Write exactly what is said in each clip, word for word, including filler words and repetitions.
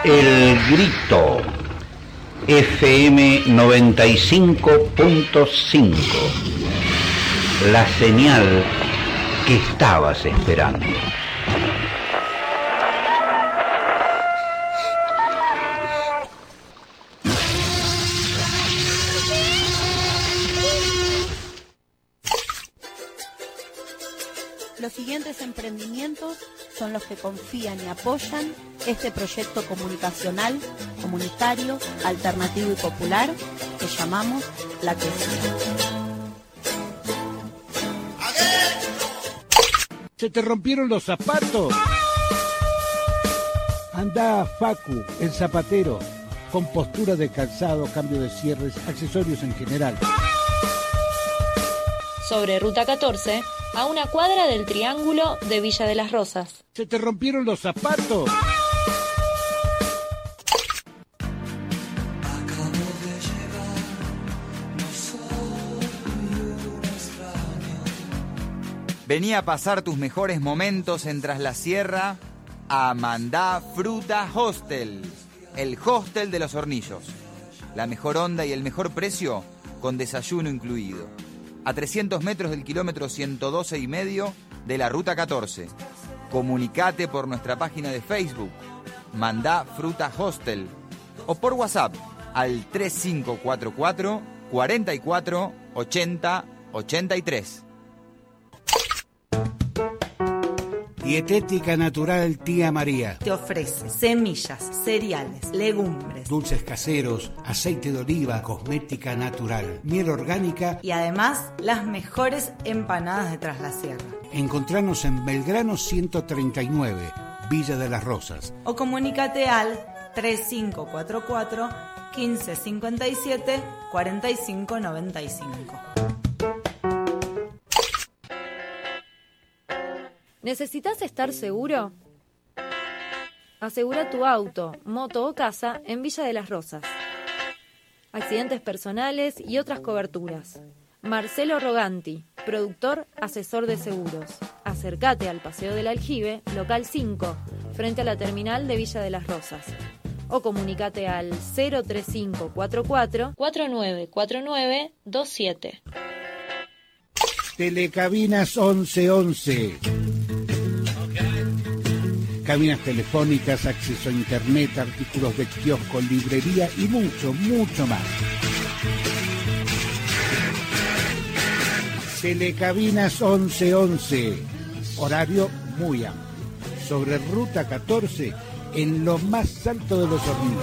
El Grito, F M noventa y cinco punto cinco, la señal que estabas esperando. Los siguientes emprendimientos son los que confían y apoyan este proyecto comunicacional, comunitario, alternativo y popular que llamamos La Quesada. ¿Se te rompieron los zapatos? Anda a Facu, el zapatero, con postura de calzado, cambio de cierres, accesorios en general. Sobre Ruta catorce, a una cuadra del Triángulo de Villa de las Rosas. ¿Se te rompieron los zapatos? Vení a pasar tus mejores momentos en Tras la Sierra a Mandá Fruta Hostel, el hostel de los Hornillos. La mejor onda y el mejor precio con desayuno incluido. A trescientos metros del kilómetro ciento doce y medio de la Ruta catorce. Comunicate por nuestra página de Facebook, Mandá Fruta Hostel, o por WhatsApp al tres cinco cuatro cuatro, cuatro cuatro, ochenta, ochenta y tres. Dietética Natural Tía María. Te ofrece semillas, cereales, legumbres, dulces caseros, aceite de oliva, cosmética natural, miel orgánica y además las mejores empanadas de Tras la Sierra. Encontranos en Belgrano ciento treinta y nueve, Villa de las Rosas. O comunícate al tres cinco cuatro cuatro, quince cincuenta y siete, cuarenta y cinco noventa y cinco. ¿Necesitas estar seguro? Asegura tu auto, moto o casa en Villa de las Rosas. Accidentes personales y otras coberturas. Marcelo Roganti, productor, asesor de seguros. Acércate al Paseo del Aljibe, local cinco, frente a la terminal de Villa de las Rosas. O comunícate al cero tres cinco cuatro cuatro, cuatro nueve cuatro nueve dos siete. Telecabinas once once. Cabinas telefónicas, acceso a internet, artículos de kiosco, librería y mucho, mucho más. Telecabinas once once. Horario muy amplio. Sobre Ruta catorce, en lo más alto de los Hornillos.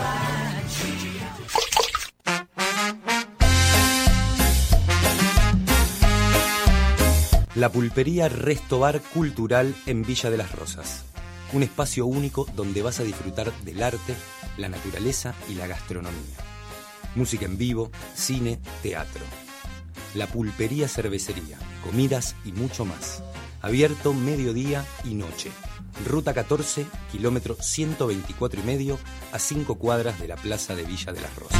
La pulpería Resto Bar Cultural en Villa de las Rosas. Un espacio único donde vas a disfrutar del arte, la naturaleza y la gastronomía. Música en vivo, cine, teatro. La pulpería cervecería, comidas y mucho más. Abierto mediodía y noche. Ruta catorce, kilómetro ciento veinticuatro y medio, a cinco cuadras de la plaza de Villa de las Rosas.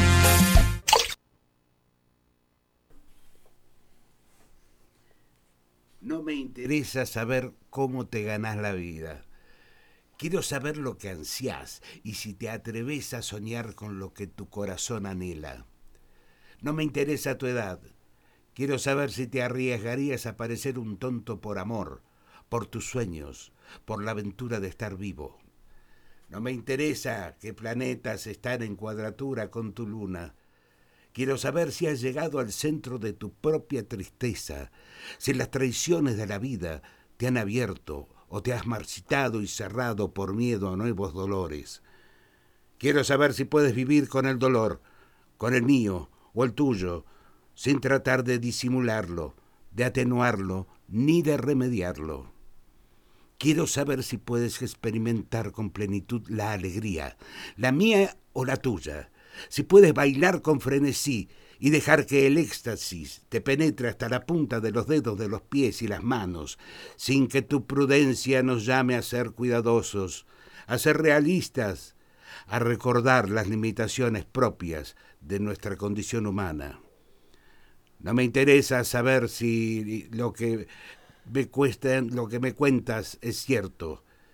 No me interesa saber cómo te ganás la vida. Quiero saber lo que ansiás y si te atreves a soñar con lo que tu corazón anhela. No me interesa tu edad. Quiero saber si te arriesgarías a parecer un tonto por amor, por tus sueños, por la aventura de estar vivo. No me interesa qué planetas están en cuadratura con tu luna. Quiero saber si has llegado al centro de tu propia tristeza, si las traiciones de la vida te han abierto o te has marchitado y cerrado por miedo a nuevos dolores. Quiero saber si puedes vivir con el dolor, con el mío o el tuyo, sin tratar de disimularlo, de atenuarlo, ni de remediarlo. Quiero saber si puedes experimentar con plenitud la alegría, la mía o la tuya, si puedes bailar con frenesí y dejar que el éxtasis te penetre hasta la punta de los dedos de los pies y las manos, sin que tu prudencia nos llame a ser cuidadosos, a ser realistas, a recordar las limitaciones propias de nuestra condición humana. No me interesa saber si lo que me cuesta, lo que me cuentas es cierto.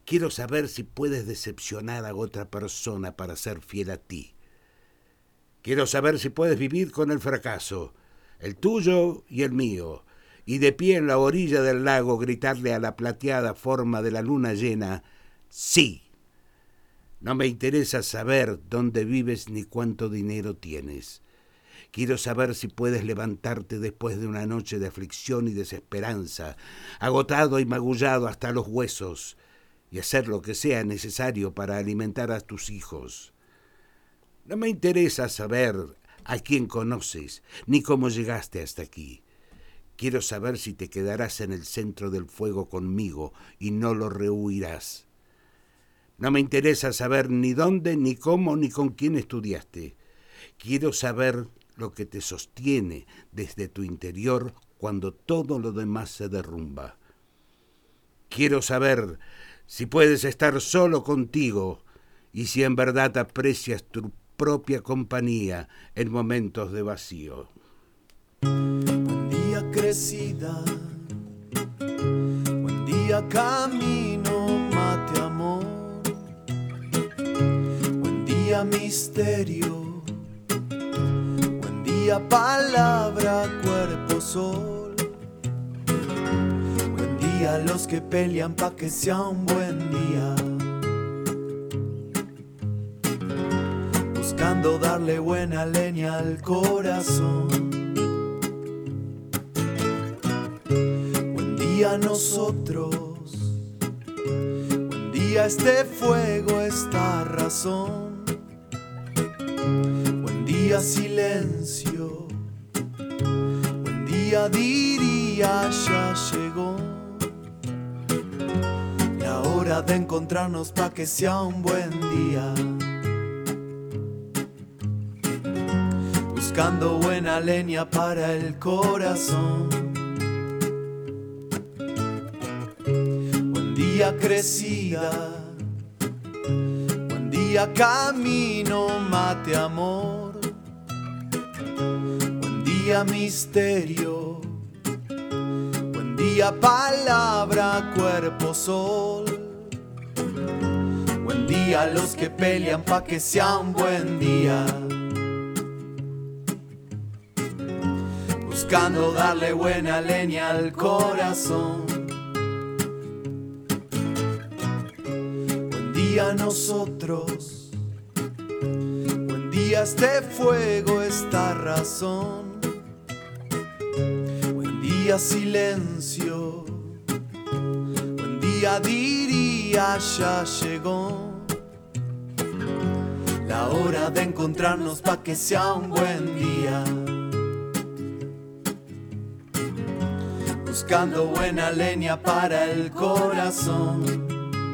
Quiero saber si puedes decepcionar a otra persona para ser fiel a ti. Quiero saber si puedes vivir con el fracaso, el tuyo y el mío, y de pie en la orilla del lago gritarle a la plateada forma de la luna llena, sí. No me interesa saber dónde vives ni cuánto dinero tienes. Quiero saber si puedes levantarte después de una noche de aflicción y desesperanza, agotado y magullado hasta los huesos, y hacer lo que sea necesario para alimentar a tus hijos. No me interesa saber a quién conoces, ni cómo llegaste hasta aquí. Quiero saber si te quedarás en el centro del fuego conmigo y no lo rehuirás. No me interesa saber ni dónde, ni cómo, ni con quién estudiaste. Quiero saber lo que te sostiene desde tu interior cuando todo lo demás se derrumba. Quiero saber si puedes estar solo contigo y si en verdad aprecias tu propia compañía en momentos de vacío. Buen día, crecida. Buen día, camino, mate, amor. Buen día, misterio. Buen día, palabra, cuerpo, sol. Buen día, los que pelean pa' que sea un buen día. Buscando darle buena leña al corazón. Buen día, nosotros. Buen día, este fuego, esta razón. Buen día, silencio. Buen día, diría, ya llegó la hora de encontrarnos pa' que sea un buen día. Buscando buena leña para el corazón. Buen día, crecida. Buen día, camino, mate, amor. Buen día, misterio. Buen día, palabra, cuerpo, sol. Buen día, los que pelean pa' que sea un buen día. Buscando darle buena leña al corazón. Buen día, nosotros. Buen día, este fuego, esta razón. Buen día, silencio. Buen día, diría, ya llegó la hora de encontrarnos pa' que sea un buen día. Buscando buena leña para el corazón.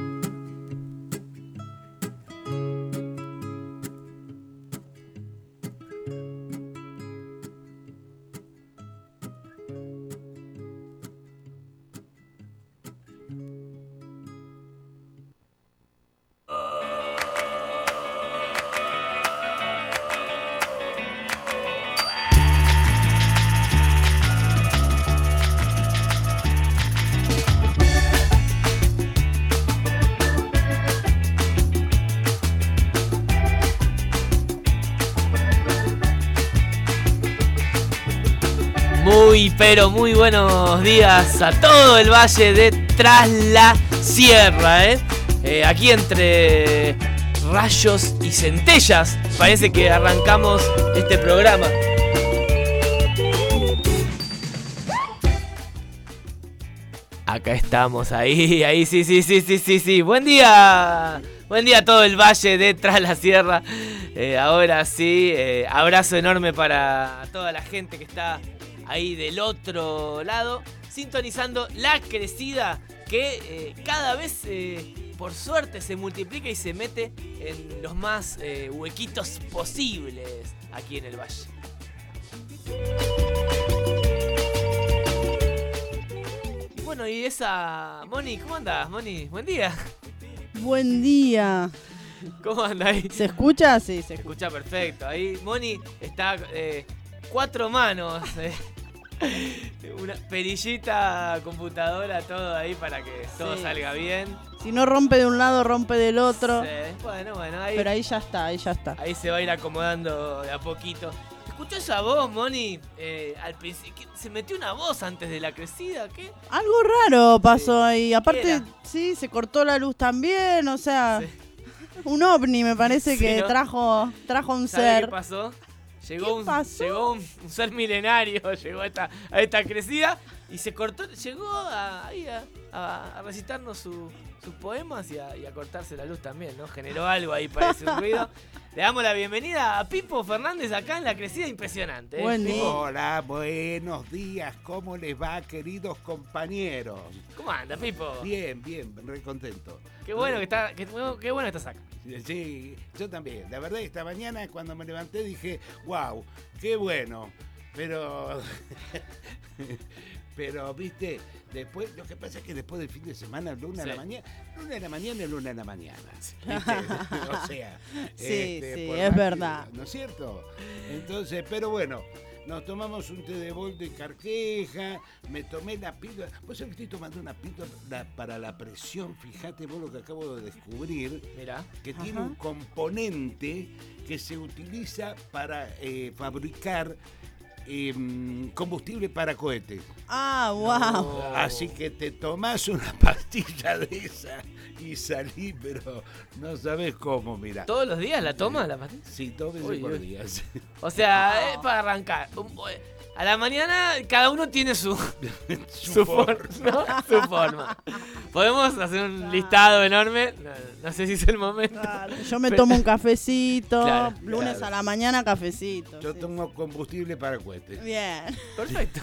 Muy, pero muy buenos días a todo el valle de Tras la Sierra, ¿eh? Eh, aquí entre rayos y centellas parece que arrancamos este programa. Acá estamos, ahí, ahí, sí, sí, sí, sí, sí, sí. Buen día, buen día a todo el valle de Tras la Sierra. Eh, ahora sí, eh, abrazo enorme para toda la gente que está ahí del otro lado, sintonizando La Crecida, que eh, cada vez, eh, por suerte, se multiplica y se mete en los más eh, huequitos posibles aquí en el valle. Y bueno, y esa... Moni, ¿cómo andás, Moni? Buen día. Buen día. ¿Cómo anda ahí? ¿Se escucha? Sí, se escucha. Se escucha perfecto. Ahí Moni está... Eh, cuatro manos, eh. Una perillita, computadora, todo ahí para que todo sí. salga bien. Si no rompe de un lado, rompe del otro. Sí, bueno, bueno, ahí, Pero ahí ya está, ahí ya está. ahí se va a ir acomodando de a poquito. ¿Escuchó esa voz, Moni? Eh, al principio, ¿se metió una voz antes de la crecida? ¿Qué? Algo raro pasó ahí. Aparte, era? sí, se cortó la luz también, o sea, Sí. un ovni me parece Sí, que ¿no? trajo, trajo un ¿Sabe ser. qué pasó? Llegó, ¿Qué un, pasó? llegó un, un ser milenario, llegó a esta, a esta crecida y se cortó, llegó a, ahí a, a- a recitarnos su- sus poemas y a, y a cortarse la luz también, ¿no? Generó algo ahí, parece un ruido. Le damos la bienvenida a Pipo Fernández acá en la crecida impresionante. ¿eh? Buen Pipo, día. Hola, buenos días, ¿cómo les va, queridos compañeros? ¿cómo anda, Pipo? Bien, bien, re contento. Qué bueno que está, qué, qué bueno que estás acá. Sí, yo también. La verdad, esta mañana cuando me levanté dije, wow, qué bueno. Pero, pero, viste, después, lo que pasa es que después del fin de semana, luna Sí. a la mañana, luna de la mañana y luna de la mañana. ¿Viste? O sea, Sí, este, sí, por es más que- verdad. ¿No es cierto? Entonces, pero bueno. Nos tomamos un té de bol de carqueja, me tomé la píldora. Vos sabés que estoy tomando una píldora para la presión, fíjate vos lo que acabo de descubrir, Mirá. que tiene Ajá. un componente que se utiliza para eh, fabricar eh, combustible para cohetes. Ah, wow. No. Así que te tomás una pastilla de esa y salí, pero no sabés cómo, mira. ¿Todos los días la toma la pastilla? Sí, dos veces Uy, por uy. día. sí. O sea, es para arrancar. Un- A la mañana cada uno tiene su, Su su, forma. for- ¿no? Su forma. Podemos hacer un listado enorme. No, no sé si es el momento. Claro, yo me tomo un cafecito, Claro, lunes claro. a la mañana cafecito. Yo sí. tomo combustible para cohetes. Bien. Perfecto.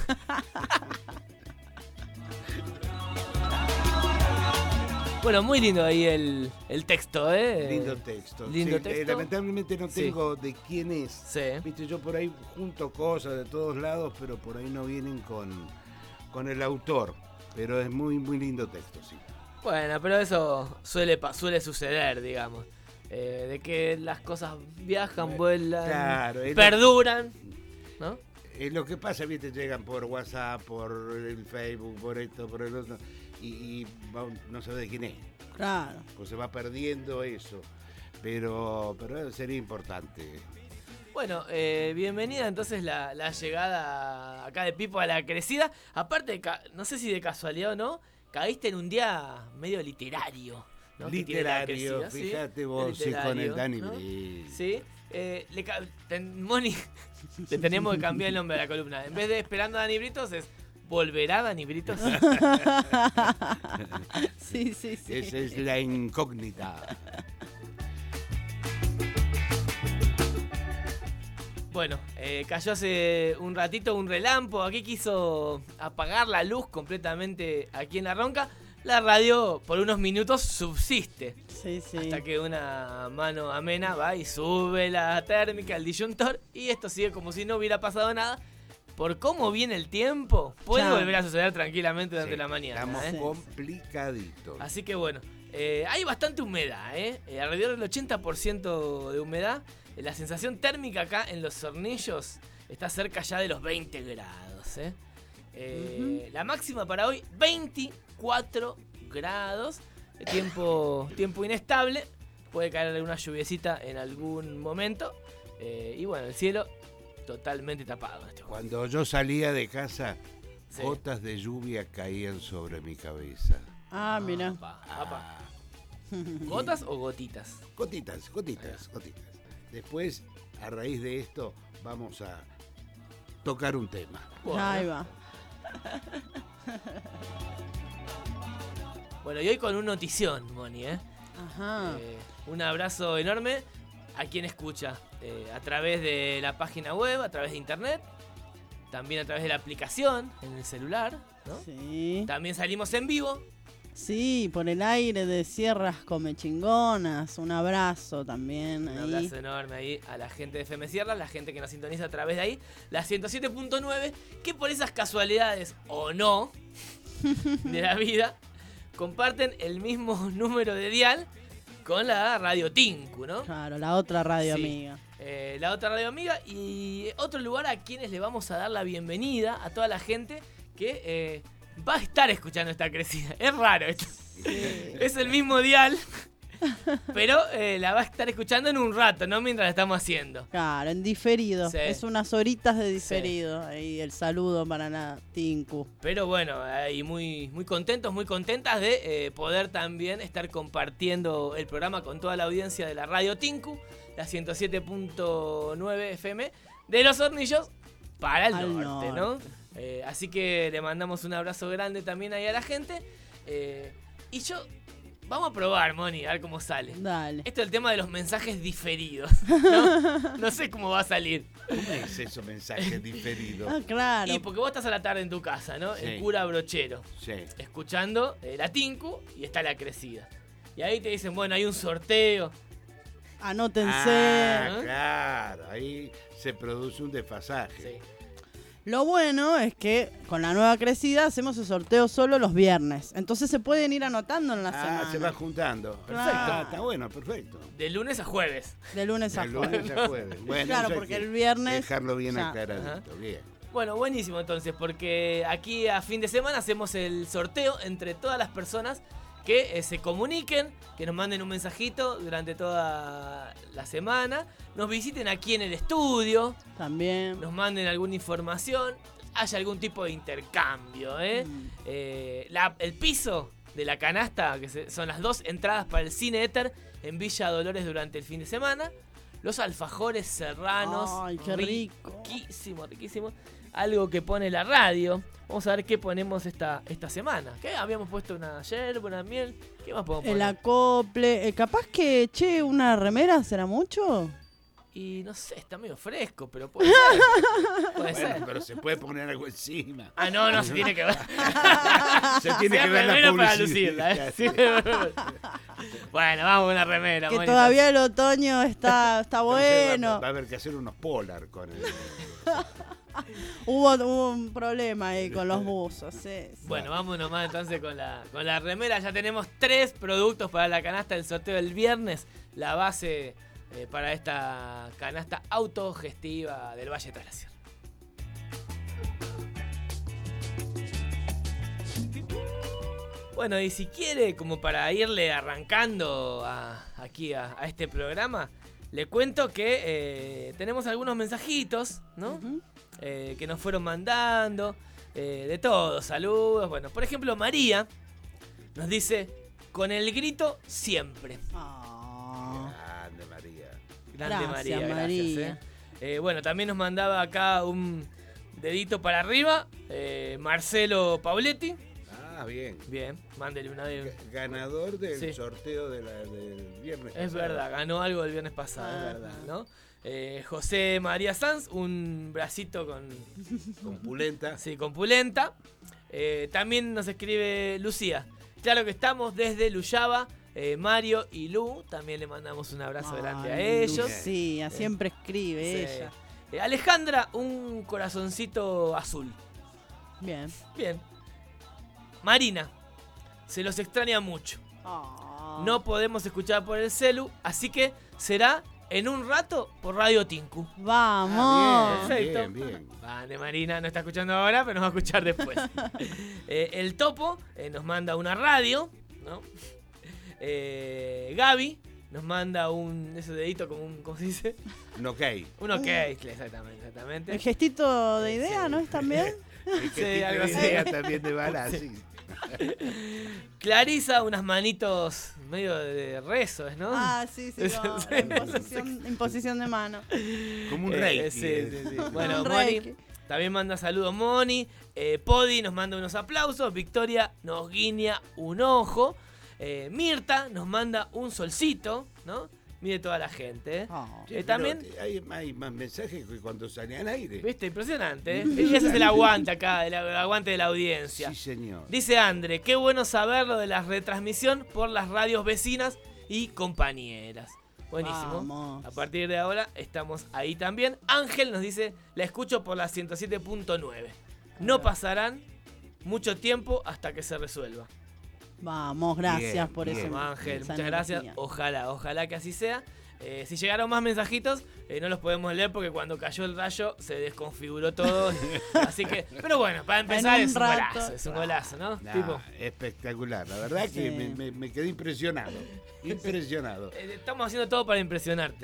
Bueno, muy lindo ahí el, el texto, ¿eh? Lindo texto. Lindo Sí, texto. eh, lamentablemente no Sí. tengo de quién es. Sí. Viste, yo por ahí junto cosas de todos lados, pero por ahí no vienen con, con el autor. Pero es muy, muy lindo texto, sí. Bueno, pero eso suele, pa- suele suceder, digamos. Eh, de que las cosas viajan, vuelan, Claro, es lo- perduran, ¿no? Es lo que pasa, viste, llegan por WhatsApp, por el Facebook, por esto, por el otro, y, y va- no sabe de quién es. Claro. Pues se va perdiendo eso. Pero, pero sería importante. Bueno, eh, bienvenida entonces la, la llegada acá de Pipo a la crecida. Aparte, de ca- no sé si de casualidad o no, caíste en un día medio literario. ¿no? Que tiene la Literario, crecida, ¿sí? fíjate vos, sí, con el Literario, Dani ¿no? Brill. Sí. Eh, le ca- ten- Moni, le tenemos que cambiar el nombre de la columna. En vez de Esperando a Dani Britos es ¿Volverá Dani Britos? Sí, sí, sí. Esa es la incógnita. Bueno, eh, cayó hace un ratito un relámpago. Aquí quiso apagar la luz completamente aquí en La Ronca. La radio por unos minutos subsiste. Sí, sí. Hasta que una mano amena va y sube la térmica, el disyuntor. Y esto sigue como si no hubiera pasado nada. Por cómo viene el tiempo, puede Chao. volver a suceder tranquilamente durante Sí, la mañana. Estamos ¿eh? complicaditos. Así que bueno, eh, hay bastante humedad, ¿eh? Eh, alrededor del ochenta por ciento de humedad. Eh, La sensación térmica acá en Los Hornillos está cerca ya de los veinte grados, ¿eh? Eh, La máxima para hoy, veinticuatro grados. Eh, Tiempo, tiempo inestable. Puede caer alguna lluviecita en algún momento. Eh, y bueno, el cielo totalmente tapado. en este momento. Cuando yo salía de casa, Sí. gotas de lluvia caían sobre mi cabeza. Ah, mira. Apa, apa. ¿Gotas o gotitas? Gotitas, gotitas, gotitas. Después, a raíz de esto, vamos a tocar un tema. Bueno. Ahí va. Bueno, y hoy con un notición, Moni, ¿eh? Ajá. Eh, un abrazo enorme a quien escucha eh, a través de la página web, a través de internet, también a través de la aplicación en el celular, ¿no? Sí. También salimos en vivo. Sí, por el aire de Sierras Comechingonas. Un abrazo también Un ahí. abrazo enorme ahí a la gente de F M Sierra, la gente que nos sintoniza a través de ahí, la ciento siete punto nueve, que por esas casualidades o no de la vida, comparten el mismo número de dial con la Radio Tinku, ¿no? Claro, la otra radio Sí. amiga. Eh, la otra radio amiga y otro lugar a quienes le vamos a dar la bienvenida a toda la gente que eh, va a estar escuchando esta crecida. Es raro esto. Sí. Es el mismo dial, pero eh, la va a estar escuchando en un rato, no mientras la estamos haciendo. Claro, en diferido. Sí. Es unas horitas de diferido. Sí. Ahí el saludo para la Tinku. Pero bueno, y muy, muy contentos, muy contentas de eh, poder también estar compartiendo el programa con toda la audiencia de la Radio Tinku, la ciento siete punto nueve F M de Los Hornillos para el Al norte, norte. ¿no? Eh, así que le mandamos un abrazo grande también ahí a la gente. Eh, y yo, vamos a probar, Moni, a ver cómo sale. Dale. Esto es el tema de los mensajes diferidos, ¿no? No sé cómo va a salir. ¿Cómo es eso, mensajes diferidos? Ah, claro. Y porque vos estás a la tarde en tu casa, ¿no? Sí. El cura brochero. Sí. Escuchando eh, la Tinku y está la crecida. Y ahí te dicen, bueno, hay un sorteo. Anótense. Ah, ¿no? claro, ahí se produce un desfasaje. Sí. Lo bueno es que con la nueva crecida hacemos el sorteo solo los viernes. Entonces se pueden ir anotando en la Ah, semana. se va juntando. Claro. Ah, está bueno, perfecto. De lunes a jueves. De lunes a De jueves. lunes a jueves. Bueno, Claro, eso hay porque que el viernes dejarlo bien ya. aclaradito, bien. Bueno, buenísimo entonces, porque aquí a fin de semana hacemos el sorteo entre todas las personas que eh, se comuniquen, que nos manden un mensajito durante toda la semana, nos visiten aquí en el estudio, También. nos manden alguna información, haya algún tipo de intercambio, ¿eh? Mm. Eh, la- el piso de la canasta, que se- son las dos entradas para el Cine Éter en Villa Dolores durante el fin de semana, los alfajores serranos, Ay, qué rico. riquísimo, riquísimo, algo que pone la radio. Vamos a ver qué ponemos esta, esta semana. ¿Qué? Habíamos puesto una yerba, una miel. ¿Qué más podemos El poner? acople. Eh, capaz que, che, una remera, ¿será mucho? Y no sé, está medio fresco, pero puede ser. Puede Bueno, ser. pero se puede poner algo encima. Ah, no, no, se tiene que ver. Se tiene Sea que ver la remera para publicidad. lucirla, ¿eh? Sí. Bueno, vamos con una remera. Que Mónica. todavía el otoño está, está Pero se va- bueno. Va a haber que hacer unos polar con el. Hubo, hubo un problema ahí con los buzos. Sí, sí. Bueno, vamos nomás entonces con la, con la remera. Ya tenemos tres productos para la canasta del sorteo del viernes. La base eh, para esta canasta autogestiva del Valle Tras la Sierra. Bueno, y si quiere, como para irle arrancando a- aquí a, a este programa, le cuento que eh, tenemos algunos mensajitos, ¿no? Ujú. Eh, que nos fueron mandando, eh, de todo, saludos. Bueno, por ejemplo, María nos dice, con el grito siempre. Ah. Grande, María. Grande Gracias, María, María. gracias. eh. Eh, bueno, también nos mandaba acá un dedito para arriba, eh, Marcelo Pauletti. Ah, bien. Bien, mándele una de... Ga- Ganador del Sí. sorteo de la- del viernes. Es pasado. verdad, ganó algo el viernes pasado, Ah. es verdad, ¿no? Eh, José María Sanz, un bracito con, Con pulenta. sí, con pulenta. Eh, también nos escribe Lucía. Claro que estamos desde Luyaba, eh, Mario y Lu. También le mandamos un abrazo Ay, grande a ellos. Lucía, siempre escribe Sí. ella. Eh, Alejandra, un corazoncito azul. Bien. Bien. Marina, se los extraña mucho. Ah. No podemos escuchar por el celu, así que será en un rato por Radio Tinku. Vamos. Ah, bien, Perfecto. bien, bien. Vale, Marina no está escuchando ahora, pero nos va a escuchar después. Eh, el Topo eh, nos manda una radio, ¿no? Eh, Gaby nos manda un ese dedito como un, ¿cómo se dice? Un ok. Un ok, exactamente, exactamente. El gestito de idea, Sí. ¿no es también? El que Sí, algo así. idea también de bala, sí. Clarisa, unas manitos medio de rezos, ¿no? Ah, sí, sí, no, Sí. imposición, imposición de mano. Como un Eh, rey. sí, sí, sí. Bueno, Un Moni reiki. también manda saludos, Moni. Eh, Podi nos manda unos aplausos. Victoria nos guiña un ojo. Eh, Mirta nos manda un solcito, ¿no? Mire toda la gente. ¿eh? Oh. Eh, también, Hay, hay más mensajes que cuando sale al aire. viste, impresionante. ¿eh? Y ese es el aguante acá, el, el aguante de la audiencia. Sí, señor. Dice Andre, qué bueno saberlo de la retransmisión por las radios vecinas y compañeras. Buenísimo. Vamos. A partir de ahora estamos ahí también. Ángel nos dice, la escucho por la ciento siete punto nueve. No pasarán mucho tiempo hasta que se resuelva. Vamos, gracias Bien, por bien. eso. Ángel, esa muchas gracias. energía. Ojalá, ojalá que así sea. Eh, si llegaron más mensajitos, eh, no los podemos leer porque cuando cayó el rayo se desconfiguró todo. Así que, pero bueno, para empezar es un rato. golazo, es un golazo, ¿no? Nah, Tipo, espectacular, la verdad Sí. que me, me- me quedé impresionado. Impresionado. eh, estamos haciendo todo para impresionarte.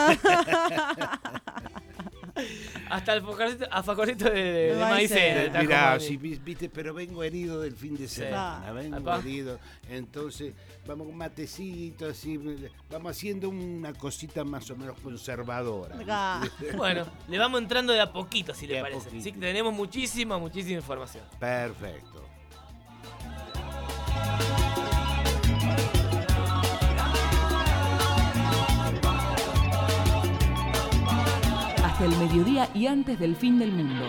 Hasta el facorcito, alfajorcito de, de, de Maicena. maicena. está Mirá, como ahí. si vi- viste, pero vengo herido del fin de semana, Ah. vengo Apá. herido, entonces vamos con matecitos, así, vamos haciendo una cosita más o menos conservadora. Ah. Bueno, le vamos entrando de a poquito, si De le a parece. poquito. Sí, que tenemos muchísima, muchísima información. Perfecto. Hasta el mediodía y antes del fin del mundo.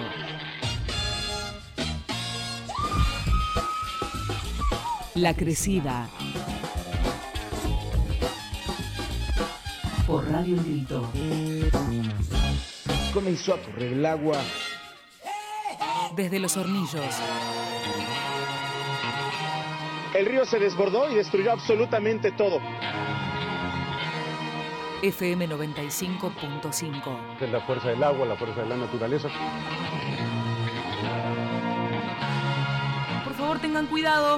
La Crecida. Por Radio El Grito. Comenzó a correr el agua. Desde Los Hornillos. El río se desbordó y destruyó absolutamente todo. F M noventa y cinco punto cinco. Es la fuerza del agua, la fuerza de la naturaleza. Por favor, tengan cuidado.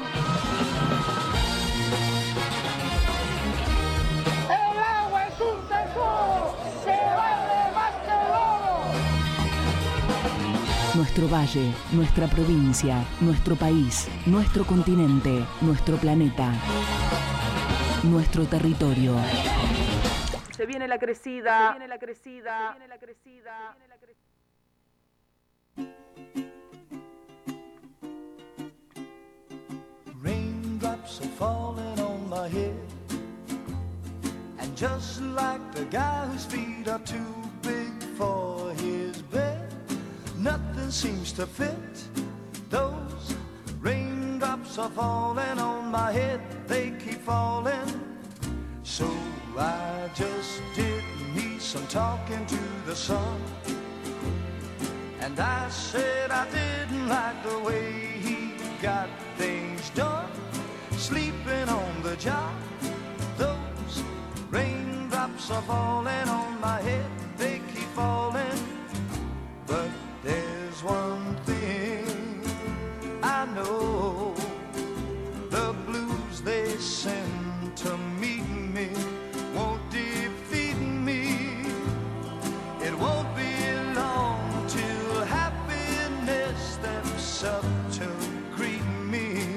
¡El agua es un tesoro! ¡Se vale más que el oro! Nuestro valle, nuestra provincia, nuestro país, nuestro continente, nuestro planeta, nuestro territorio. Se viene la crecida. Se viene la crecida. Se viene la crecida. Raindrops are falling on my head, and just like the guy whose feet are too big for his bed, nothing seems to fit. Those raindrops are falling on my head, they keep falling. So I just did me some talking to the sun, and I said I didn't like the way he got things done, sleeping on the job. Those raindrops are falling on my head, they keep falling. But there's one thing I know, the blues they send to meet me won't defeat me. It won't be long till happiness steps up to greet me.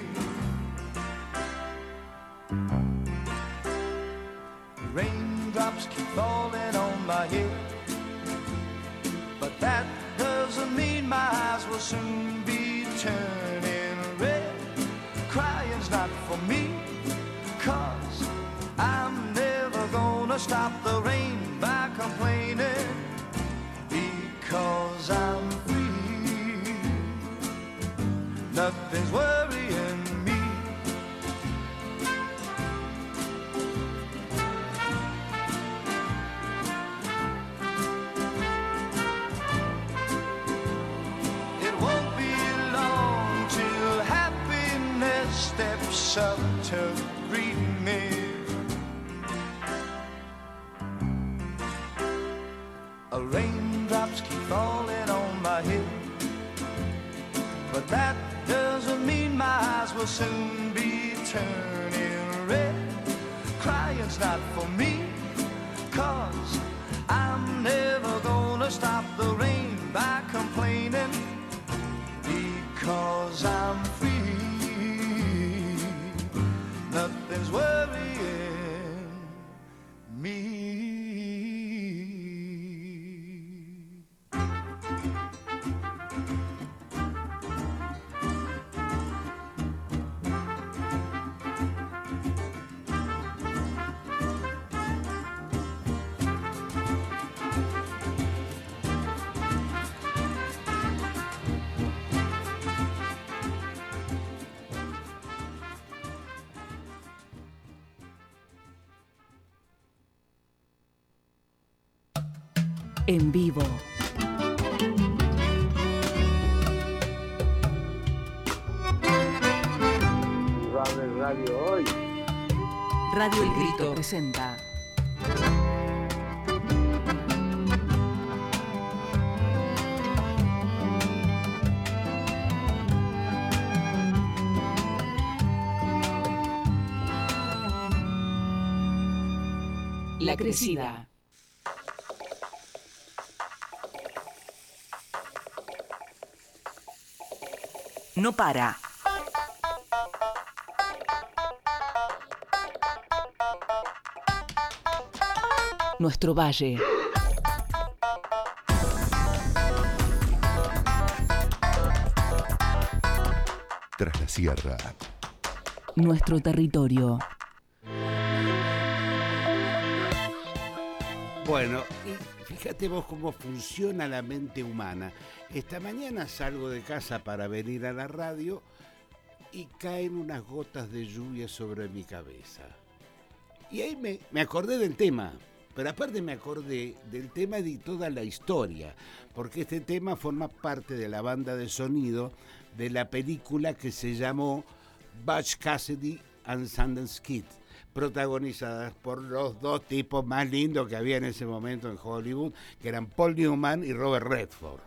Raindrops keep falling on my head, but that doesn't mean my eyes will soon be turning red. Crying's not for me, 'cause I'm never gonna stop the rain by complaining, because I'm free. Nothing's worrying me. It won't be long till happiness steps up to greet me. Uh, Raindrops keep falling on my head, but that doesn't mean my eyes will soon be turning red. Crying's not for me, 'cause I'm never gonna stop the rain by complaining, because I'm free. Nothing's worrying me. En vivo. Radio Hoy. Radio El Grito presenta La Crecida. No para. Nuestro valle. Tras la sierra. Nuestro territorio. Bueno, y fíjate vos cómo funciona la mente humana. Esta mañana salgo de casa para venir a la radio y caen unas gotas de lluvia sobre mi cabeza. Y ahí me, me acordé del tema, pero aparte me acordé del tema y toda la historia, porque este tema forma parte de la banda de sonido de la película que se llamó Butch Cassidy and Sundance Kid, protagonizadas por los dos tipos más lindos que había en ese momento en Hollywood, que eran Paul Newman y Robert Redford.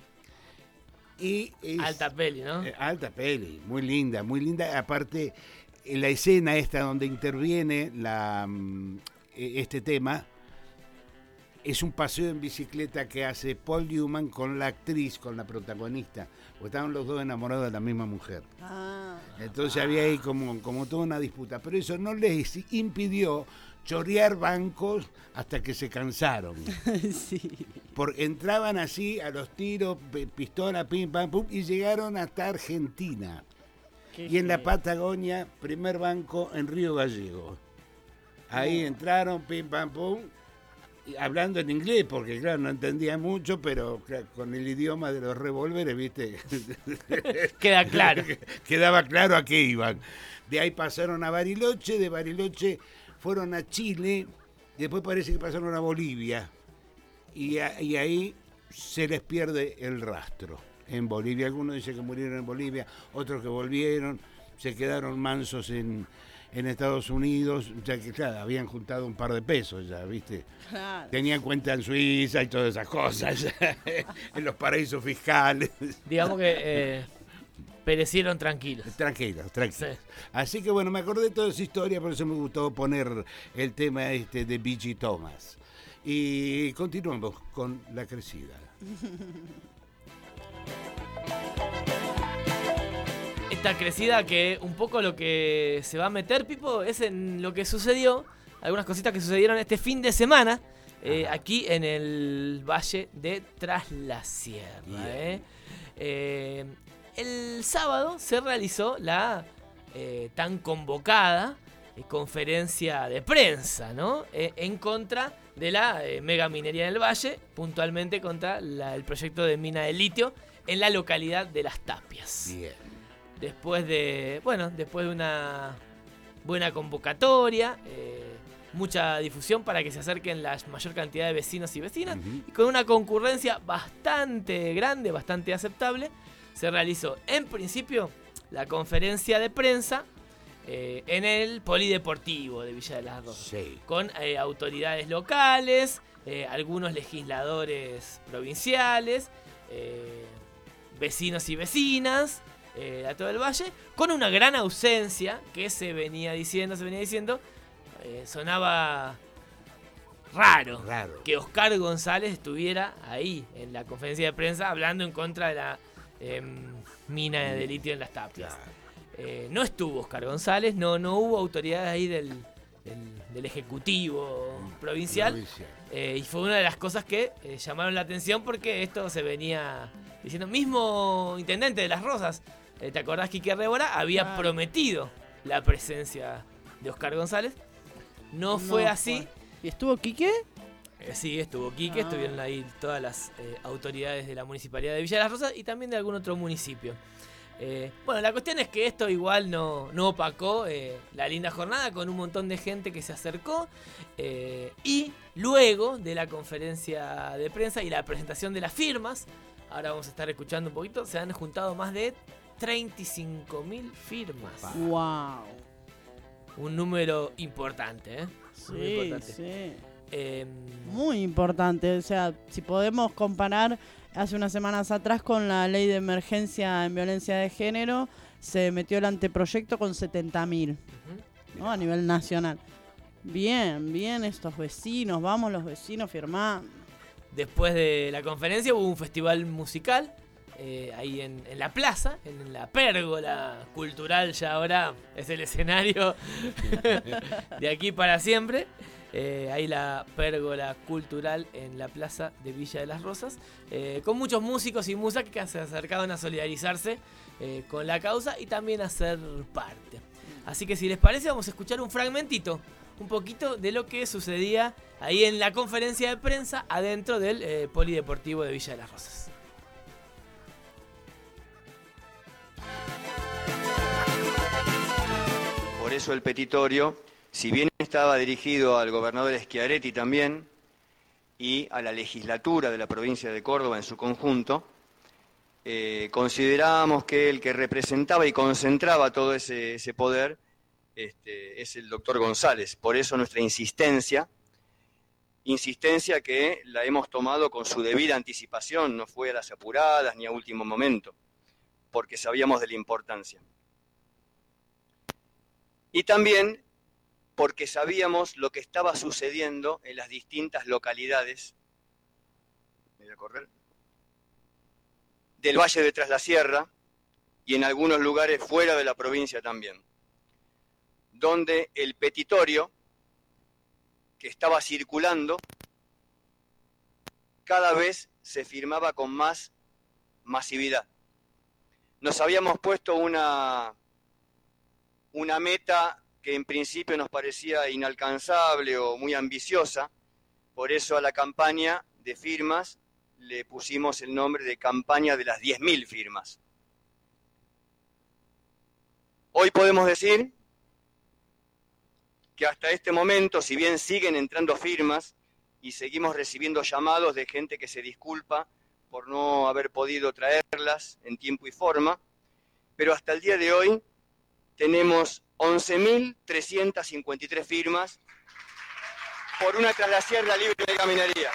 Y es, alta peli, ¿no? Eh, alta peli, muy linda, muy linda. Aparte, en la escena esta donde interviene la, este tema, es un paseo en bicicleta que hace Paul Newman con la actriz, con la protagonista, porque estaban los dos enamorados de la misma mujer. Ah. Entonces ah. había ahí como, como toda una disputa, pero eso no les impidió chorear bancos hasta que se cansaron. Sí. Porque entraban así a los tiros, pistola, pim, pam, pum, y llegaron hasta Argentina. Qué y en la Patagonia, primer banco en Río Gallegos. Ahí oh. entraron, pim, pam, pum, hablando en inglés, porque claro, no entendía mucho, pero claro, con el idioma de los revólveres, viste, queda claro. Quedaba claro a qué iban. De ahí pasaron a Bariloche, de Bariloche fueron a Chile, y después parece que pasaron a Bolivia, y, a, y ahí se les pierde el rastro. En Bolivia, algunos dicen que murieron en Bolivia, otros que volvieron, se quedaron mansos en... en Estados Unidos, ya que claro, habían juntado un par de pesos ya, ¿viste? Claro. Tenían cuenta en Suiza y todas esas cosas, en los paraísos fiscales. Digamos que eh, perecieron tranquilos. Tranquilos, tranquilos. Sí. Así que bueno, me acordé de toda esa historia, por eso me gustó poner el tema este de B G Thomas. Y continuamos con La Crecida. Esta crecida que un poco lo que se va a meter, Pipo, es en lo que sucedió, algunas cositas que sucedieron este fin de semana, eh, aquí en el Valle de Tras la Sierra. Eh. Eh, el sábado se realizó la eh, tan convocada eh, conferencia de prensa, ¿no? Eh, en contra de la eh, mega minería en el Valle, puntualmente contra la, el proyecto de mina de litio en la localidad de Las Tapias. Bien. Después de, bueno, después de una buena convocatoria, eh, mucha difusión para que se acerquen la mayor cantidad de vecinos y vecinas, uh-huh. y con una concurrencia bastante grande, bastante aceptable, se realizó en principio la conferencia de prensa eh, en el Polideportivo de Villa de las Rosas, sí. con eh, autoridades locales, eh, algunos legisladores provinciales, eh, vecinos y vecinas, Eh, a todo el valle, con una gran ausencia que se venía diciendo, se venía diciendo, eh, sonaba raro, raro que Oscar González estuviera ahí en la conferencia de prensa hablando en contra de la eh, mina de litio en Las Tapias. Claro. Eh, no estuvo Oscar González, no, no hubo autoridades ahí del, del, del Ejecutivo Provincial, Provincial. Eh, y fue una de las cosas que eh, llamaron la atención porque esto se venía diciendo, mismo intendente de Las Rosas, ¿te acordás? Quique Rébora había ah. prometido la presencia de Oscar González. No fue no, así. Fue. ¿Y estuvo Quique? Eh, sí, estuvo Quique. Ah. Estuvieron ahí todas las eh, autoridades de la Municipalidad de Villa de las Rosas y también de algún otro municipio. Eh, bueno, la cuestión es que esto igual no, no opacó eh, la linda jornada con un montón de gente que se acercó. Eh, y luego de la conferencia de prensa y la presentación de las firmas, ahora vamos a estar escuchando un poquito, se han juntado más de treinta y cinco mil firmas. ¡Wow! Un número importante, ¿eh? Sí, Muy importante. sí. Eh, Muy importante. O sea, si podemos comparar hace unas semanas atrás con la ley de emergencia en violencia de género, se metió el anteproyecto con setenta mil, uh-huh. ¿no? A nivel nacional. Bien, bien estos vecinos, vamos los vecinos firmando. Después de la conferencia hubo un festival musical eh, ahí en, en la plaza, en la pérgola cultural, ya ahora es el escenario de aquí para siempre. Eh, ahí la pérgola cultural en la plaza de Villa de las Rosas, eh, con muchos músicos y musas que se acercaban a solidarizarse eh, con la causa y también a ser parte. Así que si les parece vamos a escuchar un fragmentito, un poquito de lo que sucedía ahí en la conferencia de prensa adentro del eh, Polideportivo de Villa de las Rosas. Por eso el petitorio, si bien estaba dirigido al gobernador Schiaretti también y a la legislatura de la provincia de Córdoba en su conjunto, eh, considerábamos que el que representaba y concentraba todo ese, ese poder este, es el doctor González. Por eso nuestra insistencia, insistencia que la hemos tomado con su debida anticipación, no fue a las apuradas ni a último momento, porque sabíamos de la importancia. Y también porque sabíamos lo que estaba sucediendo en las distintas localidades, ¿me voy a correr?, del Valle de Tras la Sierra y en algunos lugares fuera de la provincia también, donde el petitorio que estaba circulando cada vez se firmaba con más masividad. Nos habíamos puesto una, una meta que en principio nos parecía inalcanzable o muy ambiciosa, por eso a la campaña de firmas le pusimos el nombre de campaña de las diez mil firmas. Hoy podemos decir que hasta este momento, si bien siguen entrando firmas y seguimos recibiendo llamados de gente que se disculpa por no haber podido traerlas en tiempo y forma, pero hasta el día de hoy tenemos once mil trescientas cincuenta y tres firmas por una Tras la Sierra libre de megaminería.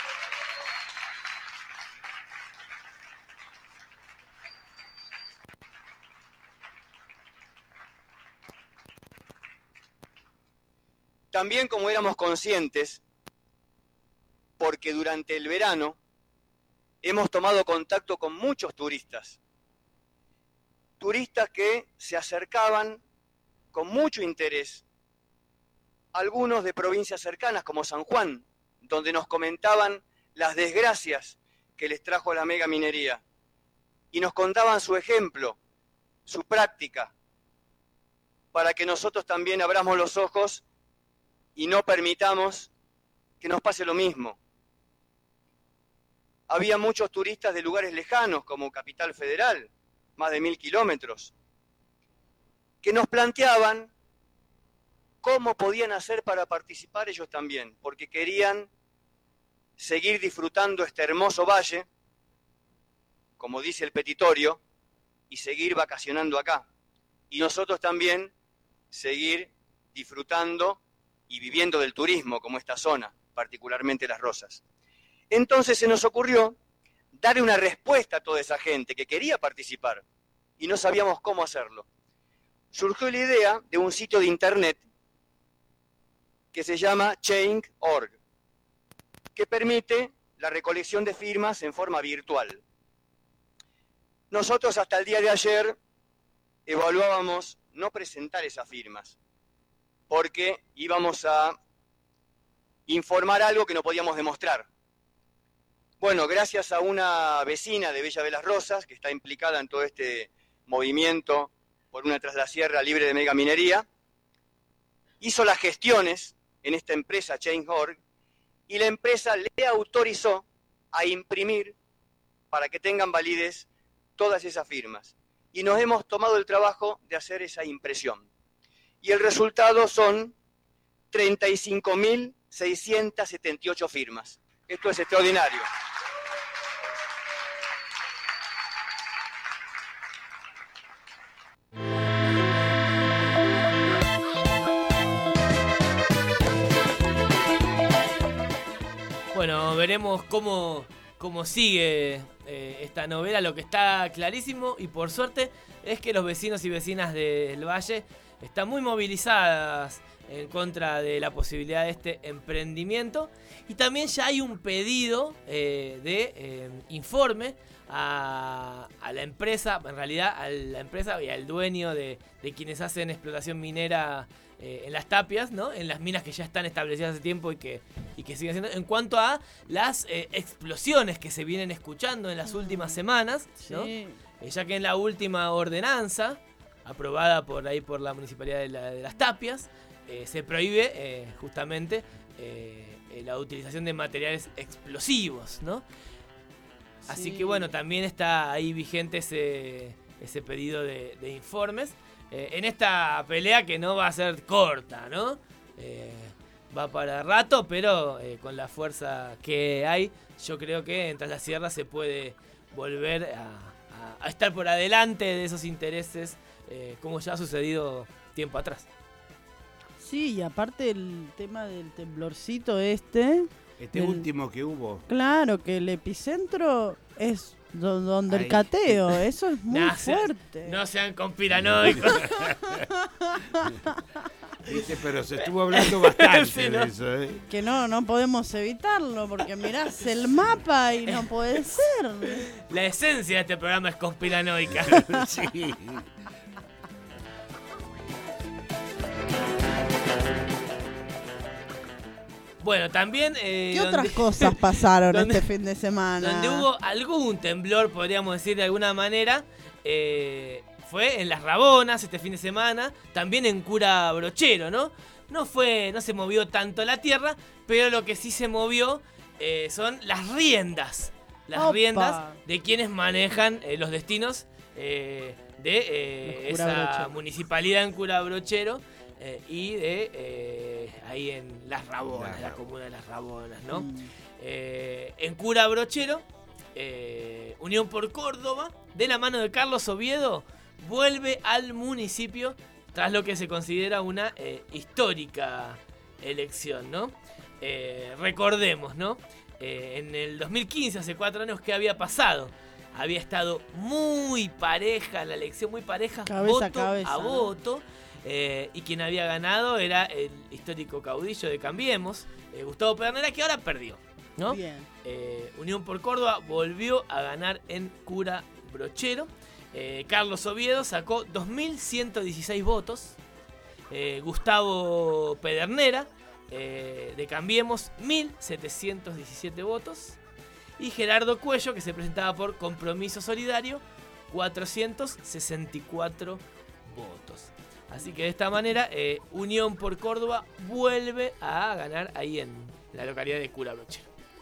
También, como éramos conscientes, porque durante el verano hemos tomado contacto con muchos turistas, turistas que se acercaban con mucho interés, algunos de provincias cercanas como San Juan, donde nos comentaban las desgracias que les trajo la megaminería y nos contaban su ejemplo, su práctica, para que nosotros también abramos los ojos y no permitamos que nos pase lo mismo. Había muchos turistas de lugares lejanos como Capital Federal, más de mil kilómetros, que nos planteaban cómo podían hacer para participar ellos también, porque querían seguir disfrutando este hermoso valle, como dice el petitorio, y seguir vacacionando acá. Y nosotros también seguir disfrutando y viviendo del turismo, como esta zona, particularmente Las Rosas. Entonces se nos ocurrió darle una respuesta a toda esa gente que quería participar y no sabíamos cómo hacerlo. Surgió la idea de un sitio de internet que se llama change punto org, que permite la recolección de firmas en forma virtual. Nosotros hasta el día de ayer evaluábamos no presentar esas firmas, porque íbamos a informar algo que no podíamos demostrar. Bueno, gracias a una vecina de Villa de las Rosas, que está implicada en todo este movimiento por una Tras la Sierra libre de megaminería, hizo las gestiones en esta empresa change punto org y la empresa le autorizó a imprimir para que tengan validez todas esas firmas. Y nos hemos tomado el trabajo de hacer esa impresión. Y el resultado son treinta y cinco mil seiscientas setenta y ocho firmas. Esto es extraordinario. Bueno, veremos cómo, cómo sigue eh, esta novela. Lo que está clarísimo, y por suerte, es que los vecinos y vecinas del Valle están muy movilizadas en contra de la posibilidad de este emprendimiento. Y también ya hay un pedido eh, de eh, informe a, a la empresa, en realidad a la empresa y al dueño de, de quienes hacen explotación minera eh, en las tapias, ¿no? En las minas que ya están establecidas hace tiempo y que, y que siguen siendo, en cuanto a las eh, explosiones que se vienen escuchando en las últimas semanas, ¿no? Sí. Eh, ya que en la última ordenanza, aprobada por ahí por la Municipalidad de, la, de las Tapias, eh, se prohíbe eh, justamente eh, la utilización de materiales explosivos, ¿no? Sí. Así que bueno, también está ahí vigente ese, ese pedido de, de informes. Eh, en esta pelea que no va a ser corta, ¿no? Eh, va para rato, pero eh, con la fuerza que hay, yo creo que en Tras la Sierra se puede volver a, a, a estar por adelante de esos intereses, eh, como ya ha sucedido tiempo atrás. Sí, y aparte el tema del temblorcito este... Este del, último que hubo. Claro, que el epicentro es do, donde Ay. el cateo, eso es muy no fuerte. Sean, no sean conspiranoicos. ¿Viste? Pero se estuvo hablando bastante sí, ¿no? de eso, ¿eh? Que no, no podemos evitarlo, porque mirás el mapa y no puede ser. La esencia de este programa es conspiranoica. Sí. Bueno, también... Eh, ¿Qué donde, otras cosas pasaron donde, este fin de semana? Donde hubo algún temblor, podríamos decir de alguna manera, eh, fue en Las Rabonas este fin de semana, también en Cura Brochero, ¿no? No fue, no se movió tanto la tierra, pero lo que sí se movió eh, son las riendas. Las Opa. riendas de quienes manejan eh, los destinos eh, de eh, esa Brochero. municipalidad en Cura Brochero. Eh, y de eh, ahí en Las Rabonas, la comuna de Las Rabonas, ¿no? Mm. Eh, en Cura Brochero, eh, Unión por Córdoba, de la mano de Carlos Oviedo, vuelve al municipio tras lo que se considera una eh, histórica elección, ¿no? Eh, recordemos, ¿no? Eh, en el dos mil quince, hace cuatro años, ¿qué había pasado? Había estado muy pareja la elección, muy pareja, cabeza voto a, cabeza, a voto. ¿No? Eh, y quien había ganado era el histórico caudillo de Cambiemos, eh, Gustavo Pedernera, que ahora perdió, ¿no? Bien. Eh, Unión por Córdoba volvió a ganar en Cura Brochero. Eh, Carlos Oviedo sacó dos mil ciento dieciséis votos. Eh, Gustavo Pedernera, eh, de Cambiemos, mil setecientos diecisiete votos. Y Gerardo Cuello, que se presentaba por Compromiso Solidario, cuatrocientos sesenta y cuatro votos. Así que de esta manera, eh, Unión por Córdoba vuelve a ganar ahí en la localidad de Cura Brochero.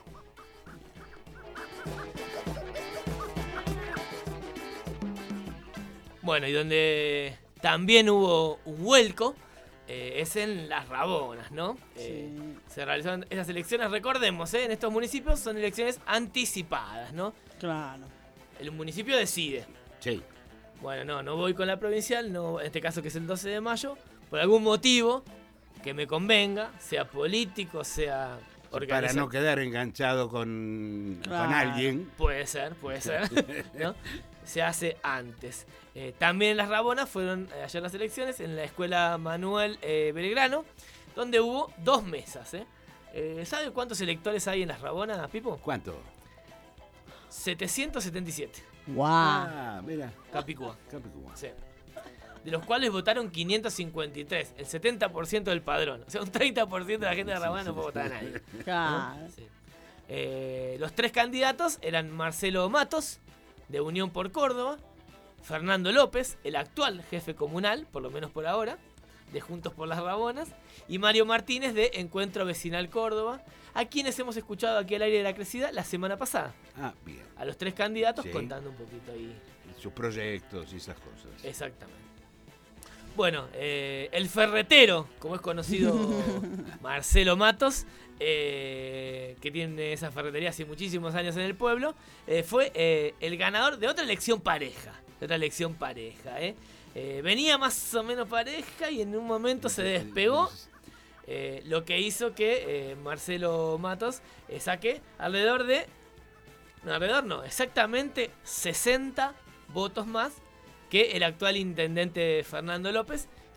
Bueno, y donde también hubo un vuelco eh, es en Las Rabonas, ¿no? Eh, sí. Se realizaron esas elecciones, recordemos, eh, en estos municipios son elecciones anticipadas, ¿no? Claro. El municipio decide. Sí. Bueno, no, no voy con la provincial, no, en este caso que es el doce de mayo, por algún motivo que me convenga, sea político, sea organizado. Para no quedar enganchado con, claro. con alguien. Puede ser, puede ser, ¿no? Se hace antes. Eh, también en Las Rabonas fueron eh, ayer las elecciones en la escuela Manuel eh, Belgrano, donde hubo dos mesas. ¿eh? Eh, ¿Sabe cuántos electores hay en Las Rabonas, Pipo? ¿Cuánto? setecientos setenta y siete. ¡Guau! Ah, mira. Capicúa. Capicúa. Sí. De los cuales votaron quinientos cincuenta y tres, el setenta por ciento del padrón. O sea, un treinta por ciento de la gente de Rabonas sí, sí, no puede votar a nadie. Claro. ¿No? Sí. Eh, los tres candidatos eran Marcelo Matos, de Unión por Córdoba, Fernando López, el actual jefe comunal, por lo menos por ahora, de Juntos por las Rabonas, y Mario Martínez, de Encuentro Vecinal Córdoba, a quienes hemos escuchado aquí al aire de La Crecida la semana pasada. Ah, bien. A los tres candidatos, sí, contando un poquito ahí. Sus proyectos y esas cosas. Exactamente. Bueno, eh, el ferretero, como es conocido Marcelo Matos, eh, que tiene esa ferretería hace muchísimos años en el pueblo, eh, fue eh, el ganador de otra elección pareja. De otra elección pareja, ¿eh? Eh, venía más o menos pareja y en un momento se despegó. Eh, lo que hizo que eh, Marcelo Matos eh, saque alrededor de... No, alrededor no, exactamente sesenta votos más que el actual intendente Fernando López,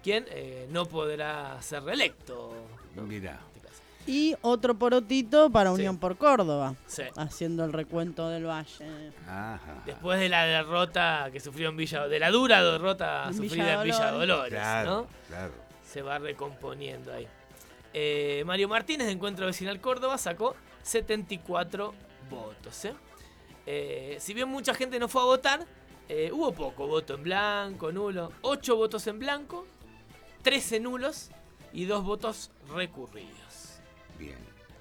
quien eh, no podrá ser reelecto, ¿no? Mirá. Y otro porotito para Unión Sí. por Córdoba, Sí. haciendo el recuento del Valle. Ajá. Después de la derrota que sufrió en Villa, de la dura derrota En sufrida Villa en Villa Dolores. Dolores, Claro, ¿no? claro. Se va recomponiendo ahí. Eh, Mario Martínez de Encuentro Vecinal Córdoba sacó setenta y cuatro votos. ¿eh? Eh, si bien mucha gente no fue a votar, eh, hubo poco voto en blanco, nulo. ocho votos en blanco, trece nulos y dos votos recurridos. Bien.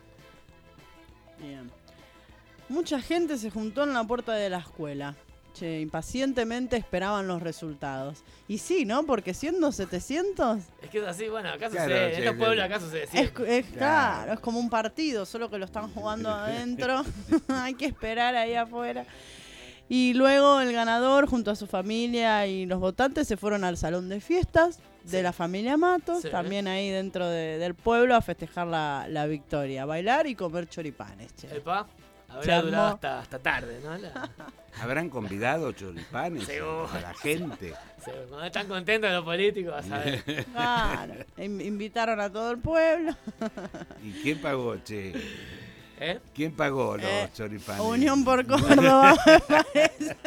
Bien. Mucha gente se juntó en la puerta de la escuela. Che, impacientemente esperaban los resultados. Y sí, ¿no? Porque siendo setecientos... Es que es así, bueno, acá Claro, sucede, sí, en estos sí. pueblos acá sucede Es, siempre. es claro, es como un partido, solo que lo están jugando adentro. Hay que esperar ahí afuera. Y luego el ganador, junto a su familia y los votantes, se fueron al salón de fiestas de Sí. la familia Matos, Sí. también ahí dentro de- del pueblo, a festejar la, la victoria, a bailar y comer choripanes. Che. Epa, Se habrá armó. durado hasta, hasta tarde, ¿no? La- ¿Habrán convidado choripanes Seguro. a la gente? se- cuando están contentos los políticos, a saber. Claro, in- invitaron a todo el pueblo. ¿Y quién pagó, che? ¿Eh? ¿Quién pagó los Eh, choripanes? Unión por Córdoba, me parece.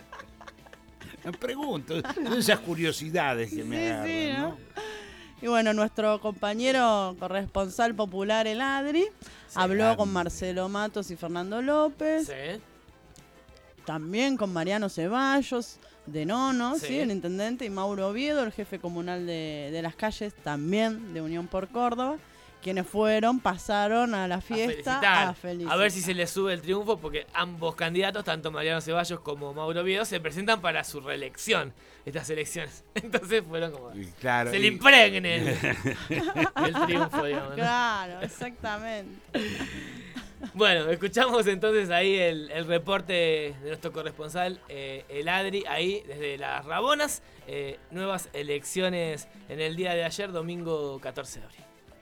Me pregunto, son esas curiosidades que me Sí, agarran, sí, ¿no? ¿no? Y bueno, nuestro compañero corresponsal popular, el Adri, habló grande. con Marcelo Matos y Fernando López, Sí. también con Mariano Ceballos, de Nono, Sí. ¿sí? El intendente, y Mauro Oviedo, el jefe comunal de, de las calles, también de Unión por Córdoba, quienes fueron, pasaron a la A fiesta felicitar. a felicitar. A ver si se les sube el triunfo, porque ambos candidatos, tanto Mariano Ceballos como Mauro Viedo, se presentan para su reelección, estas elecciones. Entonces fueron como... Y claro, se y- le impregne el, el triunfo, digamos, ¿no? Claro, exactamente. Bueno, escuchamos entonces ahí el, el reporte de nuestro corresponsal, eh, el Adri, ahí desde Las Rabonas. Eh, nuevas elecciones en el día de ayer, domingo catorce de abril.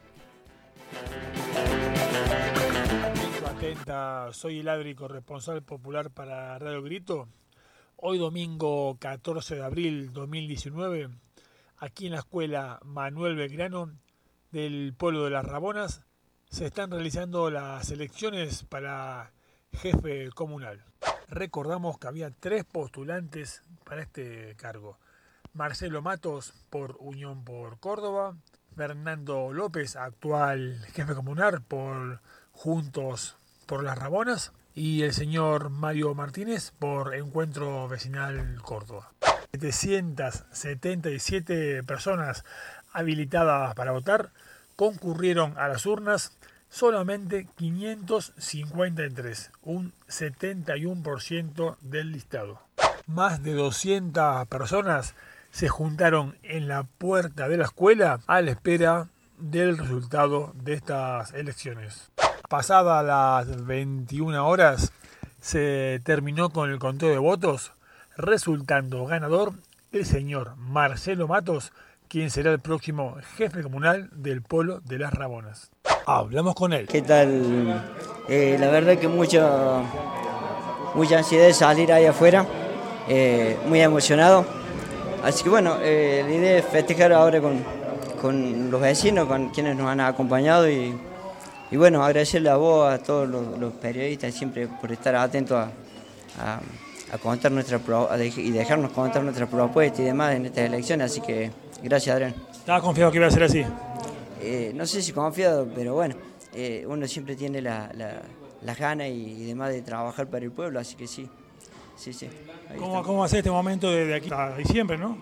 Atenta, soy el Adri, corresponsal popular para Radio Grito. Hoy domingo catorce de abril dos mil diecinueve, aquí en la escuela Manuel Belgrano del pueblo de Las Rabonas, se están realizando las elecciones para jefe comunal. Recordamos que había tres postulantes para este cargo. Marcelo Matos por Unión por Córdoba, Fernando López, actual jefe comunal por Juntos por Las Rabonas, y el señor Mario Martínez por Encuentro Vecinal Córdoba. setecientas setenta y siete personas habilitadas para votar concurrieron a las urnas, solamente quinientos cincuenta y tres, un setenta y uno por ciento del listado. Más de doscientas personas se juntaron en la puerta de la escuela a la espera del resultado de estas elecciones. Pasadas las veintiuna horas se terminó con el conteo de votos, resultando ganador el señor Marcelo Matos, quien será el próximo jefe comunal del pueblo de Las Rabonas. Hablamos con él. ¿Qué tal? Eh, la verdad que mucha, mucha ansiedad de salir ahí afuera, eh, muy emocionado. Así que bueno, eh, la idea es festejar ahora con, con los vecinos, con quienes nos han acompañado y, y bueno, agradecerle a vos, a todos los, los periodistas siempre por estar atentos a, a, a contar nuestra pro, a dej- y dejarnos contar nuestra propuesta y demás en estas elecciones, así que gracias, Adrián. ¿Estaba confiado que iba a ser así? Eh, no sé si confiado, pero bueno, eh, uno siempre tiene la, la, las ganas y, y demás de trabajar para el pueblo, así que sí, sí, sí. ahí ¿Cómo, estamos. ¿Cómo va a ser este momento de, de aquí a diciembre, no?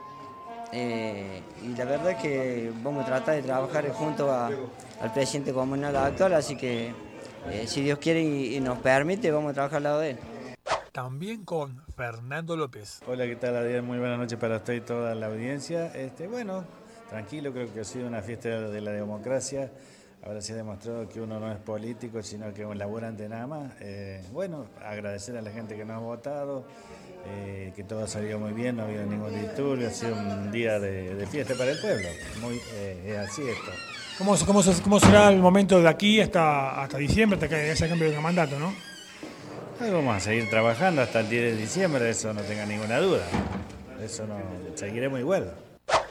Eh, y la verdad es que vamos a tratar de trabajar junto a- al presidente comunal actual, así que eh, si Dios quiere y, y nos permite, vamos a trabajar al lado de él. También con Fernando López. Hola, ¿qué tal, Adrián? Muy buenas noches para usted y toda la audiencia. Este, bueno, tranquilo, creo que ha sido una fiesta de la democracia. Ahora se ha demostrado que uno no es político, sino que es un laburante nada más. Eh, bueno, agradecer a la gente que nos ha votado, eh, que todo ha salido muy bien, no ha habido ningún disturbio, ha sido un día de, de fiesta para el pueblo. Muy, eh, es así esto. ¿Cómo, cómo, ¿Cómo será el momento de aquí hasta, hasta diciembre, hasta que ese cambio de mandato, no? Ahí vamos a seguir trabajando hasta el diez de diciembre, eso no tenga ninguna duda. Eso no, seguiremos igual.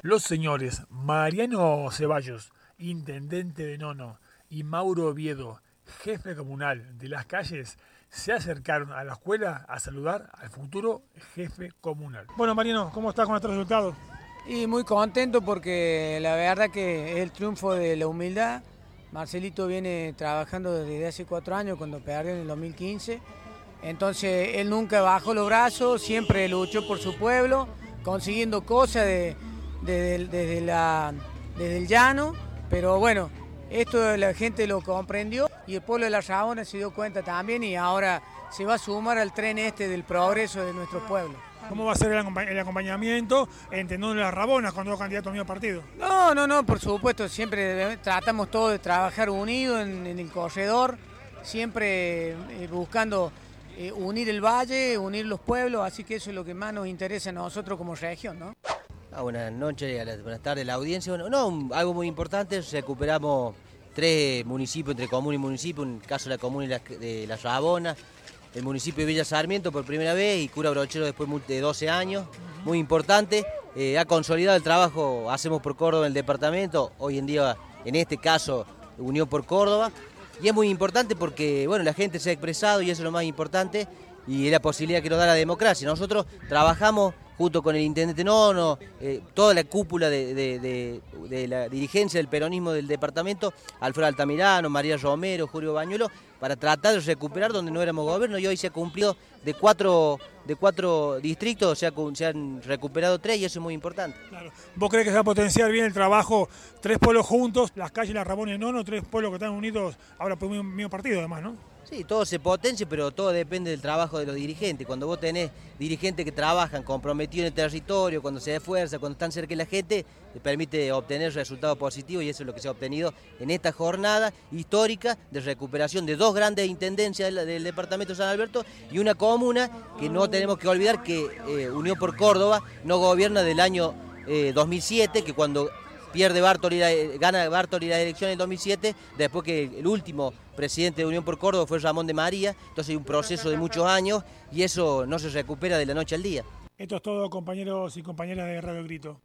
Los señores Mariano Ceballos, intendente de Nono, y Mauro Oviedo, jefe comunal de Las Calles, se acercaron a la escuela a saludar al futuro jefe comunal. Bueno, Mariano, ¿cómo estás con estos resultados? Y muy contento porque la verdad que es el triunfo de la humildad. Marcelito viene trabajando desde hace cuatro años cuando perdió en el dos mil quince. Entonces él nunca bajó los brazos, siempre luchó por su pueblo, consiguiendo cosas de, de, de, desde, la, desde el llano. Pero bueno, esto la gente lo comprendió y el pueblo de La Rabona se dio cuenta también y ahora se va a sumar al tren este del progreso de nuestro pueblo. ¿Cómo va a ser el, acompa el acompañamiento entre Nono y Las Rabonas con dos candidatos al mismo partido? No, no, no, por supuesto, siempre tratamos todos de trabajar unidos en, en el corredor, siempre eh, buscando eh, unir el valle, unir los pueblos, así que eso es lo que más nos interesa a nosotros como región, ¿no? Ah, buenas noches, buenas tardes a la audiencia. Bueno, no, algo muy importante, recuperamos tres municipios entre comuna y municipio, en el caso de la comuna de La Rabona, el municipio de Villa Sarmiento por primera vez y Cura Brochero después de doce años, muy importante, eh, ha consolidado el trabajo, hacemos por Córdoba en el departamento, hoy en día en este caso Unión por Córdoba, y es muy importante porque bueno, la gente se ha expresado y eso es lo más importante y es la posibilidad que nos da la democracia. Nosotros trabajamos junto con el intendente Nono, eh, toda la cúpula de, de, de, de la dirigencia del peronismo del departamento, Alfredo Altamirano, María Romero, Julio Bañuelo, para tratar de recuperar donde no éramos gobierno y hoy se ha cumplido de cuatro, de cuatro distritos, se, ha, se han recuperado tres y eso es muy importante. Claro. ¿Vos crees que se va a potenciar bien el trabajo, tres pueblos juntos, Las Calles, La Rabona y Nono, tres pueblos que están unidos ahora por un mismo partido además, ¿no? Sí, todo se potencia, pero todo depende del trabajo de los dirigentes. Cuando vos tenés dirigentes que trabajan comprometidos en el territorio, cuando se esfuerza, cuando están cerca de la gente, te permite obtener resultados positivos y eso es lo que se ha obtenido en esta jornada histórica de recuperación de dos grandes intendencias del, del departamento de San Alberto y una comuna que no tenemos que olvidar que eh, Unión por Córdoba no gobierna del año eh, dos mil siete, que cuando pierde Bartoli, gana Bartoli la elección en el dos mil siete, después que el último presidente de Unión por Córdoba fue Ramón de María, entonces hay un proceso de muchos años y eso no se recupera de la noche al día. Esto es todo, compañeros y compañeras de Radio Grito.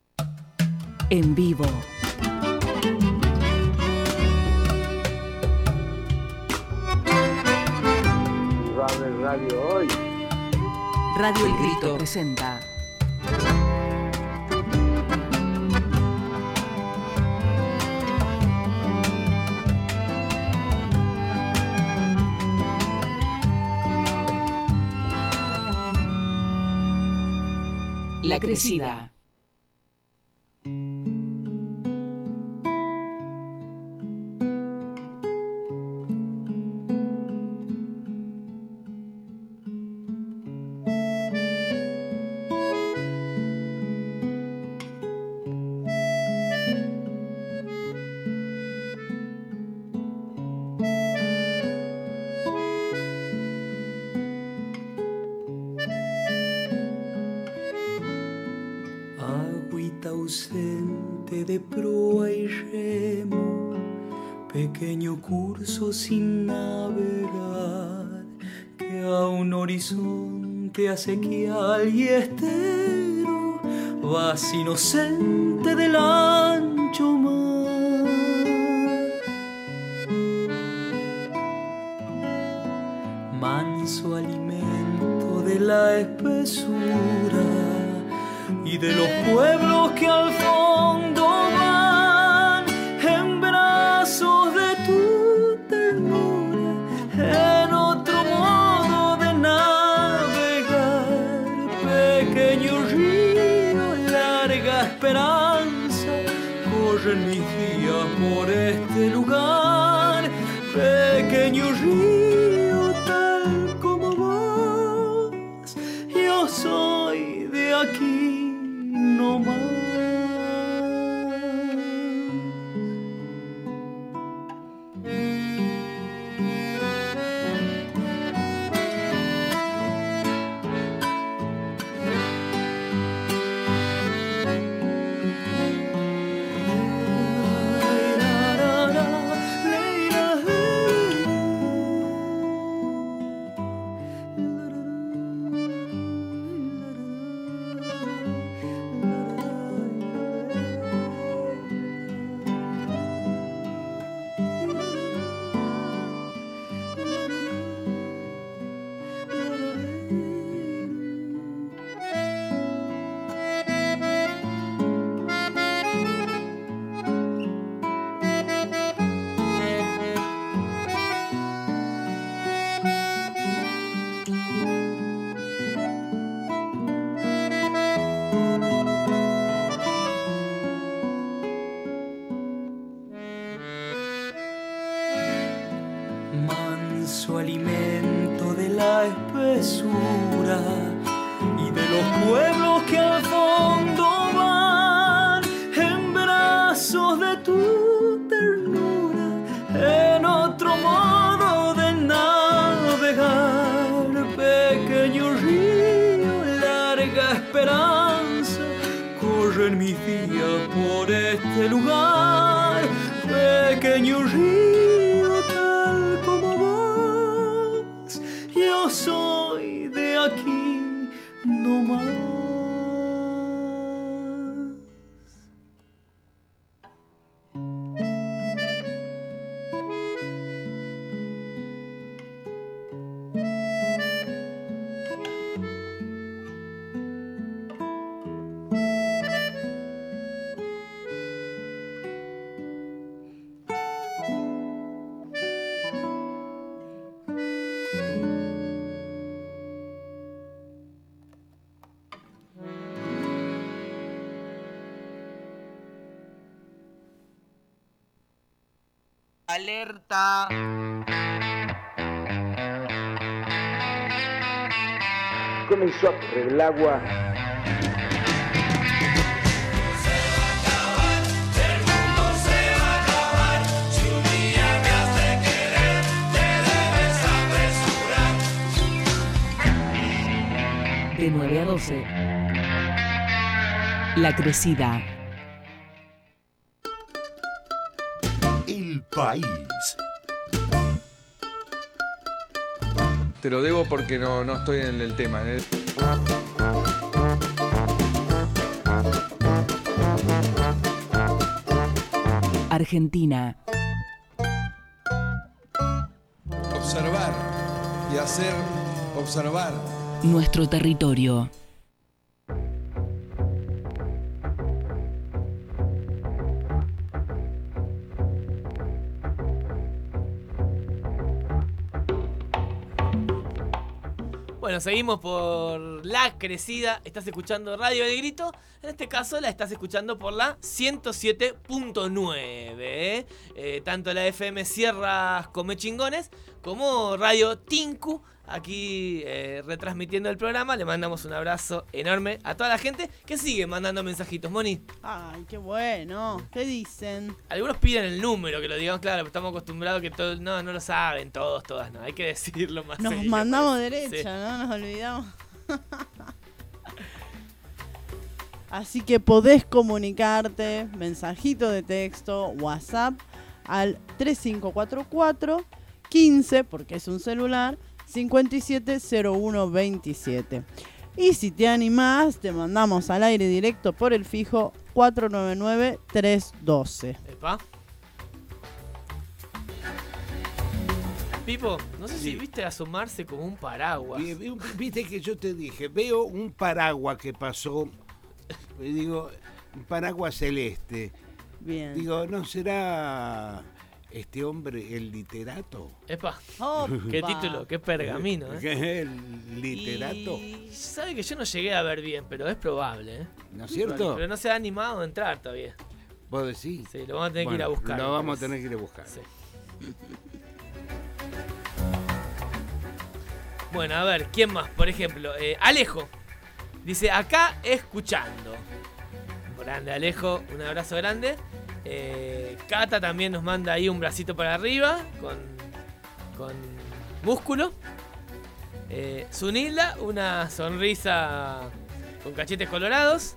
En vivo. Radio, radio hoy. Radio El Grito presenta. La crecida. Ausente de proa y remo, pequeño curso sin navegar, que a un horizonte acequial y estero vas inocente del ancho mar. Manso alimento de la espesura y de los pueblos que al fondo van en brazos de tu ternura, en otro modo de navegar. Pequeño río, larga esperanza, corren mis días por este lugar. Pequeño río, tal como vos, yo soy de aquí. No más. aventura y de los pueblos que al fondo van en brazos de tu ternura, en otro modo de navegar. Pequeño río, larga esperanza, corren mis días por este lugar. Pequeño río, tal como vos, yo soy de aquí no más. Alerta. Comenzó a correr el agua. De nueve a doce. La Crecida. El país. Te lo debo porque no, no estoy en el tema. ¿eh? Argentina. Observar y hacer observar. Nuestro territorio. Bueno, seguimos por La Crecida. Estás escuchando Radio El Grito. En este caso la estás escuchando por la ciento siete punto nueve. ¿eh? Eh, tanto la F M Sierras Come Chingones como Radio Tinku. Aquí eh, retransmitiendo el programa. Le mandamos un abrazo enorme a toda la gente que sigue mandando mensajitos. Moni. Ay, qué bueno. ¿Qué dicen? Algunos piden el número, que lo digamos claro, estamos acostumbrados que todos, no, no lo saben, todos, todas, no. Hay que decirlo más. Nos serio, mandamos parece. derecha, Sí. ¿no? Nos olvidamos. Así que podés comunicarte, mensajito de texto, WhatsApp, al tres cinco cuatro cuatro quince, porque es un celular, cincuenta y siete cero uno veintisiete. Y si te animás, te mandamos al aire directo por el fijo cuatro nueve nueve tres uno dos. Epa. Pipo, no sé si Sí. viste asomarse como un paraguas. Vi- vi- Viste que yo te dije, veo un paraguas que pasó, y digo, un paraguas celeste. Bien. Digo, ¿no será este hombre el literato? Epa. Opa. Qué título, qué pergamino, ¿eh? ¿Qué es el literato? Y sabe que yo no llegué a ver bien, pero es probable, ¿eh? ¿No es cierto? Pero no se ha animado a entrar todavía. ¿Vos decís? Sí, lo vamos a tener Bueno, que ir a buscar. Lo me vamos a parece. tener que ir a buscar. Sí. Bueno, a ver, ¿quién más? Por ejemplo, eh, Alejo. Dice, acá escuchando. Grande, Alejo, un abrazo grande. Eh, Cata también nos manda ahí un bracito para arriba, con, con músculo. Eh, Zunilda, una sonrisa con cachetes colorados.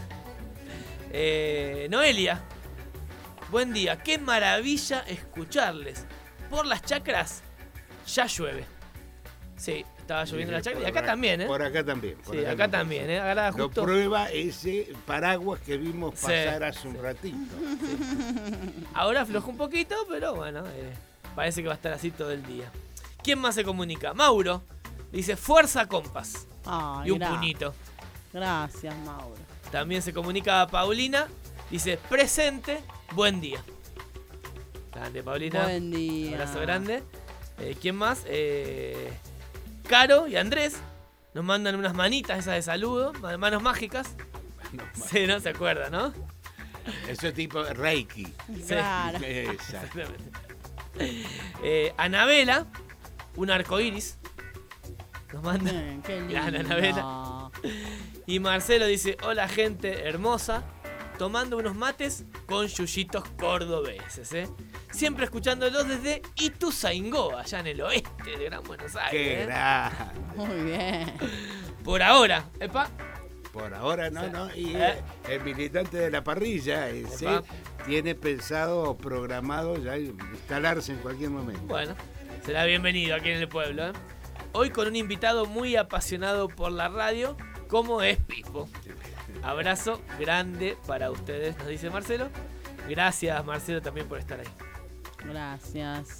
Eh, Noelia, buen día, qué maravilla escucharles. Por las chacras ya llueve. Sí, estaba lloviendo en las chacras y acá Por- también, ¿eh? Por acá también. por Sí, acá también, ¿eh? Ahora Lo justo... prueba ese paraguas que vimos Sí, pasar hace un sí. ratito. Ahora aflojó un poquito, pero bueno, eh, parece que va a estar así todo el día. ¿Quién más se comunica? Mauro dice fuerza compas. Ay, Y un gra- puñito. Gracias, Mauro. También se comunica a Paulina. Dice presente, buen día. Grande, Paulina. Buen día. Un abrazo grande. Eh, ¿Quién más? Eh, Caro y Andrés nos mandan unas manitas esas de saludo, ma- manos mágicas. Sí, no se acuerda, ¿no? Eso es tipo Reiki. Sí. Claro. Esa. Exactamente. Eh, Anabela, un arco iris. Nos manda. Bien, qué lindo. Gran Anabela. Y Marcelo dice, hola gente hermosa, tomando unos mates con yuyitos cordobeses, ¿eh? Siempre escuchándolos desde Ituzaingó, allá en el oeste de Gran Buenos Aires. ¡Qué ¿eh? gran! Muy bien. Por ahora, epa. Por ahora no, no. Y ¿Eh? el militante de la parrilla ese Epa. tiene pensado o programado ya instalarse en cualquier momento. Bueno, será bienvenido aquí en el pueblo, ¿eh? Hoy con un invitado muy apasionado por la radio, como es Pipo. Abrazo grande para ustedes, nos dice Marcelo. Gracias, Marcelo, también por estar ahí. Gracias.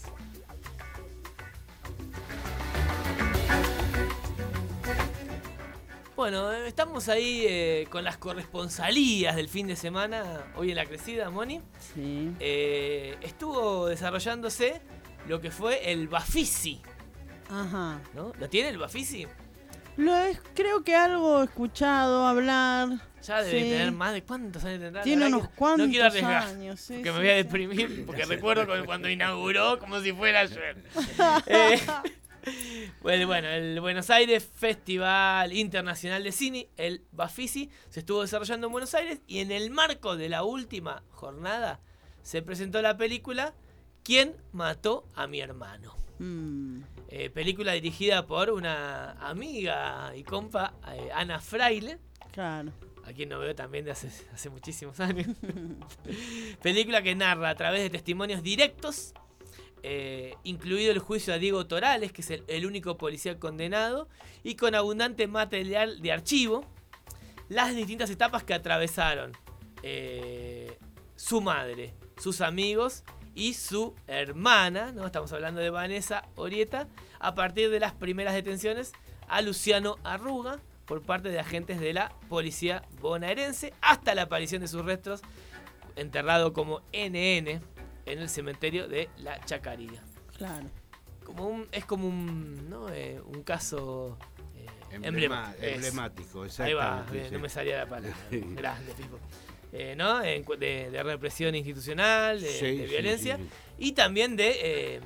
Bueno, estamos ahí eh, con las corresponsalías del fin de semana, hoy en La Crecida, Moni. Sí. Eh, estuvo desarrollándose lo que fue el Bafisi. Ajá. ¿No? ¿Lo tiene el Bafisi? Lo es, creo que algo he escuchado hablar. Ya debe sí. tener más de cuántos años tendrá. Tiene unos cuantos no quiero arriesgar, años. Sí, porque sí, me voy a sí. deprimir, porque recuerdo cuando, cuando inauguró como si fuera ayer. eh, bueno, bueno, el Buenos Aires Festival Internacional de Cine, el Bafisi, se estuvo desarrollando en Buenos Aires y en el marco de la última jornada se presentó la película ¿Quién mató a mi hermano? Mm. Eh, película dirigida por una amiga y compa, eh, Ana Fraile. Claro. A quien no veo también de hace, hace muchísimos años. Película que narra a través de testimonios directos, eh, incluido el juicio a Diego Torales, que es el, el único policía condenado, y con abundante material de archivo, las distintas etapas que atravesaron eh, su madre, sus amigos y su hermana, ¿no? Estamos hablando de Vanessa Orieta, a partir de las primeras detenciones a Luciano Arruga por parte de agentes de la policía bonaerense, hasta la aparición de sus restos enterrado como N N en el cementerio de La Chacarilla. Claro. Como un, es como un, ¿no? eh, un caso eh, Emblema, emblema- emblemático, es. Ahí va, exactamente. bien, sí. no me salía la palabra. Grande, tipo. Eh, ¿no? En cu- De, de represión institucional, de, Sí, de sí, violencia, sí, sí. y también de eh,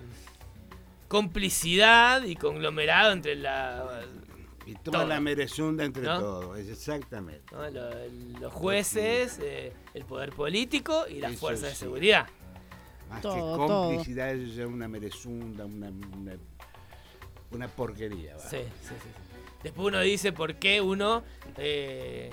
complicidad y conglomerado entre la... Y toma todo, la merezunda entre ¿no? todos, es exactamente. ¿no? Lo- los jueces, eh, el poder político y las Eso fuerzas de sí. seguridad. Más Todo, que todo. complicidad, eso ya es una merezunda, una, una, una porquería. ¿va? Sí, sí, sí, sí. Después uno dice por qué uno eh,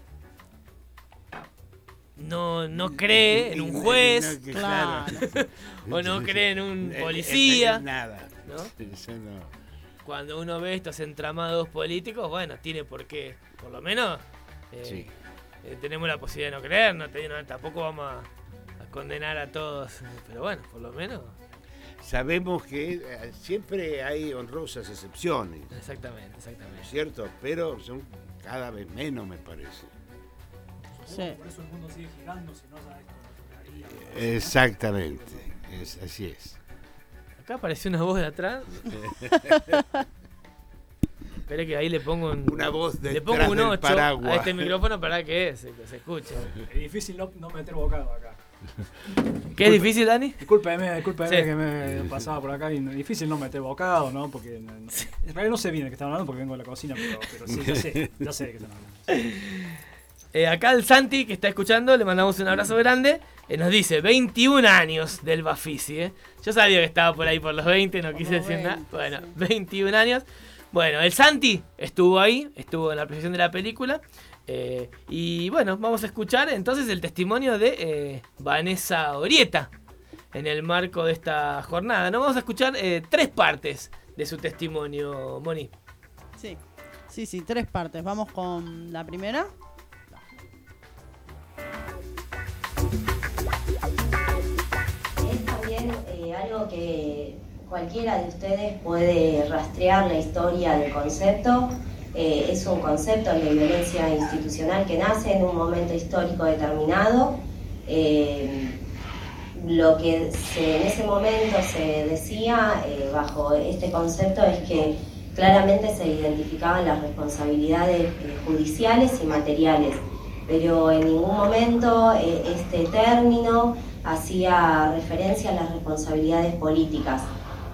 no, no cree en un juez, No, que claro. o no cree en un En- en- policía. en nada. ¿no? Eso no. Cuando uno ve estos entramados políticos, bueno, tiene por qué, por lo menos, eh, Sí. eh, tenemos la posibilidad de no creer, no, te- no, tampoco vamos a, a condenar a todos, pero bueno, por lo menos. Sabemos que eh, siempre hay honrosas excepciones, Exactamente, exactamente. ¿cierto? Pero son cada vez menos, me parece. Sí. Por eso el mundo sigue girando, si no sabes cómo giraría. Exactamente, es, así es. Acá apareció una voz de atrás. Espera que ahí le pongo un, Una voz le detrás pongo un del ocho paraguas. a este micrófono para que se, se escuche. Es difícil no, no meter bocado acá. ¿Qué es difícil, Dani? Discúlpeme, discúlpeme Sí. que me pasaba por acá y no- difícil no meter bocado, ¿no? Porque no- no- en realidad no sé bien de qué están hablando porque vengo de la cocina, pero, pero sí, ya sé, ya sé de qué están hablando. Eh, acá el Santi, que está escuchando, le mandamos un abrazo grande. Eh, nos dice veintiún años del Bafisi. ¿eh? Yo sabía que estaba por ahí por los veinte, no quise decir nada. Bueno, veintiún años. Bueno, el Santi estuvo ahí, estuvo en la presentación de la película. Eh, y bueno, vamos a escuchar entonces el testimonio de eh, Vanessa Orieta en el marco de esta jornada. Nos vamos a escuchar eh, tres partes de su testimonio, Moni. Sí, sí, sí, tres partes. Vamos con la primera. Es también eh, algo que cualquiera de ustedes puede rastrear la historia del concepto. Eh, es un concepto de violencia institucional que nace en un momento histórico determinado. Eh, lo que se, en ese momento se decía eh, bajo este concepto es que claramente se identificaban las responsabilidades eh, judiciales y materiales, pero en ningún momento eh, este término hacía referencia a las responsabilidades políticas.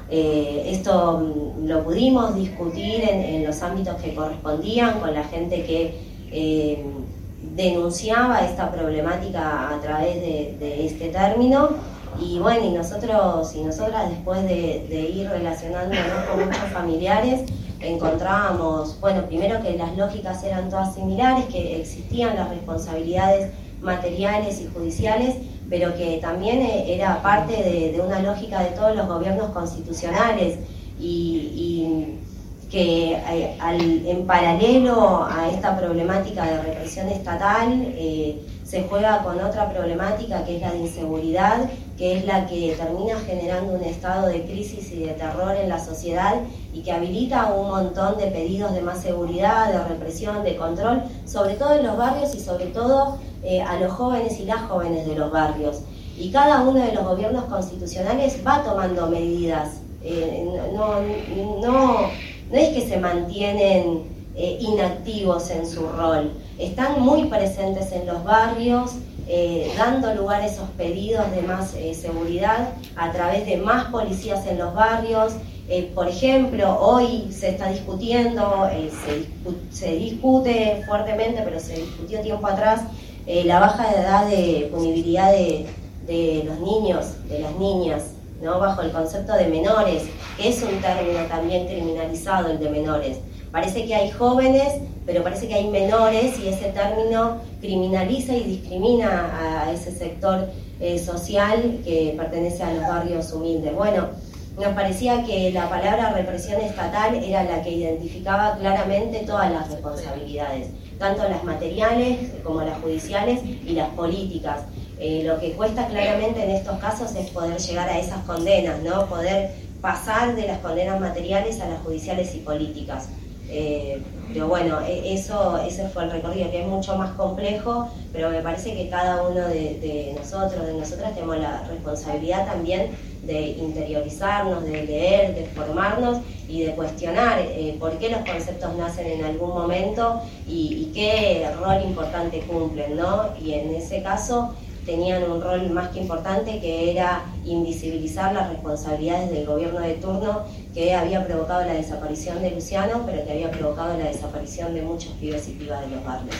Eh, esto mm, lo pudimos discutir en, en los ámbitos que correspondían con la gente que eh, denunciaba esta problemática a través de, de este término. Y bueno, y nosotros y nosotras después de, de ir relacionándonos con muchos familiares, encontrábamos, bueno, primero que las lógicas eran todas similares, que existían las responsabilidades materiales y judiciales, pero que también era parte de, de una lógica de todos los gobiernos constitucionales y, y que al, en paralelo a esta problemática de represión estatal eh, se juega con otra problemática que es la de inseguridad, que es la que termina generando un estado de crisis y de terror en la sociedad y que habilita un montón de pedidos de más seguridad, de represión, de control, sobre todo en los barrios y sobre todo eh, a los jóvenes y las jóvenes de los barrios. Y cada uno de los gobiernos constitucionales va tomando medidas. Eh, no, no, no es que se mantienen eh, inactivos en su rol, están muy presentes en los barrios, Eh, dando lugar a esos pedidos de más eh, seguridad a través de más policías en los barrios. Eh, por ejemplo, hoy se está discutiendo, eh, se, discu se discute fuertemente, pero se discutió tiempo atrás, eh, la baja de edad de punibilidad de, de los niños, de las niñas, ¿no? Bajo el concepto de menores, que es un término también criminalizado, el de menores. Parece que hay jóvenes, pero parece que hay menores y ese término criminaliza y discrimina a ese sector eh, social que pertenece a los barrios humildes. Bueno, nos parecía que la palabra represión estatal era la que identificaba claramente todas las responsabilidades, tanto las materiales como las judiciales y las políticas. Eh, lo que cuesta claramente en estos casos es poder llegar a esas condenas, ¿no? Poder pasar de las condenas materiales a las judiciales y políticas. Eh, pero bueno, eso, ese fue el recorrido, que es mucho más complejo, pero me parece que cada uno de, de nosotros, de nosotras, tenemos la responsabilidad también de interiorizarnos, de leer, de formarnos y de cuestionar eh, por qué los conceptos nacen en algún momento y, y qué rol importante cumplen, ¿no? Y en ese caso tenían un rol más que importante, que era invisibilizar las responsabilidades del gobierno de turno, que había provocado la desaparición de Luciano, pero que había provocado la desaparición de muchos pibes y pibas de los barrios,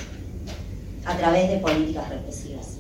a través de políticas represivas.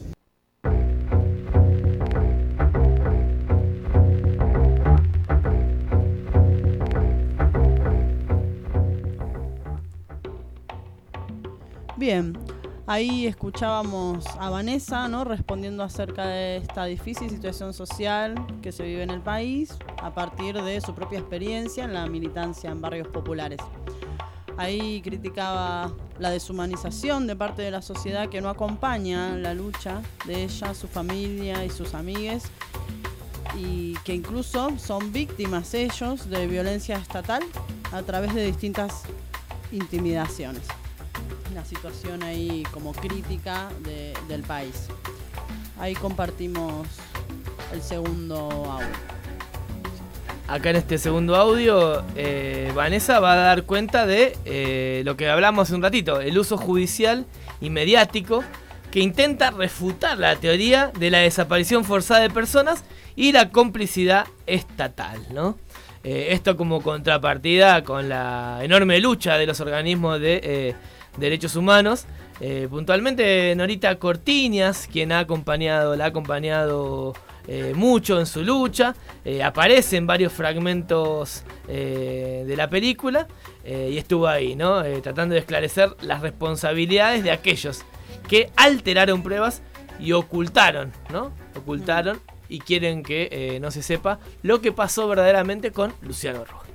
Bien. Ahí escuchábamos a Vanessa, ¿no? Respondiendo acerca de esta difícil situación social que se vive en el país a partir de su propia experiencia en la militancia en barrios populares. Ahí criticaba la deshumanización de parte de la sociedad que no acompaña la lucha de ella, su familia y sus amigues, y que incluso son víctimas ellos de violencia estatal a través de distintas intimidaciones. Una situación ahí como crítica de, del país. Ahí compartimos el segundo audio. Acá en este segundo audio, eh, Vanessa va a dar cuenta de eh, lo que hablamos hace un ratito, el uso judicial y mediático que intenta refutar la teoría de la desaparición forzada de personas y la complicidad estatal, ¿no? Eh, esto como contrapartida con la enorme lucha de los organismos de eh, derechos humanos, eh, puntualmente Norita Cortiñas, quien ha acompañado, la ha acompañado eh, mucho en su lucha, eh, aparece en varios fragmentos eh, de la película eh, y estuvo ahí, ¿no? Eh, tratando de esclarecer las responsabilidades de aquellos que alteraron pruebas y ocultaron, ¿no? Ocultaron y quieren que eh, no se sepa lo que pasó verdaderamente con Luciano Rojas.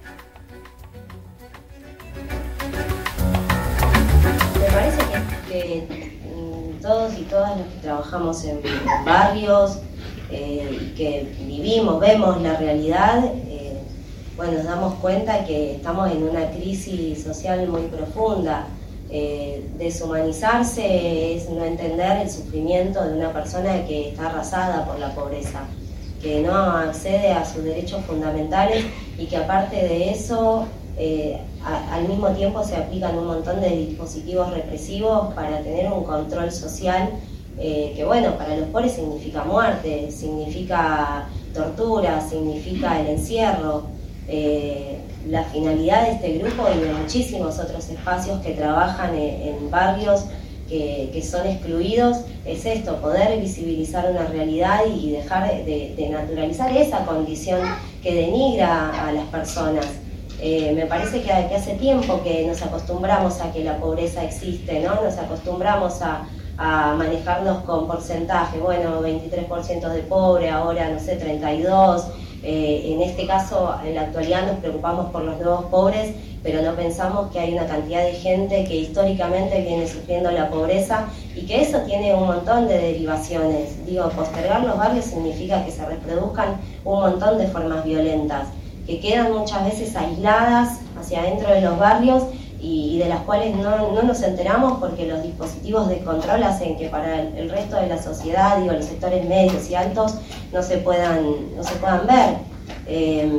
Me parece que, que mm, todos y todas los que trabajamos en, en barrios eh, y que vivimos, vemos la realidad, eh, bueno, nos damos cuenta que estamos en una crisis social muy profunda. Eh, deshumanizarse es no entender el sufrimiento de una persona que está arrasada por la pobreza, que no accede a sus derechos fundamentales y que aparte de eso eh, a, al mismo tiempo se aplican un montón de dispositivos represivos para tener un control social eh, que bueno, para los pobres significa muerte, significa tortura, significa el encierro. Eh, la finalidad de este grupo y de muchísimos otros espacios que trabajan en, en barrios que, que son excluidos es esto, poder visibilizar una realidad y dejar de, de naturalizar esa condición que denigra a las personas. Eh, me parece que, que hace tiempo que nos acostumbramos a que la pobreza existe, ¿no? Nos acostumbramos a, a manejarnos con porcentaje, bueno, veintitrés por ciento de pobre, ahora no sé, treinta y dos por ciento. Eh, en este caso, en la actualidad nos preocupamos por los nuevos pobres, pero no pensamos que hay una cantidad de gente que históricamente viene sufriendo la pobreza y que eso tiene un montón de derivaciones. Digo, postergar los barrios significa que se reproduzcan un montón de formas violentas, que quedan muchas veces aisladas hacia adentro de los barrios y, y de las cuales no, no nos enteramos porque los dispositivos de control hacen que para el, el resto de la sociedad, digo, los sectores medios y altos, no se puedan, no se puedan ver. Eh,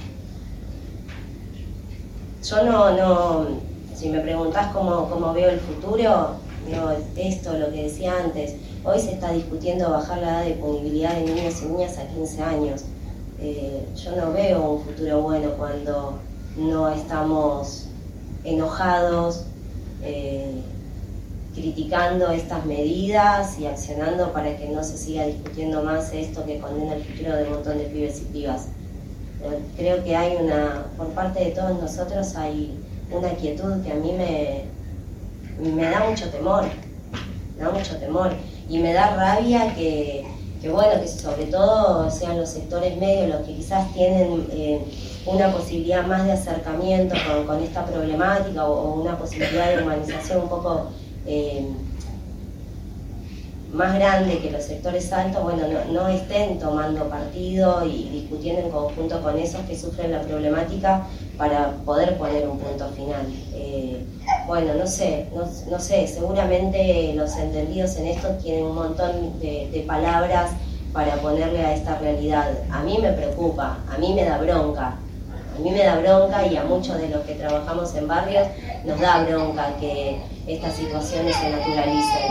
yo no, no, si me preguntás cómo, cómo veo el futuro, digo, esto, lo que decía antes, hoy se está discutiendo bajar la edad de punibilidad de niños y niñas a quince años. Eh, yo no veo un futuro bueno cuando no estamos enojados, eh, criticando estas medidas y accionando para que no se siga discutiendo más esto que condena el futuro de un montón de pibes y pibas. Eh, creo que hay una, por parte de todos nosotros hay una quietud que a mí me, me da mucho temor, me da mucho temor y me da rabia que, que bueno, que sobre todo sean los sectores medios los que quizás tienen eh, una posibilidad más de acercamiento con, con esta problemática o, o una posibilidad de humanización un poco eh, más grande que los sectores altos, bueno, no, no estén tomando partido y discutiendo en conjunto con esos que sufren la problemática para poder poner un punto final. Eh, bueno, no sé, no, no sé, seguramente los entendidos en esto tienen un montón de, de palabras para ponerle a esta realidad. A mí me preocupa, a mí me da bronca. A mí me da bronca y a muchos de los que trabajamos en barrios nos da bronca que estas situaciones se naturalicen.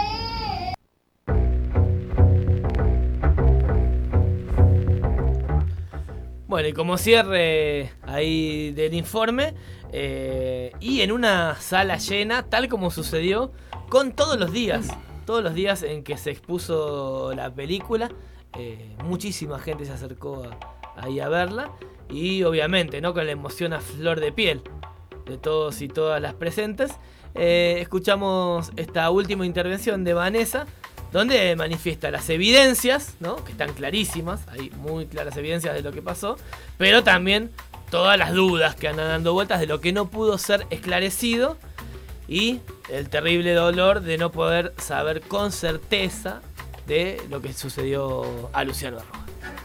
Bueno, y como cierre ahí del informe, eh, y en una sala llena, tal como sucedió con todos los días, todos los días en que se expuso la película, eh, muchísima gente se acercó a, ahí a verla. Y obviamente, ¿no?, con la emoción a flor de piel de todos y todas las presentes, eh, escuchamos esta última intervención de Vanessa, donde manifiesta las evidencias, ¿no?, que están clarísimas, hay muy claras evidencias de lo que pasó, pero también todas las dudas que andan dando vueltas de lo que no pudo ser esclarecido y el terrible dolor de no poder saber con certeza de lo que sucedió a Luciano Arroja.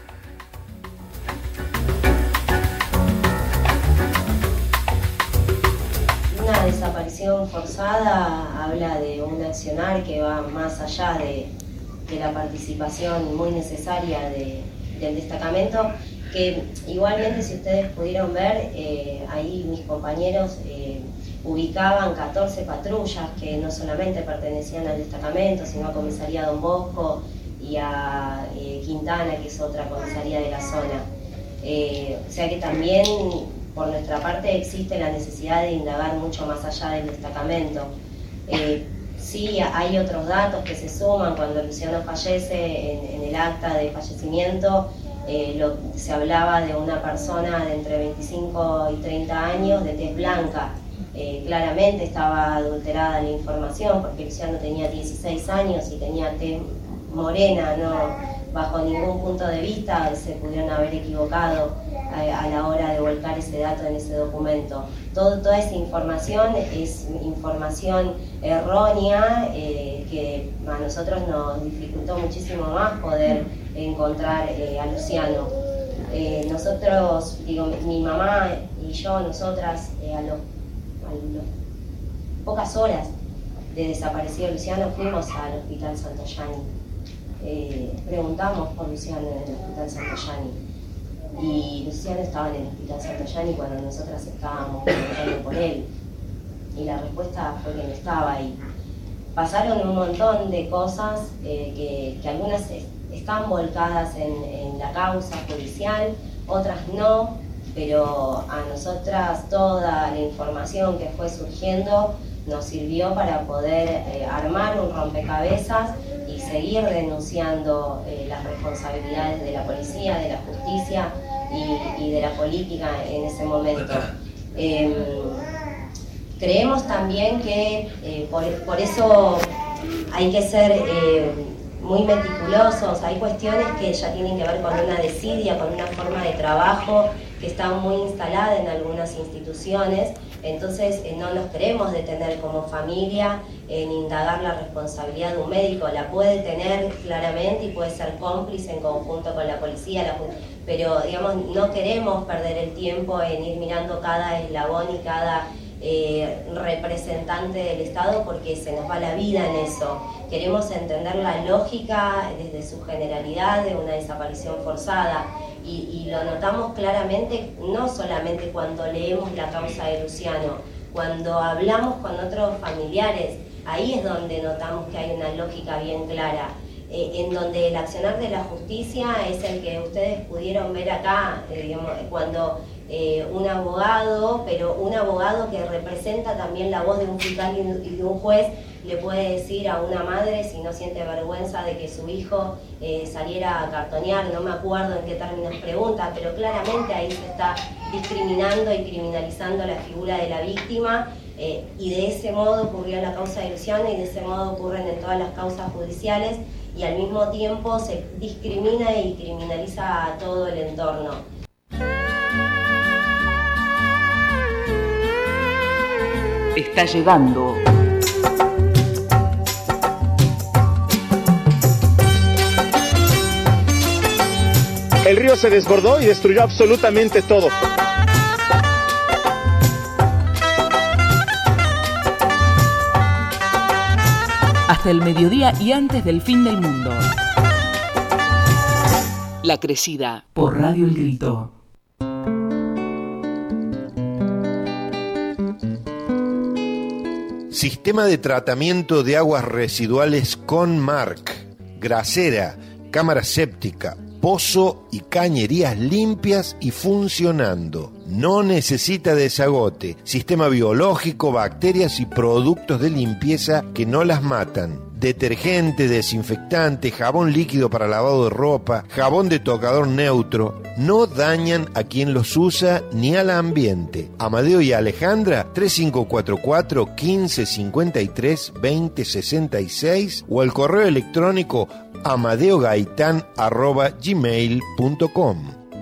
Una desaparición forzada habla de un accionar que va más allá de, de la participación muy necesaria de, del destacamento, que igualmente, si ustedes pudieron ver, eh, ahí mis compañeros eh, ubicaban catorce patrullas que no solamente pertenecían al destacamento, sino a Comisaría Don Bosco y a eh, Quintana, que es otra comisaría de la zona. Eh, o sea que también por nuestra parte existe la necesidad de indagar mucho más allá del destacamento. Eh, sí, hay otros datos que se suman. Cuando Luciano fallece, en, en el acta de fallecimiento eh, lo, se hablaba de una persona de entre veinticinco y treinta años de tez blanca. Eh, claramente estaba adulterada la información porque Luciano tenía dieciséis años y tenía tez morena, no, bajo ningún punto de vista se pudieron haber equivocado a, a la hora de volcar ese dato en ese documento. Todo, toda esa información es información errónea eh, que a nosotros nos dificultó muchísimo más poder encontrar eh, a Luciano. Eh, nosotros, digo, mi mamá y yo, nosotras, eh, a los a las pocas horas de desaparecido Luciano, fuimos al Hospital Santoyani. Eh, preguntamos por Luciano en el Hospital Santoyani. Y Luciano estaba en el Hospital Santoyani cuando nosotras estábamos preguntando por él. Y la respuesta fue que no estaba ahí. Pasaron un montón de cosas eh, que, que algunas están volcadas en, en la causa judicial, otras no. pero a nosotras toda la información que fue surgiendo nos sirvió para poder eh, armar un rompecabezas y seguir denunciando eh, las responsabilidades de la policía, de la justicia y, y de la política en ese momento. Eh, creemos también que eh, por, por eso hay que ser eh, muy meticulosos, hay cuestiones que ya tienen que ver con una desidia, con una forma de trabajo que está muy instalada en algunas instituciones, entonces eh, no nos queremos detener como familia en indagar la responsabilidad de un médico, la puede tener claramente y puede ser cómplice en conjunto con la policía, la, pero digamos no queremos perder el tiempo en ir mirando cada eslabón y cada eh, representante del Estado porque se nos va la vida en eso. Queremos entender la lógica desde su generalidad de una desaparición forzada. Y, y lo notamos claramente, no solamente cuando leemos la causa de Luciano, cuando hablamos con otros familiares, ahí es donde notamos que hay una lógica bien clara, eh, en donde el accionar de la justicia es el que ustedes pudieron ver acá, eh, digamos, cuando eh, un abogado, pero un abogado que representa también la voz de un fiscal y de un juez, le puede decir a una madre si no siente vergüenza de que su hijo eh, saliera a cartonear, no me acuerdo en qué términos pregunta, pero claramente ahí se está discriminando y criminalizando la figura de la víctima eh, y de ese modo ocurrió en la causa de Luciano y de ese modo ocurren en todas las causas judiciales y al mismo tiempo se discrimina y criminaliza a todo el entorno. Está llegando. El río se desbordó y destruyó absolutamente todo. Hasta el mediodía y antes del fin del mundo. La Crecida por Radio El Grito. Sistema de tratamiento de aguas residuales Conmark. Grasera, cámara séptica, pozo y cañerías limpias y funcionando. No necesita desagote. Sistema biológico, bacterias y productos de limpieza que no las matan. Detergente, desinfectante, jabón líquido para lavado de ropa, jabón de tocador neutro. No dañan a quien los usa ni al ambiente. Amadeo y Alejandra, tres cinco cuatro cuatro, quince cincuenta y tres, veinte sesenta y seis o al correo electrónico amadeogaitan arroba gmail punto com.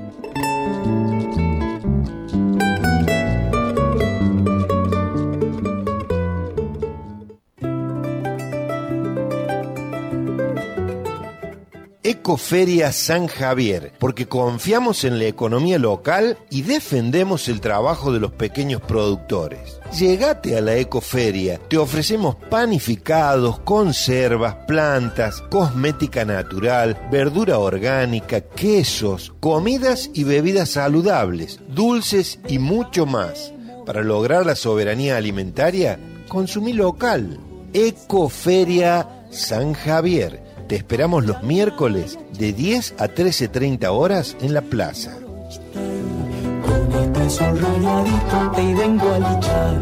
Ecoferia San Javier, porque confiamos en la economía local y defendemos el trabajo de los pequeños productores. Llegate a la Ecoferia, te ofrecemos panificados, conservas, plantas, cosmética natural, verdura orgánica, quesos, comidas y bebidas saludables, dulces y mucho más. Para lograr la soberanía alimentaria, consumí local. Ecoferia San Javier. Te esperamos los miércoles de diez a trece treinta horas en la plaza. Con este sol rayadito te vengo a luchar.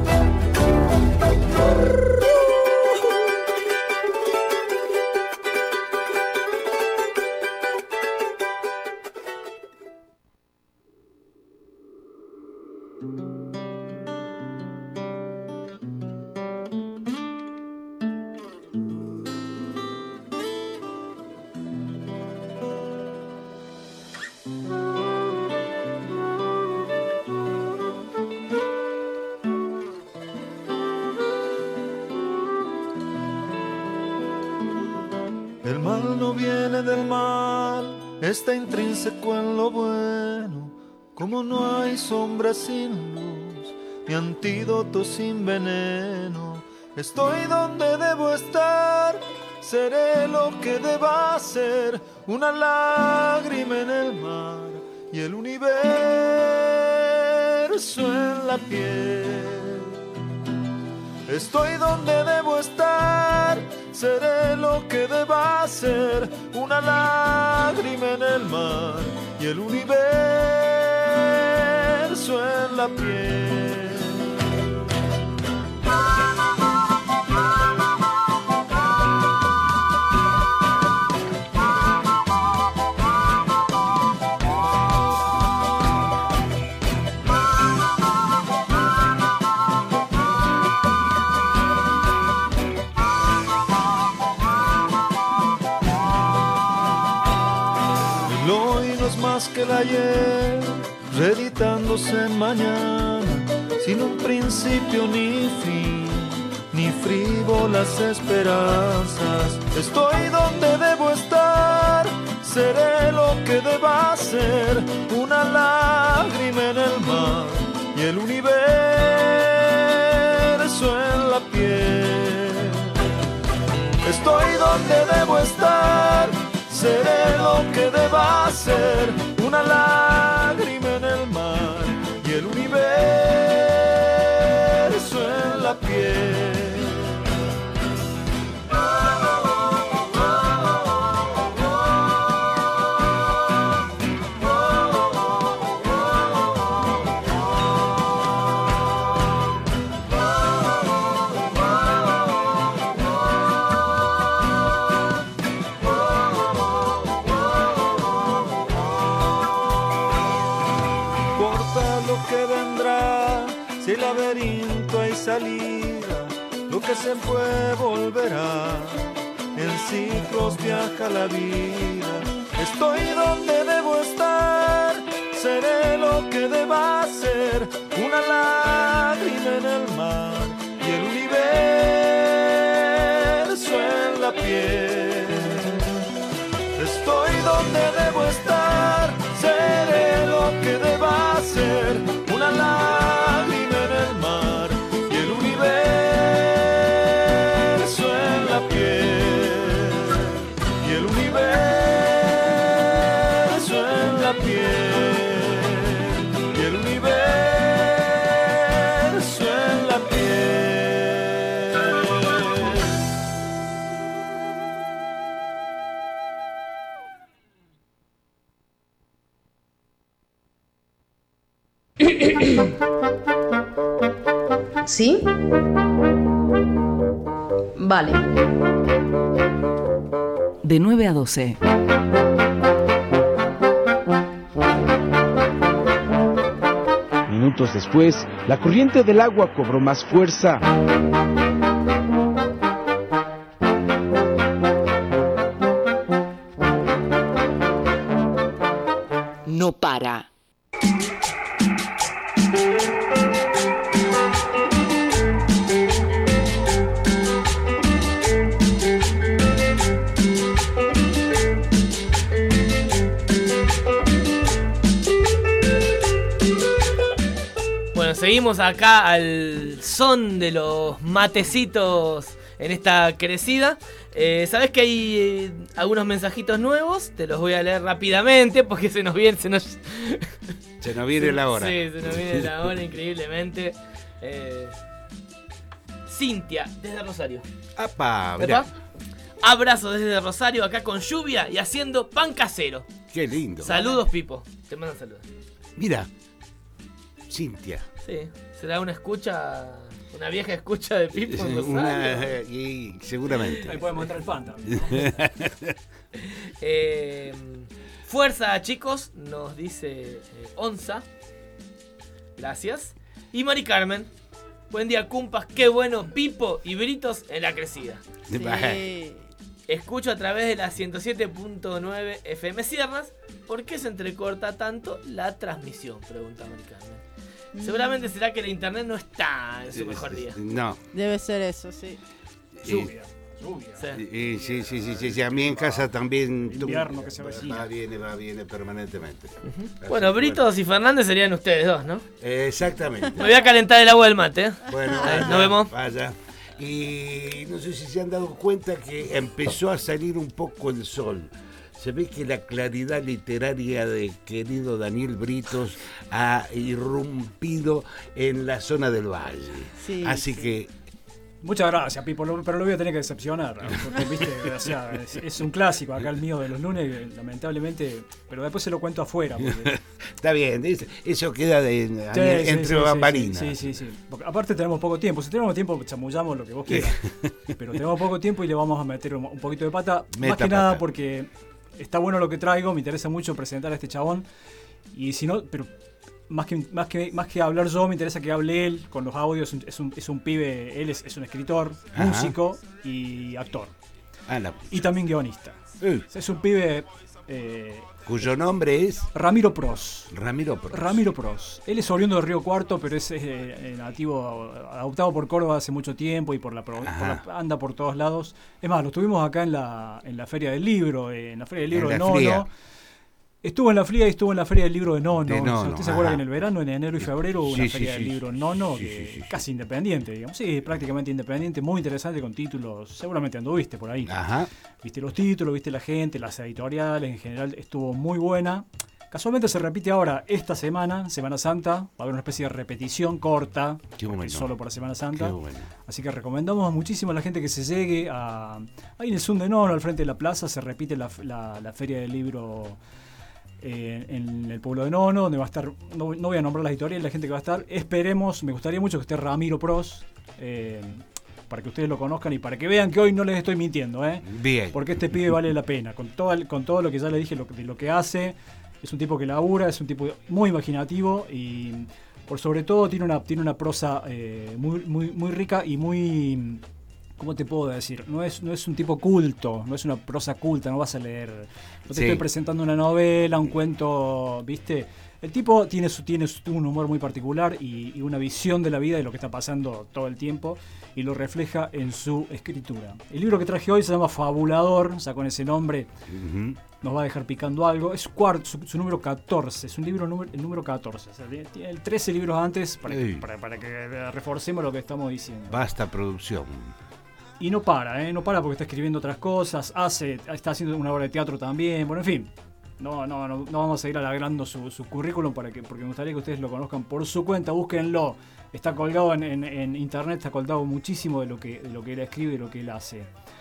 El mal no viene del mal, está intrínseco en lo bueno. Como no hay sombra sin luz, ni antídoto sin veneno. Estoy donde debo estar, seré lo que deba ser. Una lágrima en el mar y el universo en la piel. Estoy donde debo estar, seré lo que deba ser. Una lágrima en el mar y el universo beso en la piel. El hoy no es más que el ayer, reeditándose en mañana, sin un principio ni fin, ni frívolas esperanzas. Estoy donde debo estar, seré lo que deba ser, una lágrima en el mar y el universo en la piel. Estoy donde debo estar, seré lo que deba ser, una lágrima en el mar y el universo en la piel. Si el laberinto hay salida, lo que se fue volverá, en ciclos viaja la vida. Estoy donde debo estar, seré lo que deba ser, una lágrima en el mar y el universo en la piel. Estoy donde debo estar, seré lo que deba ser, una lágrima en el mar y el universo en la piel, y el universo en la piel, y el universo en la ¿Sí? Vale. De nueve a doce. Minutos después, la corriente del agua cobró más fuerza. No para. Seguimos acá al son de los matecitos en esta crecida. Eh, Sabes que hay eh, algunos mensajitos nuevos, te los voy a leer rápidamente porque se nos viene, se nos, se nos viene la hora. Sí, se nos viene la hora increíblemente. Eh, Cintia, desde Rosario. ¡Apa! Mirá. Abrazo desde Rosario, acá con lluvia y haciendo pan casero. Qué lindo. Saludos, Pipo. Te mando saludos. Mira, Cintia. Sí, será una escucha, una vieja escucha de Pipo en Rosario. Una, y seguramente. Ahí podemos entrar el pan también. eh, fuerza, chicos, nos dice eh, Onza. Gracias. Y Mari Carmen. Buen día, cumpas. Qué bueno, Pipo y Britos en la crecida. Sí. Escucho a través de la ciento siete punto nueve F M Sierras. ¿Por qué se entrecorta tanto la transmisión? Pregunta Mari Carmen. Seguramente será que la internet no está en su mejor día. No. Debe ser eso, sí. Lluvia. Lluvia. Sí, sí, sí, sí, sí, sí. A mí en casa también. Invierno que se avecina. Va, viene, va, viene permanentemente. Uh-huh. Bueno, Britos bueno. y Fernández serían ustedes dos, ¿no? Eh, exactamente. Me voy a calentar el agua del mate. ¿eh? Bueno, Ahí, vaya, nos vemos. Vaya. Y no sé si se han dado cuenta que empezó a salir un poco el sol. Se ve que la claridad literaria de querido Daniel Britos ha irrumpido en la zona del valle. Sí, Así sí. que Muchas gracias, Pipo, lo- pero lo voy a tener que decepcionar. Porque, viste, o sea, es, es un clásico acá el mío de los lunes, que, lamentablemente, pero después se lo cuento afuera. Porque... Está bien, es- eso queda de, Sí, entre sí, sí, bambalinas. Sí, sí, sí. Porque aparte tenemos poco tiempo. Si tenemos tiempo, chamullamos lo que vos quieras. Pero tenemos poco tiempo y le vamos a meter un, un poquito de pata. Meta más que nada pata. porque está bueno lo que traigo, me interesa mucho presentar a este chabón. Y si no, pero más que, más que, más que hablar yo, me interesa que hable él con los audios. Es un, es un, es un pibe, él es, es un escritor, Ajá. músico y actor. Ah, la- Y también guionista. Uh. Es un pibe... eh, Cuyo nombre es Ramiro Pros. Ramiro Pros. Ramiro Pros. Él es oriundo de Río Cuarto, pero es eh, nativo, adoptado por Córdoba hace mucho tiempo y por la, pro- por Ajá. la- anda por todos lados. Es más, lo tuvimos acá en la, en la Feria del Libro, eh, en la Feria del Libro En de la Nono. Fría. Estuvo en la Fría y estuvo en la Feria del Libro de Nono. De O sea, Nono, ¿usted se acuerda ajá. que en el verano, en enero y febrero, hubo Sí, una sí, Feria sí, del sí. Libro en Nono, Sí, que sí, sí. casi independiente, digamos? Sí, prácticamente independiente, muy interesante, con títulos. Seguramente anduviste por ahí. Ajá. Viste los títulos, viste la gente, las editoriales, en general estuvo muy buena. Casualmente se repite ahora esta semana, Semana Santa, va a haber una especie de repetición corta, Qué bueno. solo para Semana Santa. Qué bueno. Así que recomendamos muchísimo a la gente que se llegue a... Ahí en el Zoom de Nono, al frente de la plaza, se repite la, la- la Feria del Libro eh, en el pueblo de Nono, donde va a estar, no, no voy a nombrar las historias, la gente que va a estar. Esperemos, me gustaría mucho que esté Ramiro Pros, eh, para que ustedes lo conozcan y para que vean que hoy no les estoy mintiendo, ¿eh? Bien. Porque este pibe vale la pena, con todo, el- con todo lo que ya le dije lo, de lo que hace. Es un tipo que labura, es un tipo muy imaginativo y por sobre todo tiene una, tiene una prosa eh, muy, muy, muy rica y muy... ¿Cómo te puedo decir? No es, no es un tipo culto, no es una prosa culta, no vas a leer... No te Sí. estoy presentando una novela, un cuento, ¿viste? El tipo tiene, su, tiene su- un humor muy particular y, y una visión de la vida y lo que está pasando todo el tiempo y lo refleja en su escritura. El libro que traje hoy se llama Fabulador, o sea, con ese nombre Ujú. nos va a dejar picando algo. Es cuarto, su, su número catorce, es un libro número, el número catorce. O sea, tiene- tiene trece libros antes para, Ey. para, para que reforcemos lo que estamos diciendo. Basta producción. Y no para, ¿eh? No para porque está escribiendo otras cosas, hace, está haciendo una obra de teatro también, bueno, en fin. No, no, no, no vamos a ir alargando su, su currículum para que, porque me gustaría que ustedes lo conozcan por su cuenta, búsquenlo. Está colgado en, en- en internet, está colgado muchísimo de lo que, de lo que él escribe y de lo que él hace.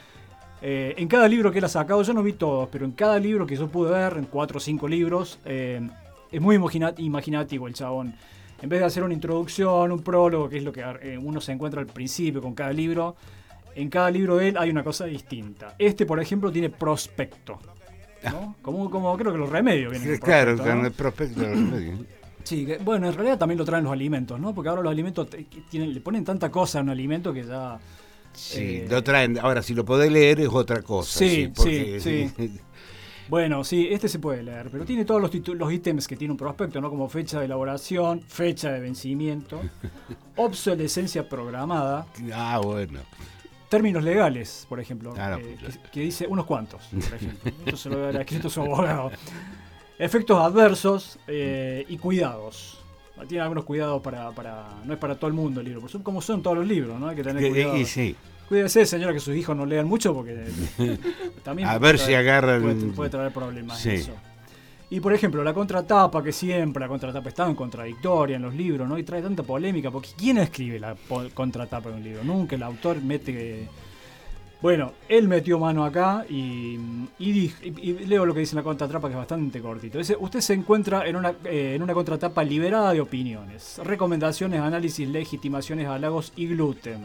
Eh, en cada libro que él ha sacado, yo no vi todos, pero en cada libro que yo pude ver, en cuatro o cinco libros, eh, es muy imagina- imaginativo el chabón. En vez de hacer una introducción, un prólogo, que es lo que eh, uno se encuentra al principio con cada libro, en cada libro de él hay una cosa distinta. Este, por ejemplo, tiene prospecto. ¿no? Como, como creo que los remedios vienen con Claro, prospecto, con ¿no? el prospecto de los medios. Sí, que, bueno, en realidad también lo traen los alimentos, ¿no? Porque ahora los alimentos te- tienen, le ponen tanta cosa a un alimento que ya... Sí, eh, lo traen. Ahora, si lo podés leer es otra cosa. Sí, Sí, porque- sí, sí. Bueno, sí, este se puede leer, pero tiene todos los, titu- los ítems que tiene un prospecto, ¿no? Como fecha de elaboración, fecha de vencimiento, obsolescencia programada, Ah, bueno. términos legales, por ejemplo, Claro. eh, que, que dice unos cuantos, por ejemplo. Esto se lo habrá escrito su abogado. Efectos adversos eh, y cuidados. Tiene algunos cuidados para, para... No es para todo el mundo el libro, por supuesto, como son todos los libros, ¿no? Hay que tener Que- cuidado. y sí. Cuídese, señora, que sus hijos no lean mucho porque también A puede ver si traer- agarran- Puede, puede traer problemas Sí. eso. Y por ejemplo, la contratapa, que siempre la contratapa está en contradictoria en los libros, ¿no? Y trae tanta polémica, porque ¿quién escribe la po- contratapa de un libro? Nunca el autor mete... Bueno, él metió mano acá y, y, dij- y- y leo lo que dice en la contratapa, que es bastante cortito. Dice, usted se encuentra en una, eh, en una contratapa liberada de opiniones, recomendaciones, análisis, legitimaciones, halagos y gluten.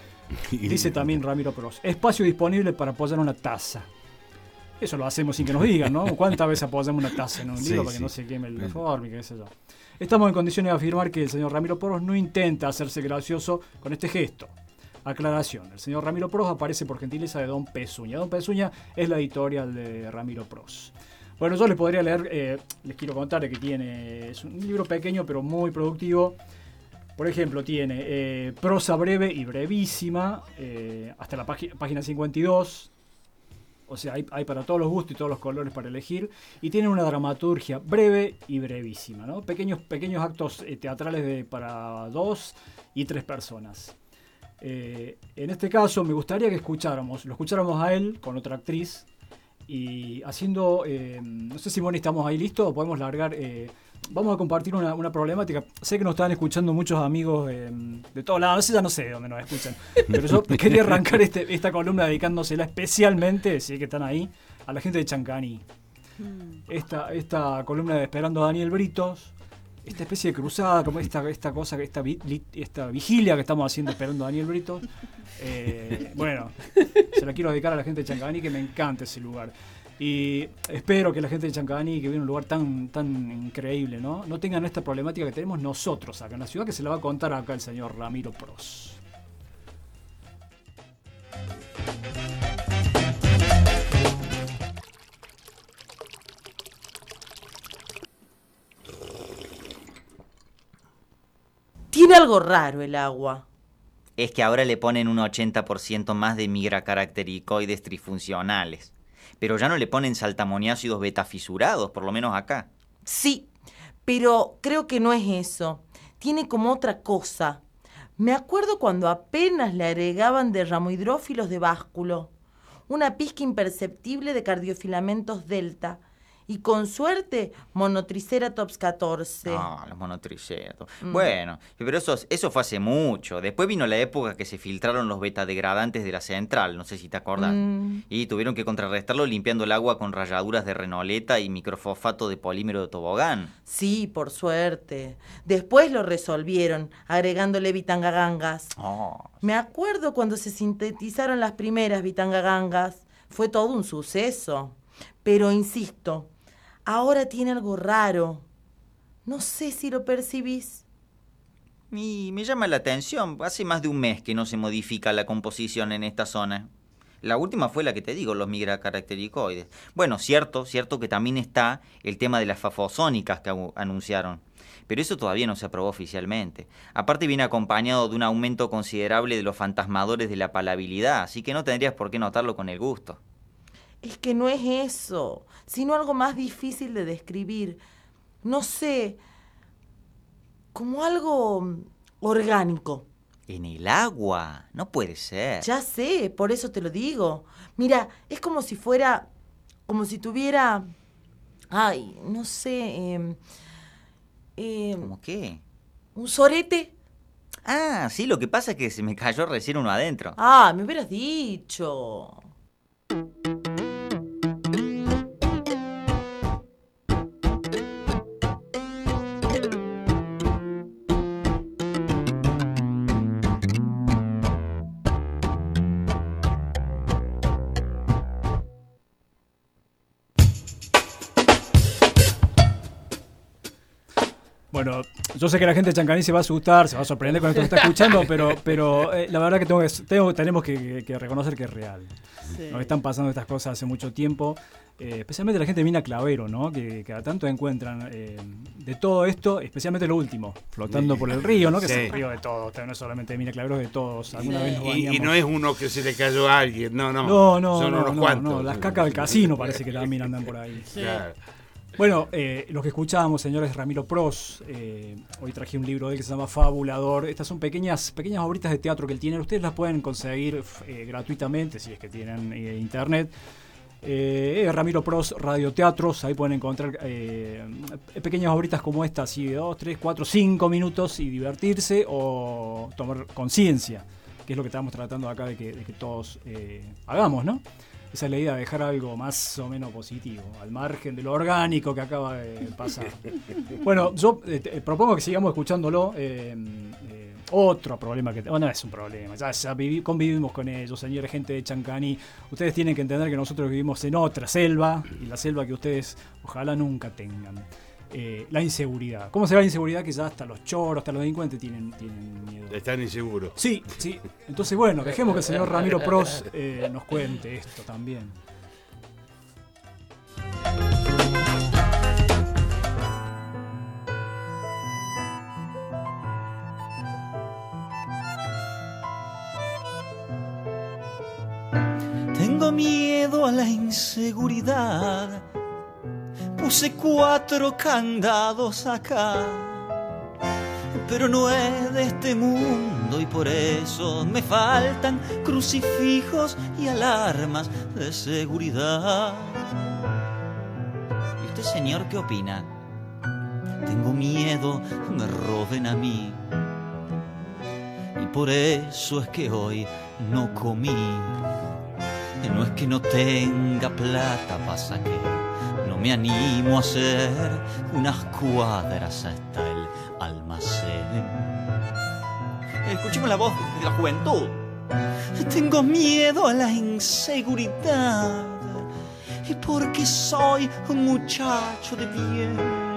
Dice también Ramiro Pros. Espacio disponible para apoyar una taza. Eso lo hacemos sin que nos digan, ¿no? ¿Cuántas veces apoyamos una taza en un Sí, libro para que sí. no se queme el uniforme, qué sé yo? Estamos en condiciones de afirmar que el señor Ramiro Pros no intenta hacerse gracioso con este gesto. Aclaración, el señor Ramiro Pros aparece por gentileza de Don Pezuña. Don Pezuña es la editorial de Ramiro Pros. Bueno, yo les podría leer, eh, les quiero contar que tiene, es un libro pequeño pero muy productivo. Por ejemplo, tiene eh, prosa breve y brevísima, eh, hasta la página, página cincuenta y dos. O sea, hay, hay para todos los gustos y todos los colores para elegir. Y tiene una dramaturgia breve y brevísima, ¿no? Pequeños, pequeños actos eh, teatrales de, para dos y tres personas. Eh, en este caso, me gustaría que escucháramos, lo escucháramos a él con otra actriz. Y haciendo, eh, no sé si Moni estamos ahí listos o podemos largar. Eh, vamos a compartir una, una problemática. Sé que nos están escuchando muchos amigos eh, de todos lados, no sé, ya no sé de dónde nos escuchan, pero yo quería arrancar este, esta columna dedicándosela especialmente, si es que están ahí, a la gente de Chancani. Esta, esta columna de Esperando a Daniel Britos, esta especie de cruzada, como esta, esta cosa, esta, esta vigilia que estamos haciendo esperando a Daniel Britos, eh, bueno, se la quiero dedicar a la gente de Chancani, que me encanta ese lugar. Y espero que la gente de Chancani, que vive en un lugar tan, tan increíble, ¿no? no tengan esta problemática que tenemos nosotros acá en la ciudad, que se la va a contar acá el señor Ramiro Pros. Tiene algo raro el agua. Es que ahora le ponen un ochenta por ciento más de migracaractericoides trifuncionales. Pero ya no le ponen saltamoniácidos betafisurados, por lo menos acá. Sí, pero creo que no es eso. Tiene como otra cosa. Me acuerdo cuando apenas le agregaban derramohidrófilos de básculo. Una pizca imperceptible de cardiofilamentos delta. Y con suerte, Monotriceratops catorce. No, los monotriceratops. Mm. Bueno, pero eso, eso fue hace mucho. Después vino la época que se filtraron los betadegradantes de la central, no sé si te acordás. Mm. Y tuvieron que contrarrestarlo limpiando el agua con ralladuras de renoleta y microfosfato de polímero de tobogán. Sí, por suerte. Después lo resolvieron, agregándole vitangagangas. Oh. Me acuerdo cuando se sintetizaron las primeras vitangagangas. Fue todo un suceso. Pero insisto, ahora tiene algo raro. No sé si lo percibís. Y me llama la atención. Hace más de un mes que no se modifica la composición en esta zona. La última fue la que te digo, los migracaractericoides. Bueno, cierto, cierto que también está el tema de las fafosónicas que anunciaron. Pero eso todavía no se aprobó oficialmente. Aparte viene acompañado de un aumento considerable de los fantasmadores de la palabilidad, así que no tendrías por qué notarlo con el gusto. Es que no es eso, sino algo más difícil de describir. No sé, como algo orgánico. En el agua, no puede ser. Ya sé, por eso te lo digo. Mira, es como si fuera, como si tuviera, ay, no sé, eh, eh, ¿Cómo qué? ¿Un sorete? Ah, sí, lo que pasa es que se me cayó recién uno adentro. Ah, me hubieras dicho. Bueno, yo sé que la gente de Chancani se va a asustar, se va a sorprender con esto que está escuchando, pero, pero eh, la verdad que, tengo que tengo, tenemos que, que reconocer que es real. Sí. Nos están pasando estas cosas hace mucho tiempo, eh, especialmente la gente de Mina Clavero, ¿no? Que cada tanto encuentran eh, de todo esto, especialmente lo último, flotando por el río, ¿no? Que sí. Es el río de todos, no es solamente de Mina Clavero, es de todos. Alguna sí. vez nos y, y no es uno que se le cayó a alguien, no, no. No, no, son no, unos no, cuantos. no, las cacas del casino parece que también andan por ahí. Sí. Claro. Bueno, eh, los que escuchábamos, señores, Ramiro Pros, eh, hoy traje un libro de él que se llama Fabulador. Estas son pequeñas pequeñas obritas de teatro que él tiene. Ustedes las pueden conseguir eh, gratuitamente si es que tienen eh, internet. Eh, Ramiro Pros Radioteatros, ahí pueden encontrar eh, pequeñas obritas como esta, así de dos, tres, cuatro, cinco minutos y divertirse o tomar conciencia, que es lo que estamos tratando acá de que, de que todos eh, hagamos, ¿no? Esa es la idea, dejar algo más o menos positivo, al margen de lo orgánico que acaba de pasar. Bueno, yo eh, te, propongo que sigamos escuchándolo. Eh, eh, otro problema que... Bueno, no es un problema, ya, ya vivi, convivimos con ellos, señores, gente de Chancani. Ustedes tienen que entender que nosotros vivimos en otra selva, y la selva que ustedes ojalá nunca tengan. Eh, la inseguridad. ¿Cómo será la inseguridad? Que ya hasta los choros, hasta los delincuentes tienen, tienen miedo. Están inseguros. Sí, sí. Entonces, bueno, dejemos que el señor Ramiro Pros eh, nos cuente esto también. Tengo miedo a la inseguridad. Puse cuatro candados acá, pero no es de este mundo y por eso me faltan crucifijos y alarmas de seguridad. ¿Y usted, señor, qué opina? tengo miedo me roben a mí. Y por eso es que hoy no comí. No es que no tenga plata, pasa que no me animo a hacer unas cuadras hasta el almacén. Escuchemos la voz de la juventud. Tengo miedo a la inseguridad, y porque soy un muchacho de bien,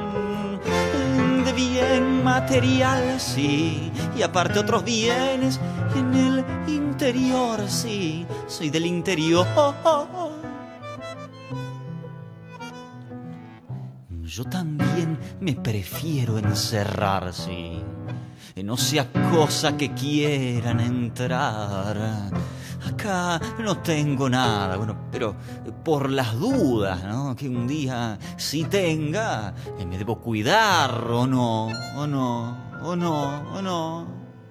de bien material, sí, y aparte otros bienes en el interior, sí, soy del interior. Yo también me prefiero encerrar, sí. No sea cosa que quieran entrar. Acá no tengo nada, bueno, pero por las dudas, ¿no? Que un día sí tenga, me debo cuidar, o no, o no, o no, o no.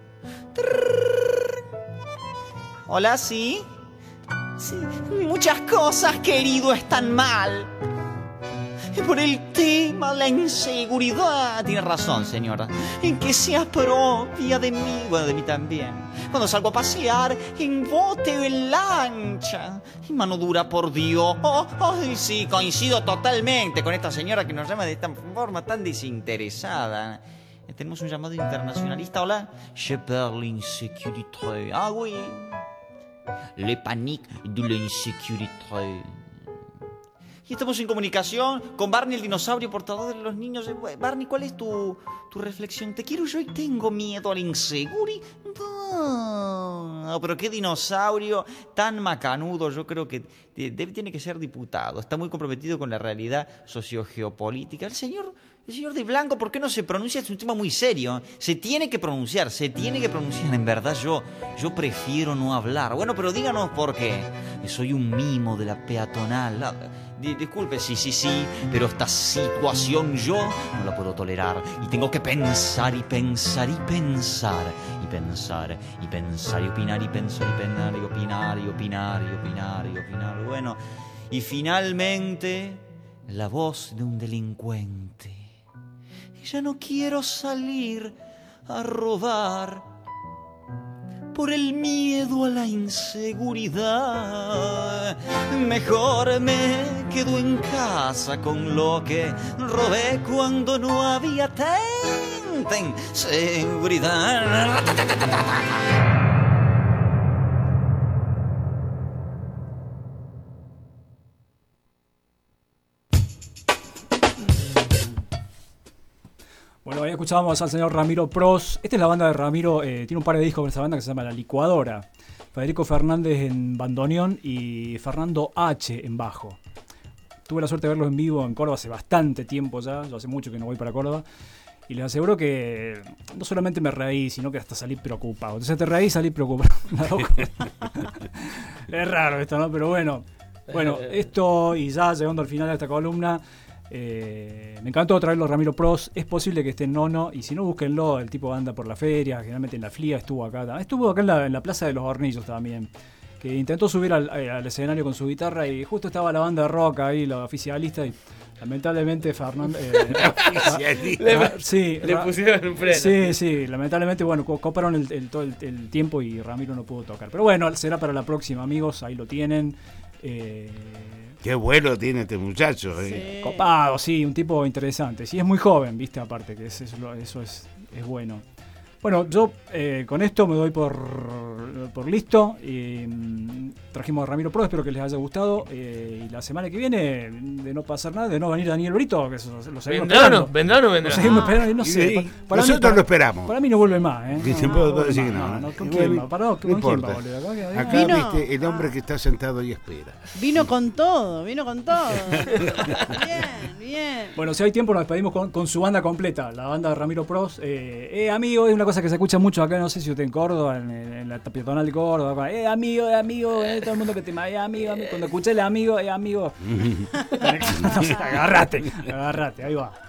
Hola, ¿sí? Sí, muchas cosas, querido, están mal. Por el tema, la inseguridad. Tiene razón, señora. En que se apropia de mí, bueno, de mí también. Cuando salgo a pasear, en bote o en lancha. Y mano dura, por Dios. Oh, oh, sí, coincido totalmente con esta señora que nos llama de esta forma tan desinteresada. Tenemos un llamado internacionalista. Hola. Je parle l'insécurité. Ah, oui. Le panique de l'insécurité. Y estamos en comunicación con Barney, el dinosaurio portador de los niños. Barney, ¿cuál es tu, tu reflexión? Te quiero yo y tengo miedo al inseguri. No, pero qué dinosaurio tan macanudo. Yo creo que debe, tiene que ser diputado. Está muy comprometido con la realidad sociogeopolítica. El señor... El señor de blanco, ¿por qué no se pronuncia? Es un tema muy serio. Se tiene que pronunciar, se tiene que pronunciar. En verdad, yo, yo prefiero no hablar. Bueno, pero díganos por qué. Soy un mimo de la peatonal. Disculpe, sí, sí, sí, pero esta situación yo no la puedo tolerar. Y tengo que pensar y pensar y pensar y pensar y pensar y opinar y pensar y opinar y opinar y opinar y opinar y opinar. Bueno, y finalmente la voz de un delincuente. Ya no quiero salir a robar por el miedo a la inseguridad. Mejor me quedo en casa con lo que robé cuando no había tanta inseguridad. Bueno, ahí escuchábamos al señor Ramiro Pros. Esta es la banda de Ramiro, eh, tiene un par de discos con esa banda que se llama La Licuadora. Federico Fernández en bandoneón y Fernando H en bajo. Tuve la suerte de verlos en vivo en Córdoba hace bastante tiempo ya, yo hace mucho que no voy para Córdoba. Y les aseguro que no solamente me reí, sino que hasta salí preocupado. Entonces te reí y salí preocupado. Es raro esto, ¿no? Pero bueno, bueno, esto y ya llegando al final de esta columna... Eh, me encantó traerlo a Ramiro Pros. Es posible que esté en Nono, y si no, búsquenlo. El tipo anda por la feria, generalmente en la Flia. Estuvo acá, estuvo acá en la, en la Plaza de los Hornillos también, que intentó subir al, al escenario con su guitarra y justo estaba la banda de rock ahí, los oficialistas, y lamentablemente Fernando eh, le, sí, le pusieron un freno. Sí, sí, lamentablemente, bueno, coparon el, el, todo el, el tiempo y Ramiro no pudo tocar. Pero bueno, será para la próxima, amigos, ahí lo tienen. Eh, Qué bueno tiene este muchacho, ¿eh? Sí. Copado, sí, un tipo interesante. Sí, es muy joven, viste, aparte, que es, eso, eso es, es bueno. Bueno, yo eh, con esto me doy por, por listo. Y, mm, trajimos a Ramiro Pro, espero que les haya gustado. Eh, y la semana que viene, de no pasar nada, de no venir Daniel Brito, que eso, lo seguimos ¿Vendrán esperando. o ¿Vendrán o vendrán? Lo seguimos Ah. esperando, y no sé. Sí, para, para nosotros mí, lo esperamos. Para mí no vuelve más, ¿eh? Sí, No, se no, puede no, decir que no, no. no, ¿con quién va? Pará, No ¿con quién va, importa. boludo? Acá, Acá, Vino. viste, el hombre que está sentado y espera. Vino con todo, vino con todo. Bien, bien. Bueno, si hay tiempo nos despedimos con, con su banda completa, la banda de Ramiro Pros. Eh, eh, amigo, es una cosa que se escucha mucho acá, no sé si usted en Córdoba, en, en la peatonal de Córdoba. Eh, amigo, eh, amigo, eh, todo el mundo que te eh, amigo, amigo. Cuando escuché el amigo, eh, amigo. No sé, agarrate, agarrate, ahí va.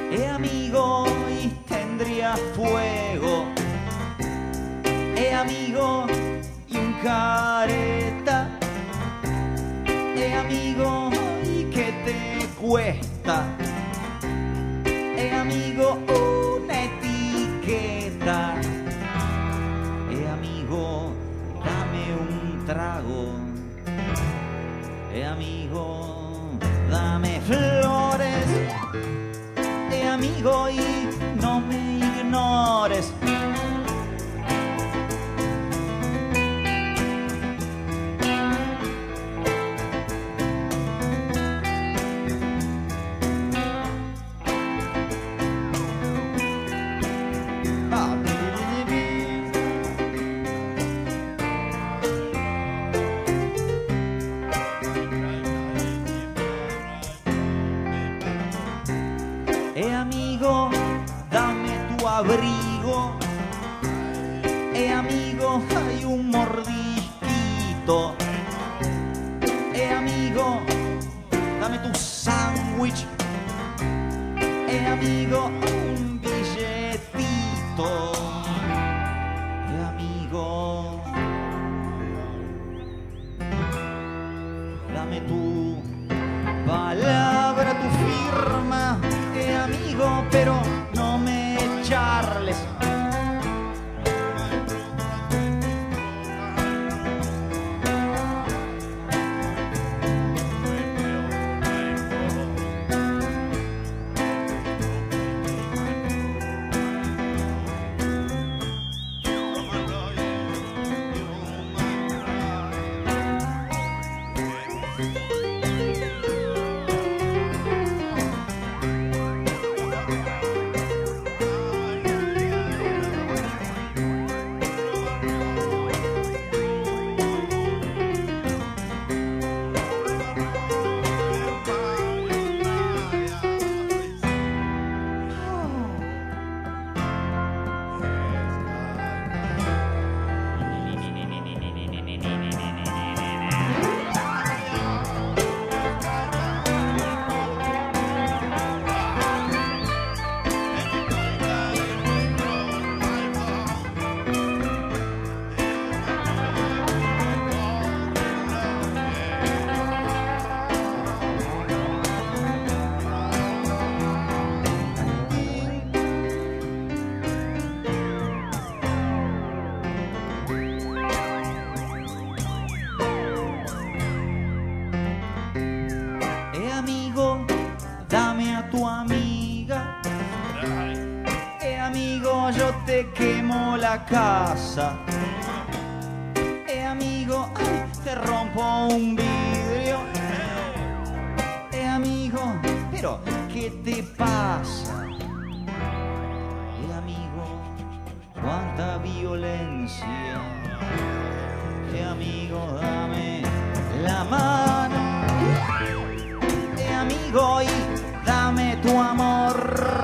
Eh, amigo, y tendría fuego. Eh, amigo, y un careta. Eh, amigo, ¿y qué te cuesta? Eh, amigo, una etiqueta. Eh, amigo, dame un trago. Eh, amigo, dame flores. Eh, amigo, y no me ignores. Eh, amigo, dame tu abrigo. Eh, amigo, hay un mordisquito. Eh, amigo, dame tu sándwich. Eh, amigo, un billetito. Eh, amigo, dame tu palabra, tu firma. Eh, amigo, pero no me charles. Casa. Eh, amigo, ay, te rompo un vidrio. Eh, amigo, pero ¿qué te pasa? Eh, amigo, cuánta violencia. Eh, amigo, dame la mano. Eh, amigo, y dame tu amor.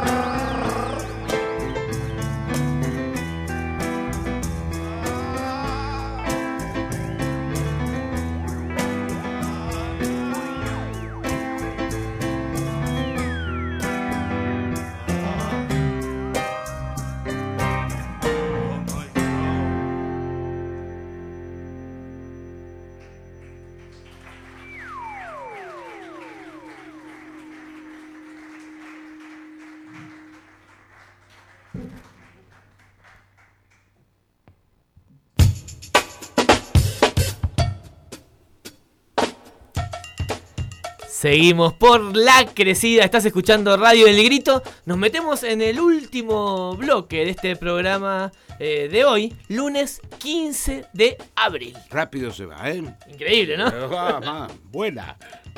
Seguimos por la crecida, estás escuchando Radio El Grito. Nos metemos en el último bloque de este programa eh, de hoy, lunes quince de abril. Rápido se va, ¿eh? Increíble, ¿no? Va, va, buena.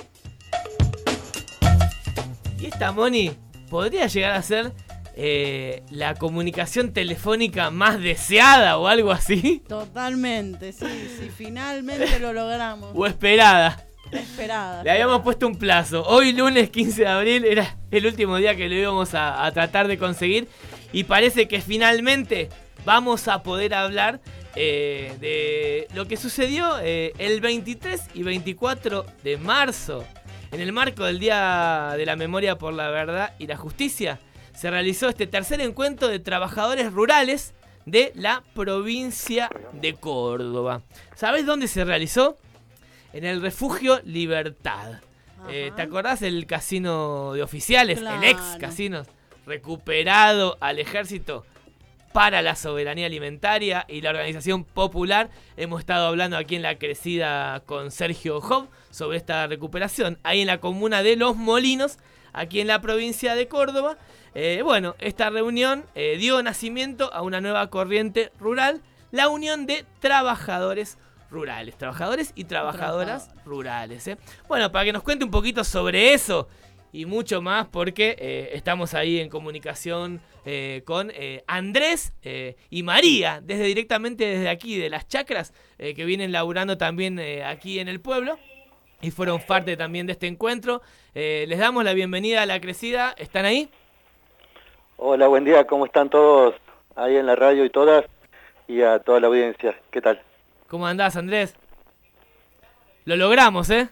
Y esta, Moni, podría llegar a ser eh, la comunicación telefónica más deseada o algo así. Totalmente, sí, sí, finalmente lo logramos. O esperada. Esperada. Le habíamos puesto un plazo. Hoy, lunes quince de abril, era el último día que lo íbamos a, a tratar de conseguir. Y parece que finalmente vamos a poder hablar eh, de lo que sucedió eh, el veintitrés y veinticuatro de marzo. En el marco del Día de la Memoria por la Verdad y la Justicia. se realizó este tercer encuentro de trabajadores rurales de la provincia de Córdoba. ¿Sabés dónde se realizó? En el Refugio Libertad. Eh, ¿Te acordás del casino de Oficiales? Claro. El ex casino recuperado al ejército para la soberanía alimentaria y la organización popular. Hemos estado hablando aquí en La Crecida con Sergio Job sobre esta recuperación, ahí en la comuna de Los Molinos, aquí en la provincia de Córdoba. Eh, bueno, esta reunión eh, dio nacimiento a una nueva corriente rural, la Unión de Trabajadores Rurales, trabajadores y trabajadoras rurales. ¿eh? Bueno, para que nos cuente un poquito sobre eso y mucho más, porque eh, estamos ahí en comunicación eh, con eh, Andrés eh, y María, desde directamente desde aquí, de las chacras, eh, que vienen laburando también eh, aquí en el pueblo y fueron parte también de este encuentro. Eh, les damos la bienvenida a La Crecida. ¿Están ahí? Hola, buen día. ¿Cómo están todos ahí en la radio y todas? Y a toda la audiencia. ¿Qué tal? ¿Cómo andás, Andrés? Lo logramos, ¿eh?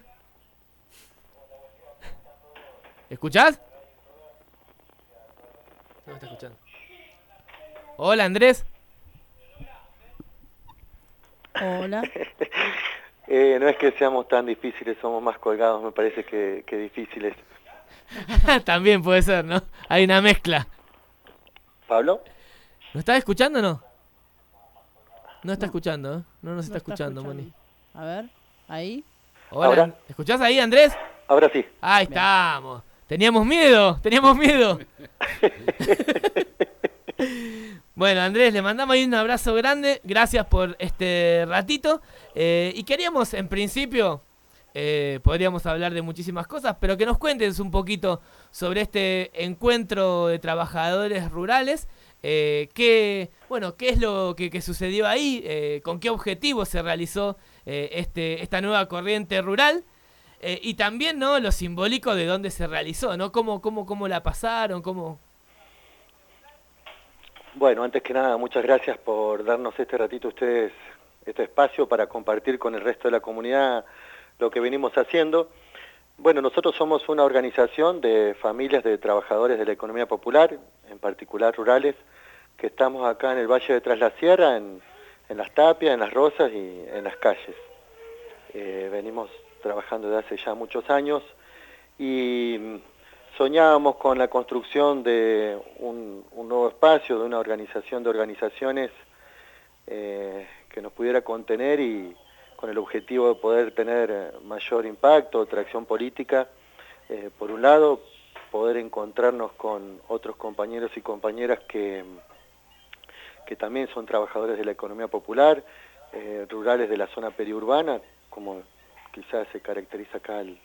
¿Escuchás? No me está escuchando. Hola, Andrés. Hola. eh, no es que seamos tan difíciles, somos más colgados, me parece que, que difíciles. También puede ser, ¿no? Hay una mezcla. ¿Pablo? ¿Nos estás escuchando o no? No está escuchando, ¿eh? No nos No está, está escuchando, escuchando. Moni. A ver, ahí. Hola, ¿Ahora? ¿escuchás ahí, Andrés? Ahora sí. Ahí estamos. Teníamos miedo, teníamos miedo. Bueno, Andrés, le mandamos ahí un abrazo grande. Gracias por este ratito. Eh, y queríamos, en principio, eh, podríamos hablar de muchísimas cosas, pero que nos cuentes un poquito sobre este encuentro de trabajadores rurales. Eh, qué, bueno, qué es lo que, que sucedió ahí, eh, con qué objetivo se realizó eh, este, esta nueva corriente rural. Eh, y también, ¿no?, lo simbólico de dónde se realizó, ¿no? ¿Cómo, cómo, cómo la pasaron? ¿Cómo? Bueno, antes que nada, muchas gracias por darnos este ratito ustedes, este espacio para compartir con el resto de la comunidad lo que venimos haciendo. Bueno, nosotros somos una organización de familias de trabajadores de la economía popular, en particular rurales, que estamos acá en el Valle de Tras la Sierra, en, en Las Tapias, en Las Rosas y en las calles. Eh, venimos trabajando desde hace ya muchos años y soñábamos con la construcción de un, un nuevo espacio, de una organización de organizaciones eh, que nos pudiera contener y con el objetivo de poder tener mayor impacto, tracción política, eh, por un lado, poder encontrarnos con otros compañeros y compañeras que, que también son trabajadores de la economía popular, eh, rurales de la zona periurbana, como quizás se caracteriza acá el,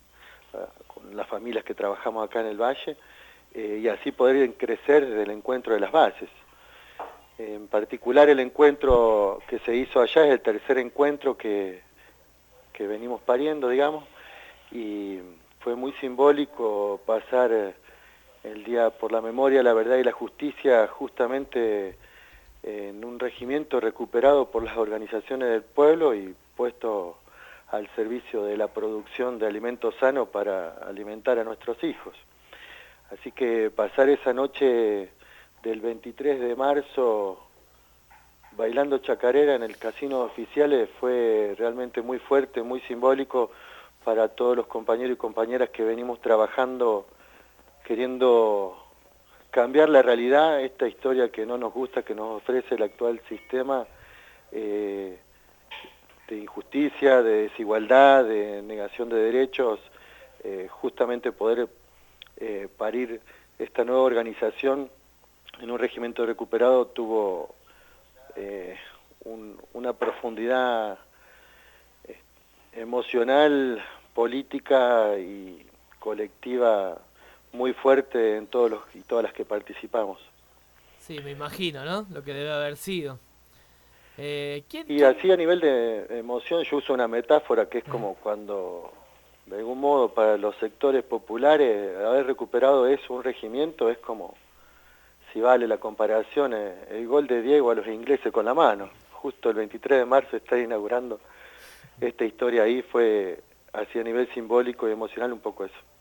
con las familias que trabajamos acá en el Valle, eh, y así poder crecer desde el encuentro de las bases. En particular el encuentro que se hizo allá es el tercer encuentro que, que venimos pariendo, digamos, y fue muy simbólico pasar el Día por la Memoria, la Verdad y la Justicia justamente en un regimiento recuperado por las organizaciones del pueblo y puesto al servicio de la producción de alimentos sanos para alimentar a nuestros hijos. Así que pasar esa noche del veintitrés de marzo bailando chacarera en el casino de Oficiales fue realmente muy fuerte, muy simbólico para todos los compañeros y compañeras que venimos trabajando queriendo cambiar la realidad, esta historia que no nos gusta, que nos ofrece el actual sistema eh, de injusticia, de desigualdad, de negación de derechos, eh, justamente poder eh, parir esta nueva organización en un regimiento recuperado tuvo eh, un, una profundidad eh, emocional, política y colectiva muy fuerte en todos los y todas las que participamos. Sí, me imagino, ¿no? Lo que debe haber sido. Eh, ¿quién, y quién? así a nivel de emoción yo uso una metáfora que es como cuando, de algún modo, para los sectores populares, haber recuperado eso, un regimiento, es como, si vale la comparación, el gol de Diego a los ingleses con la mano. Justo el veintitrés de marzo está inaugurando esta historia ahí, fue así a nivel simbólico y emocional un poco eso.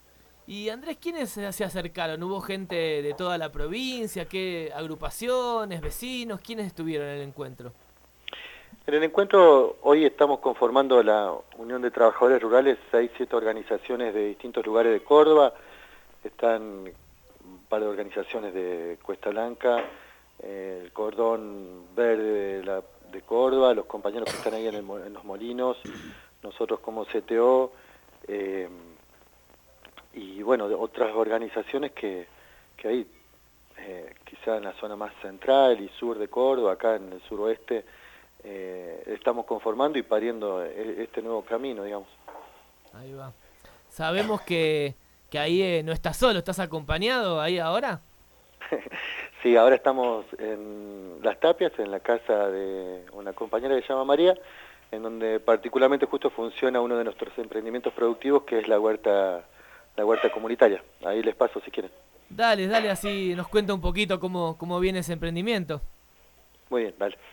Y Andrés, ¿quiénes se se acercaron? ¿Hubo gente de toda la provincia? ¿Qué agrupaciones, vecinos? ¿Quiénes estuvieron en el encuentro? En el encuentro hoy estamos conformando la Unión de Trabajadores Rurales, seis, siete organizaciones de distintos lugares de Córdoba. Están un par de organizaciones de Cuesta Blanca, eh, el Cordón Verde de, la, de Córdoba, los compañeros que están ahí en, el, en los molinos, nosotros como C T O, eh, y bueno, de otras organizaciones que, que hay, eh, quizá en la zona más central y sur de Córdoba, acá en el suroeste, eh, estamos conformando y pariendo este nuevo camino, digamos. Ahí va. Sabemos que, que ahí eh, no estás solo, ¿estás acompañado ahí ahora? Sí, ahora estamos en Las Tapias, en la casa de una compañera que se llama María, en donde particularmente justo funciona uno de nuestros emprendimientos productivos, que es la huerta la huerta comunitaria. Ahí les paso si quieren. Dale, dale, así nos cuenta un poquito cómo, cómo viene ese emprendimiento. Muy bien, dale.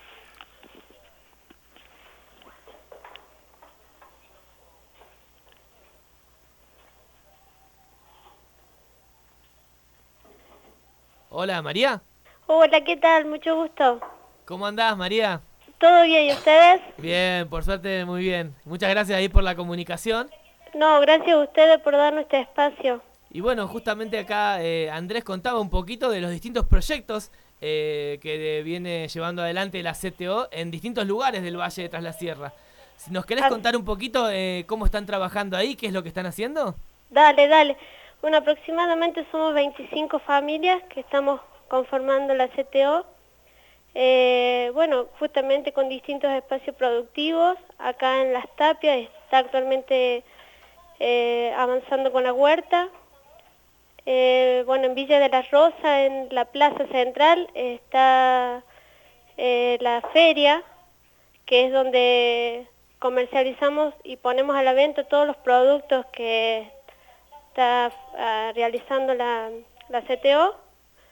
Hola, María. Hola, ¿qué tal? Mucho gusto. ¿Cómo andás, María? ¿Todo bien? ¿Y ustedes? Bien, por suerte muy bien. Muchas gracias ahí por la comunicación. No, gracias a ustedes por darnos este espacio. Y bueno, justamente acá eh, Andrés contaba un poquito de los distintos proyectos eh, que de, viene llevando adelante la C T O en distintos lugares del Valle de Tras la Sierra. Si nos querés Ah. contar un poquito eh, cómo están trabajando ahí, qué es lo que están haciendo. Dale, dale. Bueno, aproximadamente somos veinticinco familias que estamos conformando la C T O. Eh, bueno, justamente con distintos espacios productivos. Acá en Las Tapias está actualmente eh, avanzando con la huerta. Eh, bueno, en Villa de la Rosa, en la Plaza Central, está eh, la feria, que es donde comercializamos y ponemos a la venta todos los productos que está uh, realizando la, la C T O.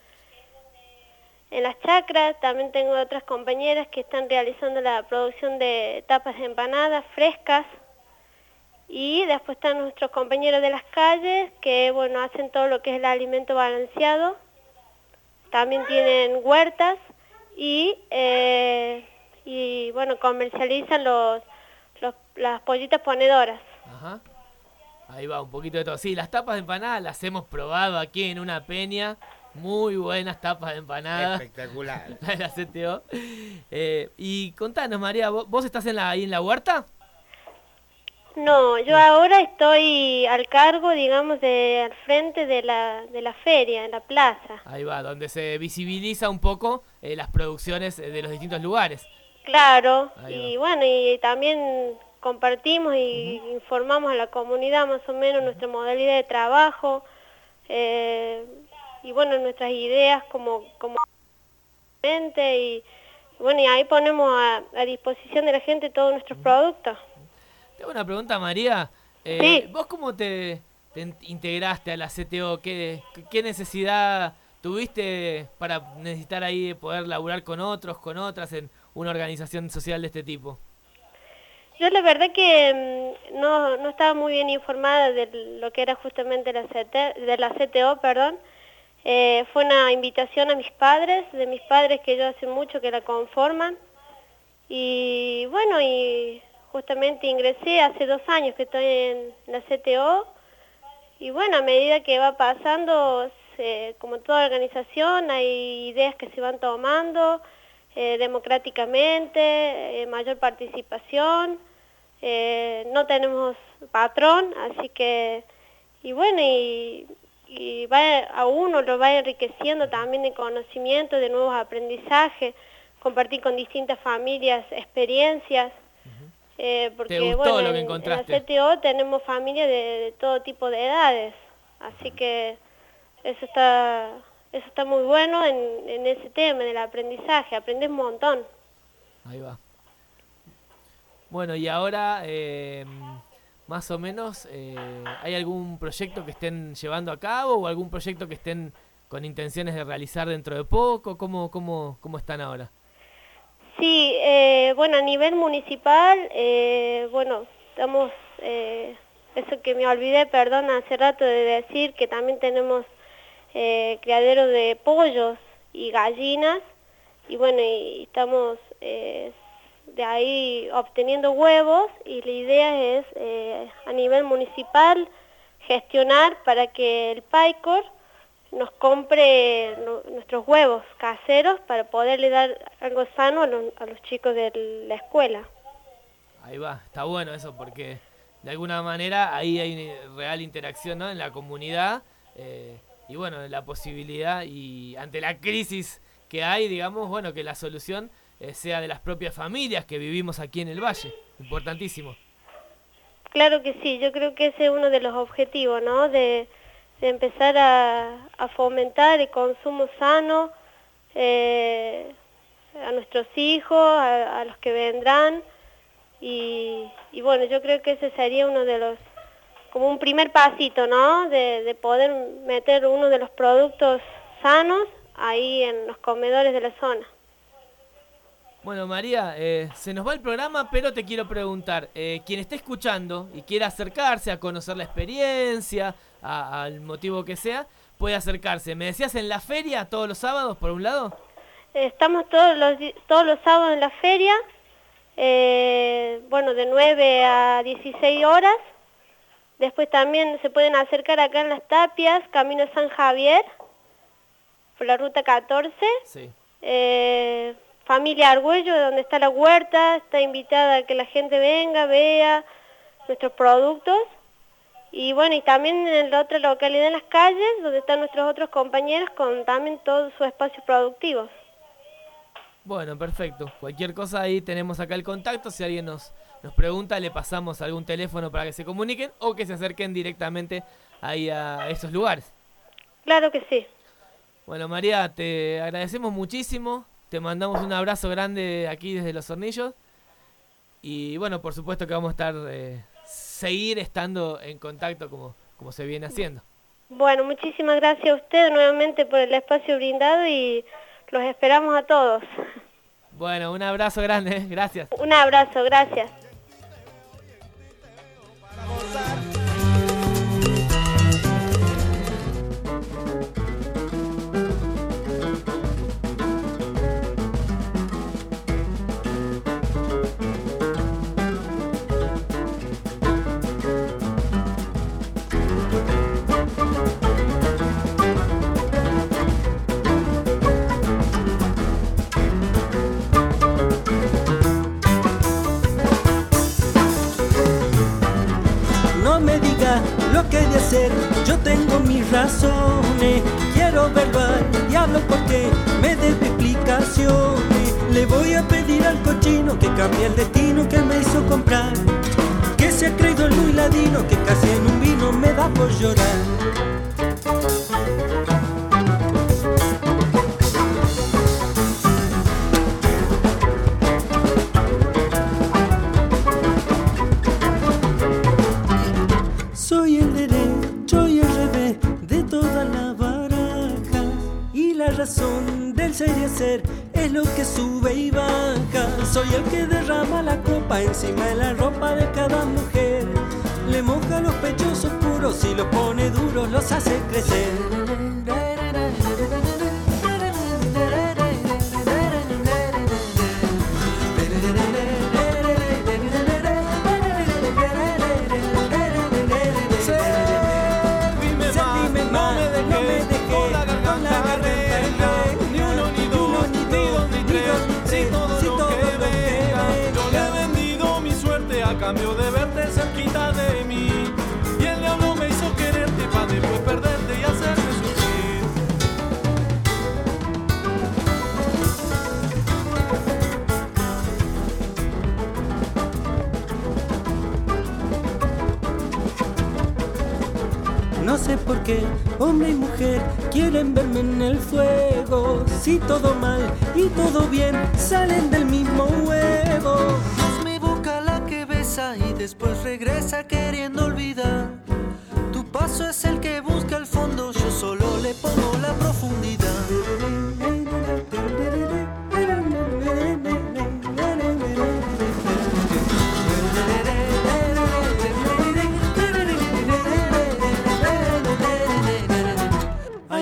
En las chacras también tengo otras compañeras que están realizando la producción de tapas de empanadas frescas. Y después están nuestros compañeros de las calles que, bueno, hacen todo lo que es el alimento balanceado. También tienen huertas y, eh, y bueno, comercializan los, los, las pollitas ponedoras. Ajá. Ahí va, un poquito de todo. Sí, las tapas de empanada las hemos probado aquí en una peña. Muy buenas tapas de empanada. Espectacular. La de la C T O. Eh, y contanos, María, ¿vos, vos estás en la, ahí en la huerta? No, yo ahora estoy al cargo, digamos, de al frente de la, de la feria, en la plaza. Ahí va, donde se visibiliza un poco eh, las producciones de los distintos lugares. Claro, Ahí y bueno, y también compartimos y uh-huh. informamos a la comunidad más o menos nuestra modalidad de trabajo, eh, y bueno, nuestras ideas como, como y bueno, y ahí ponemos a, a disposición de la gente todos nuestros uh-huh. productos. Tengo una pregunta, María. Eh, sí. ¿Vos cómo te, te integraste a la C T O? ¿Qué, ¿Qué necesidad tuviste para necesitar ahí poder laburar con otros, con otras en una organización social de este tipo? Yo la verdad que mmm, no, no estaba muy bien informada de lo que era justamente la C T, de la C T O, perdón. Eh, fue una invitación a mis padres, de mis padres que yo hace mucho que la conforman. Y bueno, y justamente ingresé hace dos años que estoy en la C T O. Y bueno, a medida que va pasando, se, como toda organización, hay ideas que se van tomando eh, democráticamente, eh, mayor participación. Eh, no tenemos patrón, así que, y bueno, y, y va, a uno lo va enriqueciendo también de conocimiento, de nuevos aprendizajes, compartir con distintas familias experiencias, uh-huh. eh, porque ¿Te gustó bueno, lo que en, encontraste? en la C T O tenemos familias de, de todo tipo de edades, así que eso está, eso está muy bueno en, en ese tema del aprendizaje, aprendes un montón. Ahí va. Bueno, y ahora, eh, más o menos, eh, ¿hay algún proyecto que estén llevando a cabo o algún proyecto que estén con intenciones de realizar dentro de poco? ¿Cómo, cómo, cómo están ahora? Sí, eh, bueno, a nivel municipal, eh, bueno, estamos eh, eso que me olvidé, perdón, hace rato de decir que también tenemos eh, criadero de pollos y gallinas, y bueno, y estamos eh, de ahí obteniendo huevos, y la idea es eh, a nivel municipal gestionar para que el PAICOR nos compre no, nuestros huevos caseros para poderle dar algo sano a los, a los chicos de la escuela. Ahí va, está bueno eso porque de alguna manera ahí hay real interacción, ¿no?, en la comunidad eh, y bueno, la posibilidad y ante la crisis que hay, digamos, bueno, que la solución eh, sea de las propias familias que vivimos aquí en el Valle, importantísimo. Claro que sí, yo creo que ese es uno de los objetivos, ¿no?, de, de empezar a, a fomentar el consumo sano eh, a nuestros hijos, a, a los que vendrán. Y, y bueno, yo creo que ese sería uno de los, como un primer pasito, ¿no?, de, de poder meter uno de los productos sanos ahí en los comedores de la zona. Bueno, María, eh, se nos va el programa, pero te quiero preguntar, eh, quien esté escuchando y quiera acercarse a conocer la experiencia, a, al motivo que sea, puede acercarse. ¿Me decías en la feria todos los sábados, por un lado? Estamos todos los, todos los sábados en la feria. Eh, bueno, de nueve a dieciséis horas. Después también se pueden acercar acá en Las Tapias, camino a San Javier, por la ruta catorce. Sí. Eh, familia Argüello, donde está la huerta, está invitada a que la gente venga, vea nuestros productos. Y bueno, y también en la otra localidad, en Las Calles, donde están nuestros otros compañeros con también todos sus espacios productivos. Bueno, perfecto. Cualquier cosa ahí tenemos acá el contacto. Si alguien nos, nos pregunta, le pasamos algún teléfono para que se comuniquen o que se acerquen directamente ahí a esos lugares. Claro que sí. Bueno, María, te agradecemos muchísimo. Te mandamos un abrazo grande aquí desde Los Hornillos. Y bueno, por supuesto que vamos a estar, eh, seguir estando en contacto como, como se viene haciendo. Bueno, muchísimas gracias a usted nuevamente por el espacio brindado y los esperamos a todos. Bueno, un abrazo grande, gracias. Un abrazo, gracias. Lo que he de hacer, yo tengo mis razones. Quiero verlo al diablo porque me debe explicaciones. Le voy a pedir al cochino que cambie el destino que me hizo comprar, que se ha creído el muy ladino, que casi en un vino me da por llorar. Soy el derecho y el revés de toda la baraja, y la razón del ser y hacer es lo que sube y baja. Soy el que derrama la copa encima de la ropa de cada mujer, le moja los pechos oscuros y los pone duros, los hace crecer. Cambio de verte cerquita de mí, y el diablo me hizo quererte para después perderte y hacerme sufrir. No sé por qué hombre y mujer quieren verme en el fuego, si todo mal y todo bien salen del mismo huevo. Y después regresa queriendo olvidar. Tu paso es el que busca el fondo, yo solo le pongo la profundidad.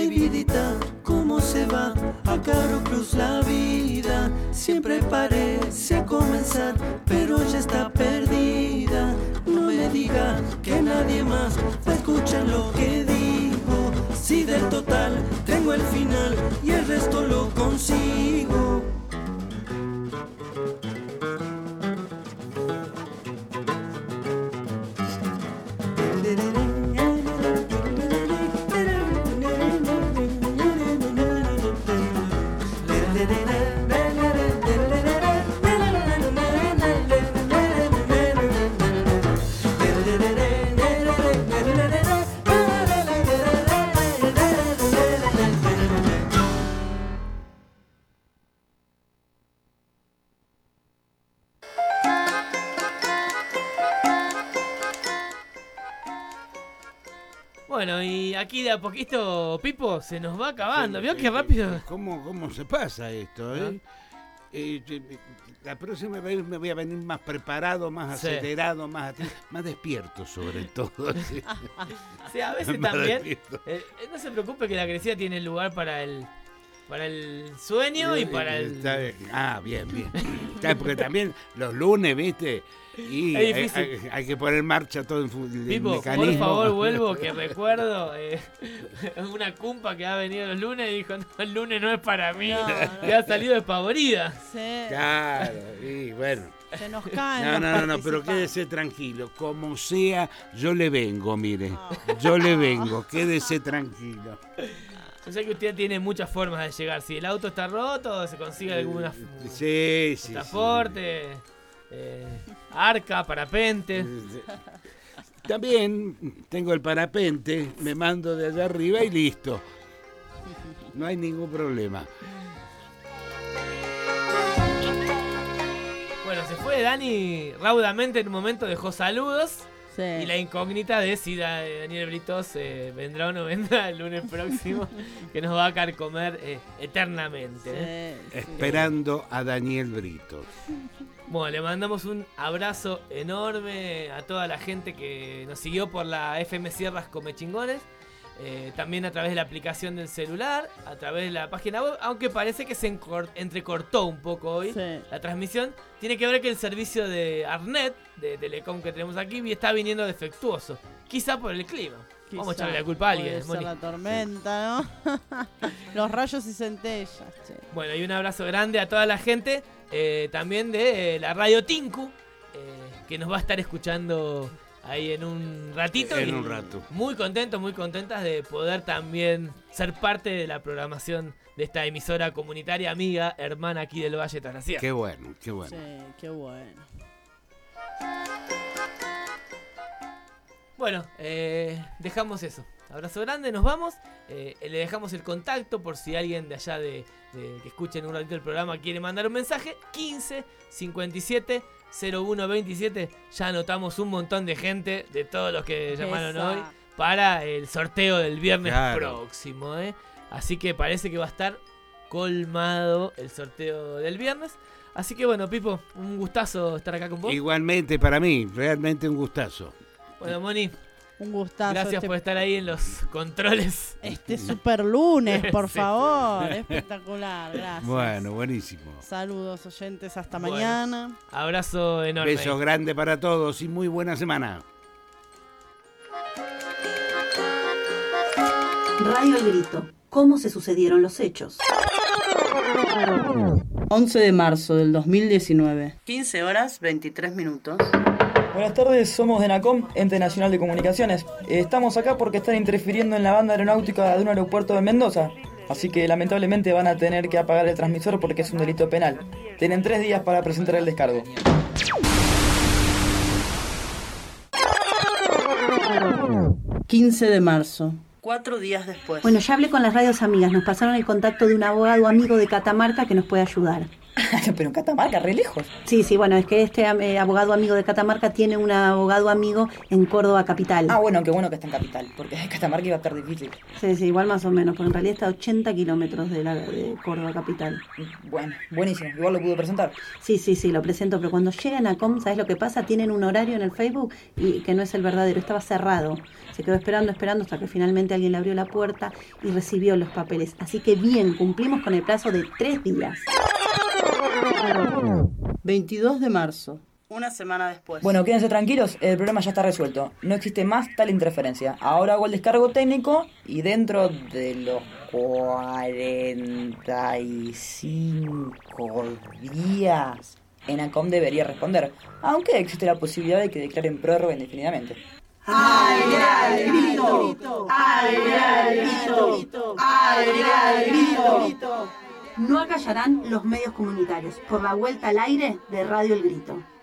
Ay, vidita, cómo se va a caro cruz la vida. Siempre parece comenzar, pero ya está perdida. No me digas que nadie más va a escuchar lo que digo. Si del total tengo el final y el resto lo consigo. Bueno, y aquí de a poquito, Pipo, se nos va acabando. ¿Vio qué rápido? ¿Cómo, cómo se pasa esto, eh? Eh, eh, la próxima vez me voy a venir más preparado, más Sí. acelerado, más, ati- más despierto sobre todo. Sí, Sí, a veces Más también. despierto. eh, eh, no se preocupe que la crecida tiene lugar para el para el sueño y para el... Está bien. Ah, bien, bien. Está, porque también los lunes, ¿viste? Y Es hay, difícil. hay- hay que poner en marcha todo el, fu- el Pipo, mecanismo. por favor, vuelvo, que recuerdo eh, una cumpa que ha venido los lunes y dijo, no, el lunes no es para mí. No, Y ha salido despavorida. Sí. Claro, y bueno. Se nos caen No, los no, no, no, pero participantes. quédese tranquilo. Como sea, yo le vengo, mire. Yo le vengo, quédese tranquilo. Yo sé que usted tiene muchas formas de llegar. Si el auto está roto, se consigue alguna Sí, sí, transporte, eh, arca, parapente. También tengo el parapente, me mando de allá arriba y listo. No hay ningún problema. Bueno, se fue Dani raudamente en un momento, dejó saludos. Sí. Y la incógnita de si Da- Daniel Britos eh, vendrá o no vendrá el lunes próximo, que nos va a carcomer eh, eternamente. ¿eh? Esperando a Daniel Brito. Bueno, le mandamos un abrazo enorme a toda la gente que nos siguió por la F M Sierras Come Chingones. Eh, también a través de la aplicación del celular, a través de la página web, aunque parece que se encor- entrecortó un poco hoy la transmisión. Tiene que ver que el servicio de Arnet, de Telecom que tenemos aquí, vi- está viniendo defectuoso. Quizá por el clima. Vamos a Quizá echarle la culpa a alguien. puede ser Moni. la tormenta, ¿no? Los rayos y centellas. Che. Bueno, y un abrazo grande a toda la gente, eh, también de eh, la Radio Tinku, eh, que nos va a estar escuchando ahí en un ratito. En y un rato. Muy contentos, muy contentas de poder también ser parte de la programación de esta emisora comunitaria, amiga, hermana aquí del Valle de Taracía. Qué bueno, qué bueno. Sí, qué bueno. Bueno, eh, dejamos eso. Abrazo grande, nos vamos. Eh, le dejamos el contacto por si alguien de allá de, de que escuchen un ratito el programa quiere mandar un mensaje. quince cincuenta y siete cero uno veintisiete. Ya anotamos un montón de gente de todos los que llamaron Esa. hoy para el sorteo del viernes Claro. próximo. ¿eh? Así que parece que va a estar colmado el sorteo del viernes. Así que bueno, Pipo, un gustazo estar acá con vos. Igualmente para mí, realmente un gustazo. Bueno, Moni, Un gustazo. gracias este, por estar ahí en los controles. Este super lunes, por Sí. favor. Espectacular, gracias. Bueno, buenísimo. Saludos oyentes, hasta Bueno. mañana. Abrazo enorme. Besos grandes para todos y muy buena semana. Radio El Grito. ¿Cómo se sucedieron los hechos? once de marzo del dos mil diecinueve. quince horas, veintitrés minutos. Buenas tardes, somos de NACOM, Ente Nacional de Comunicaciones. Eh, Estamos acá porque están interfiriendo en la banda aeronáutica de un aeropuerto de Mendoza. Así que lamentablemente van a tener que apagar el transmisor porque es un delito penal. Tienen tres días para presentar el descargo. quince de marzo. Cuatro días después. Bueno, ya hablé con las radios amigas. Nos pasaron el contacto de un abogado amigo de Catamarca que nos puede ayudar. Pero en Catamarca, re lejos. Sí, sí, bueno, es que este eh, abogado amigo de Catamarca tiene un abogado amigo en Córdoba capital. Ah, bueno, qué bueno que está en capital, porque en Catamarca iba a estar difícil. Sí, sí, igual más o menos, porque en realidad está a ochenta kilómetros de, la, de Córdoba capital. Bueno, buenísimo, igual lo pudo presentar. Sí, sí, sí, lo presento, pero cuando llegan a Com, ¿sabes lo que pasa? Tienen un horario en el Facebook y que no es el verdadero, estaba cerrado. Se quedó esperando, esperando hasta que finalmente alguien le abrió la puerta y recibió los papeles. Así que bien, cumplimos con el plazo de tres días. veintidós de marzo, una semana después. Bueno, quédense tranquilos, el problema ya está resuelto. No existe más tal interferencia. Ahora hago el descargo técnico y dentro de los cuarenta y cinco días, ENACOM debería responder, aunque existe la posibilidad de que declaren prórroga indefinidamente. ¡Al grito! ¡Al grito! ¡Al grito! No acallarán los medios comunitarios por la vuelta al aire de Radio El Grito.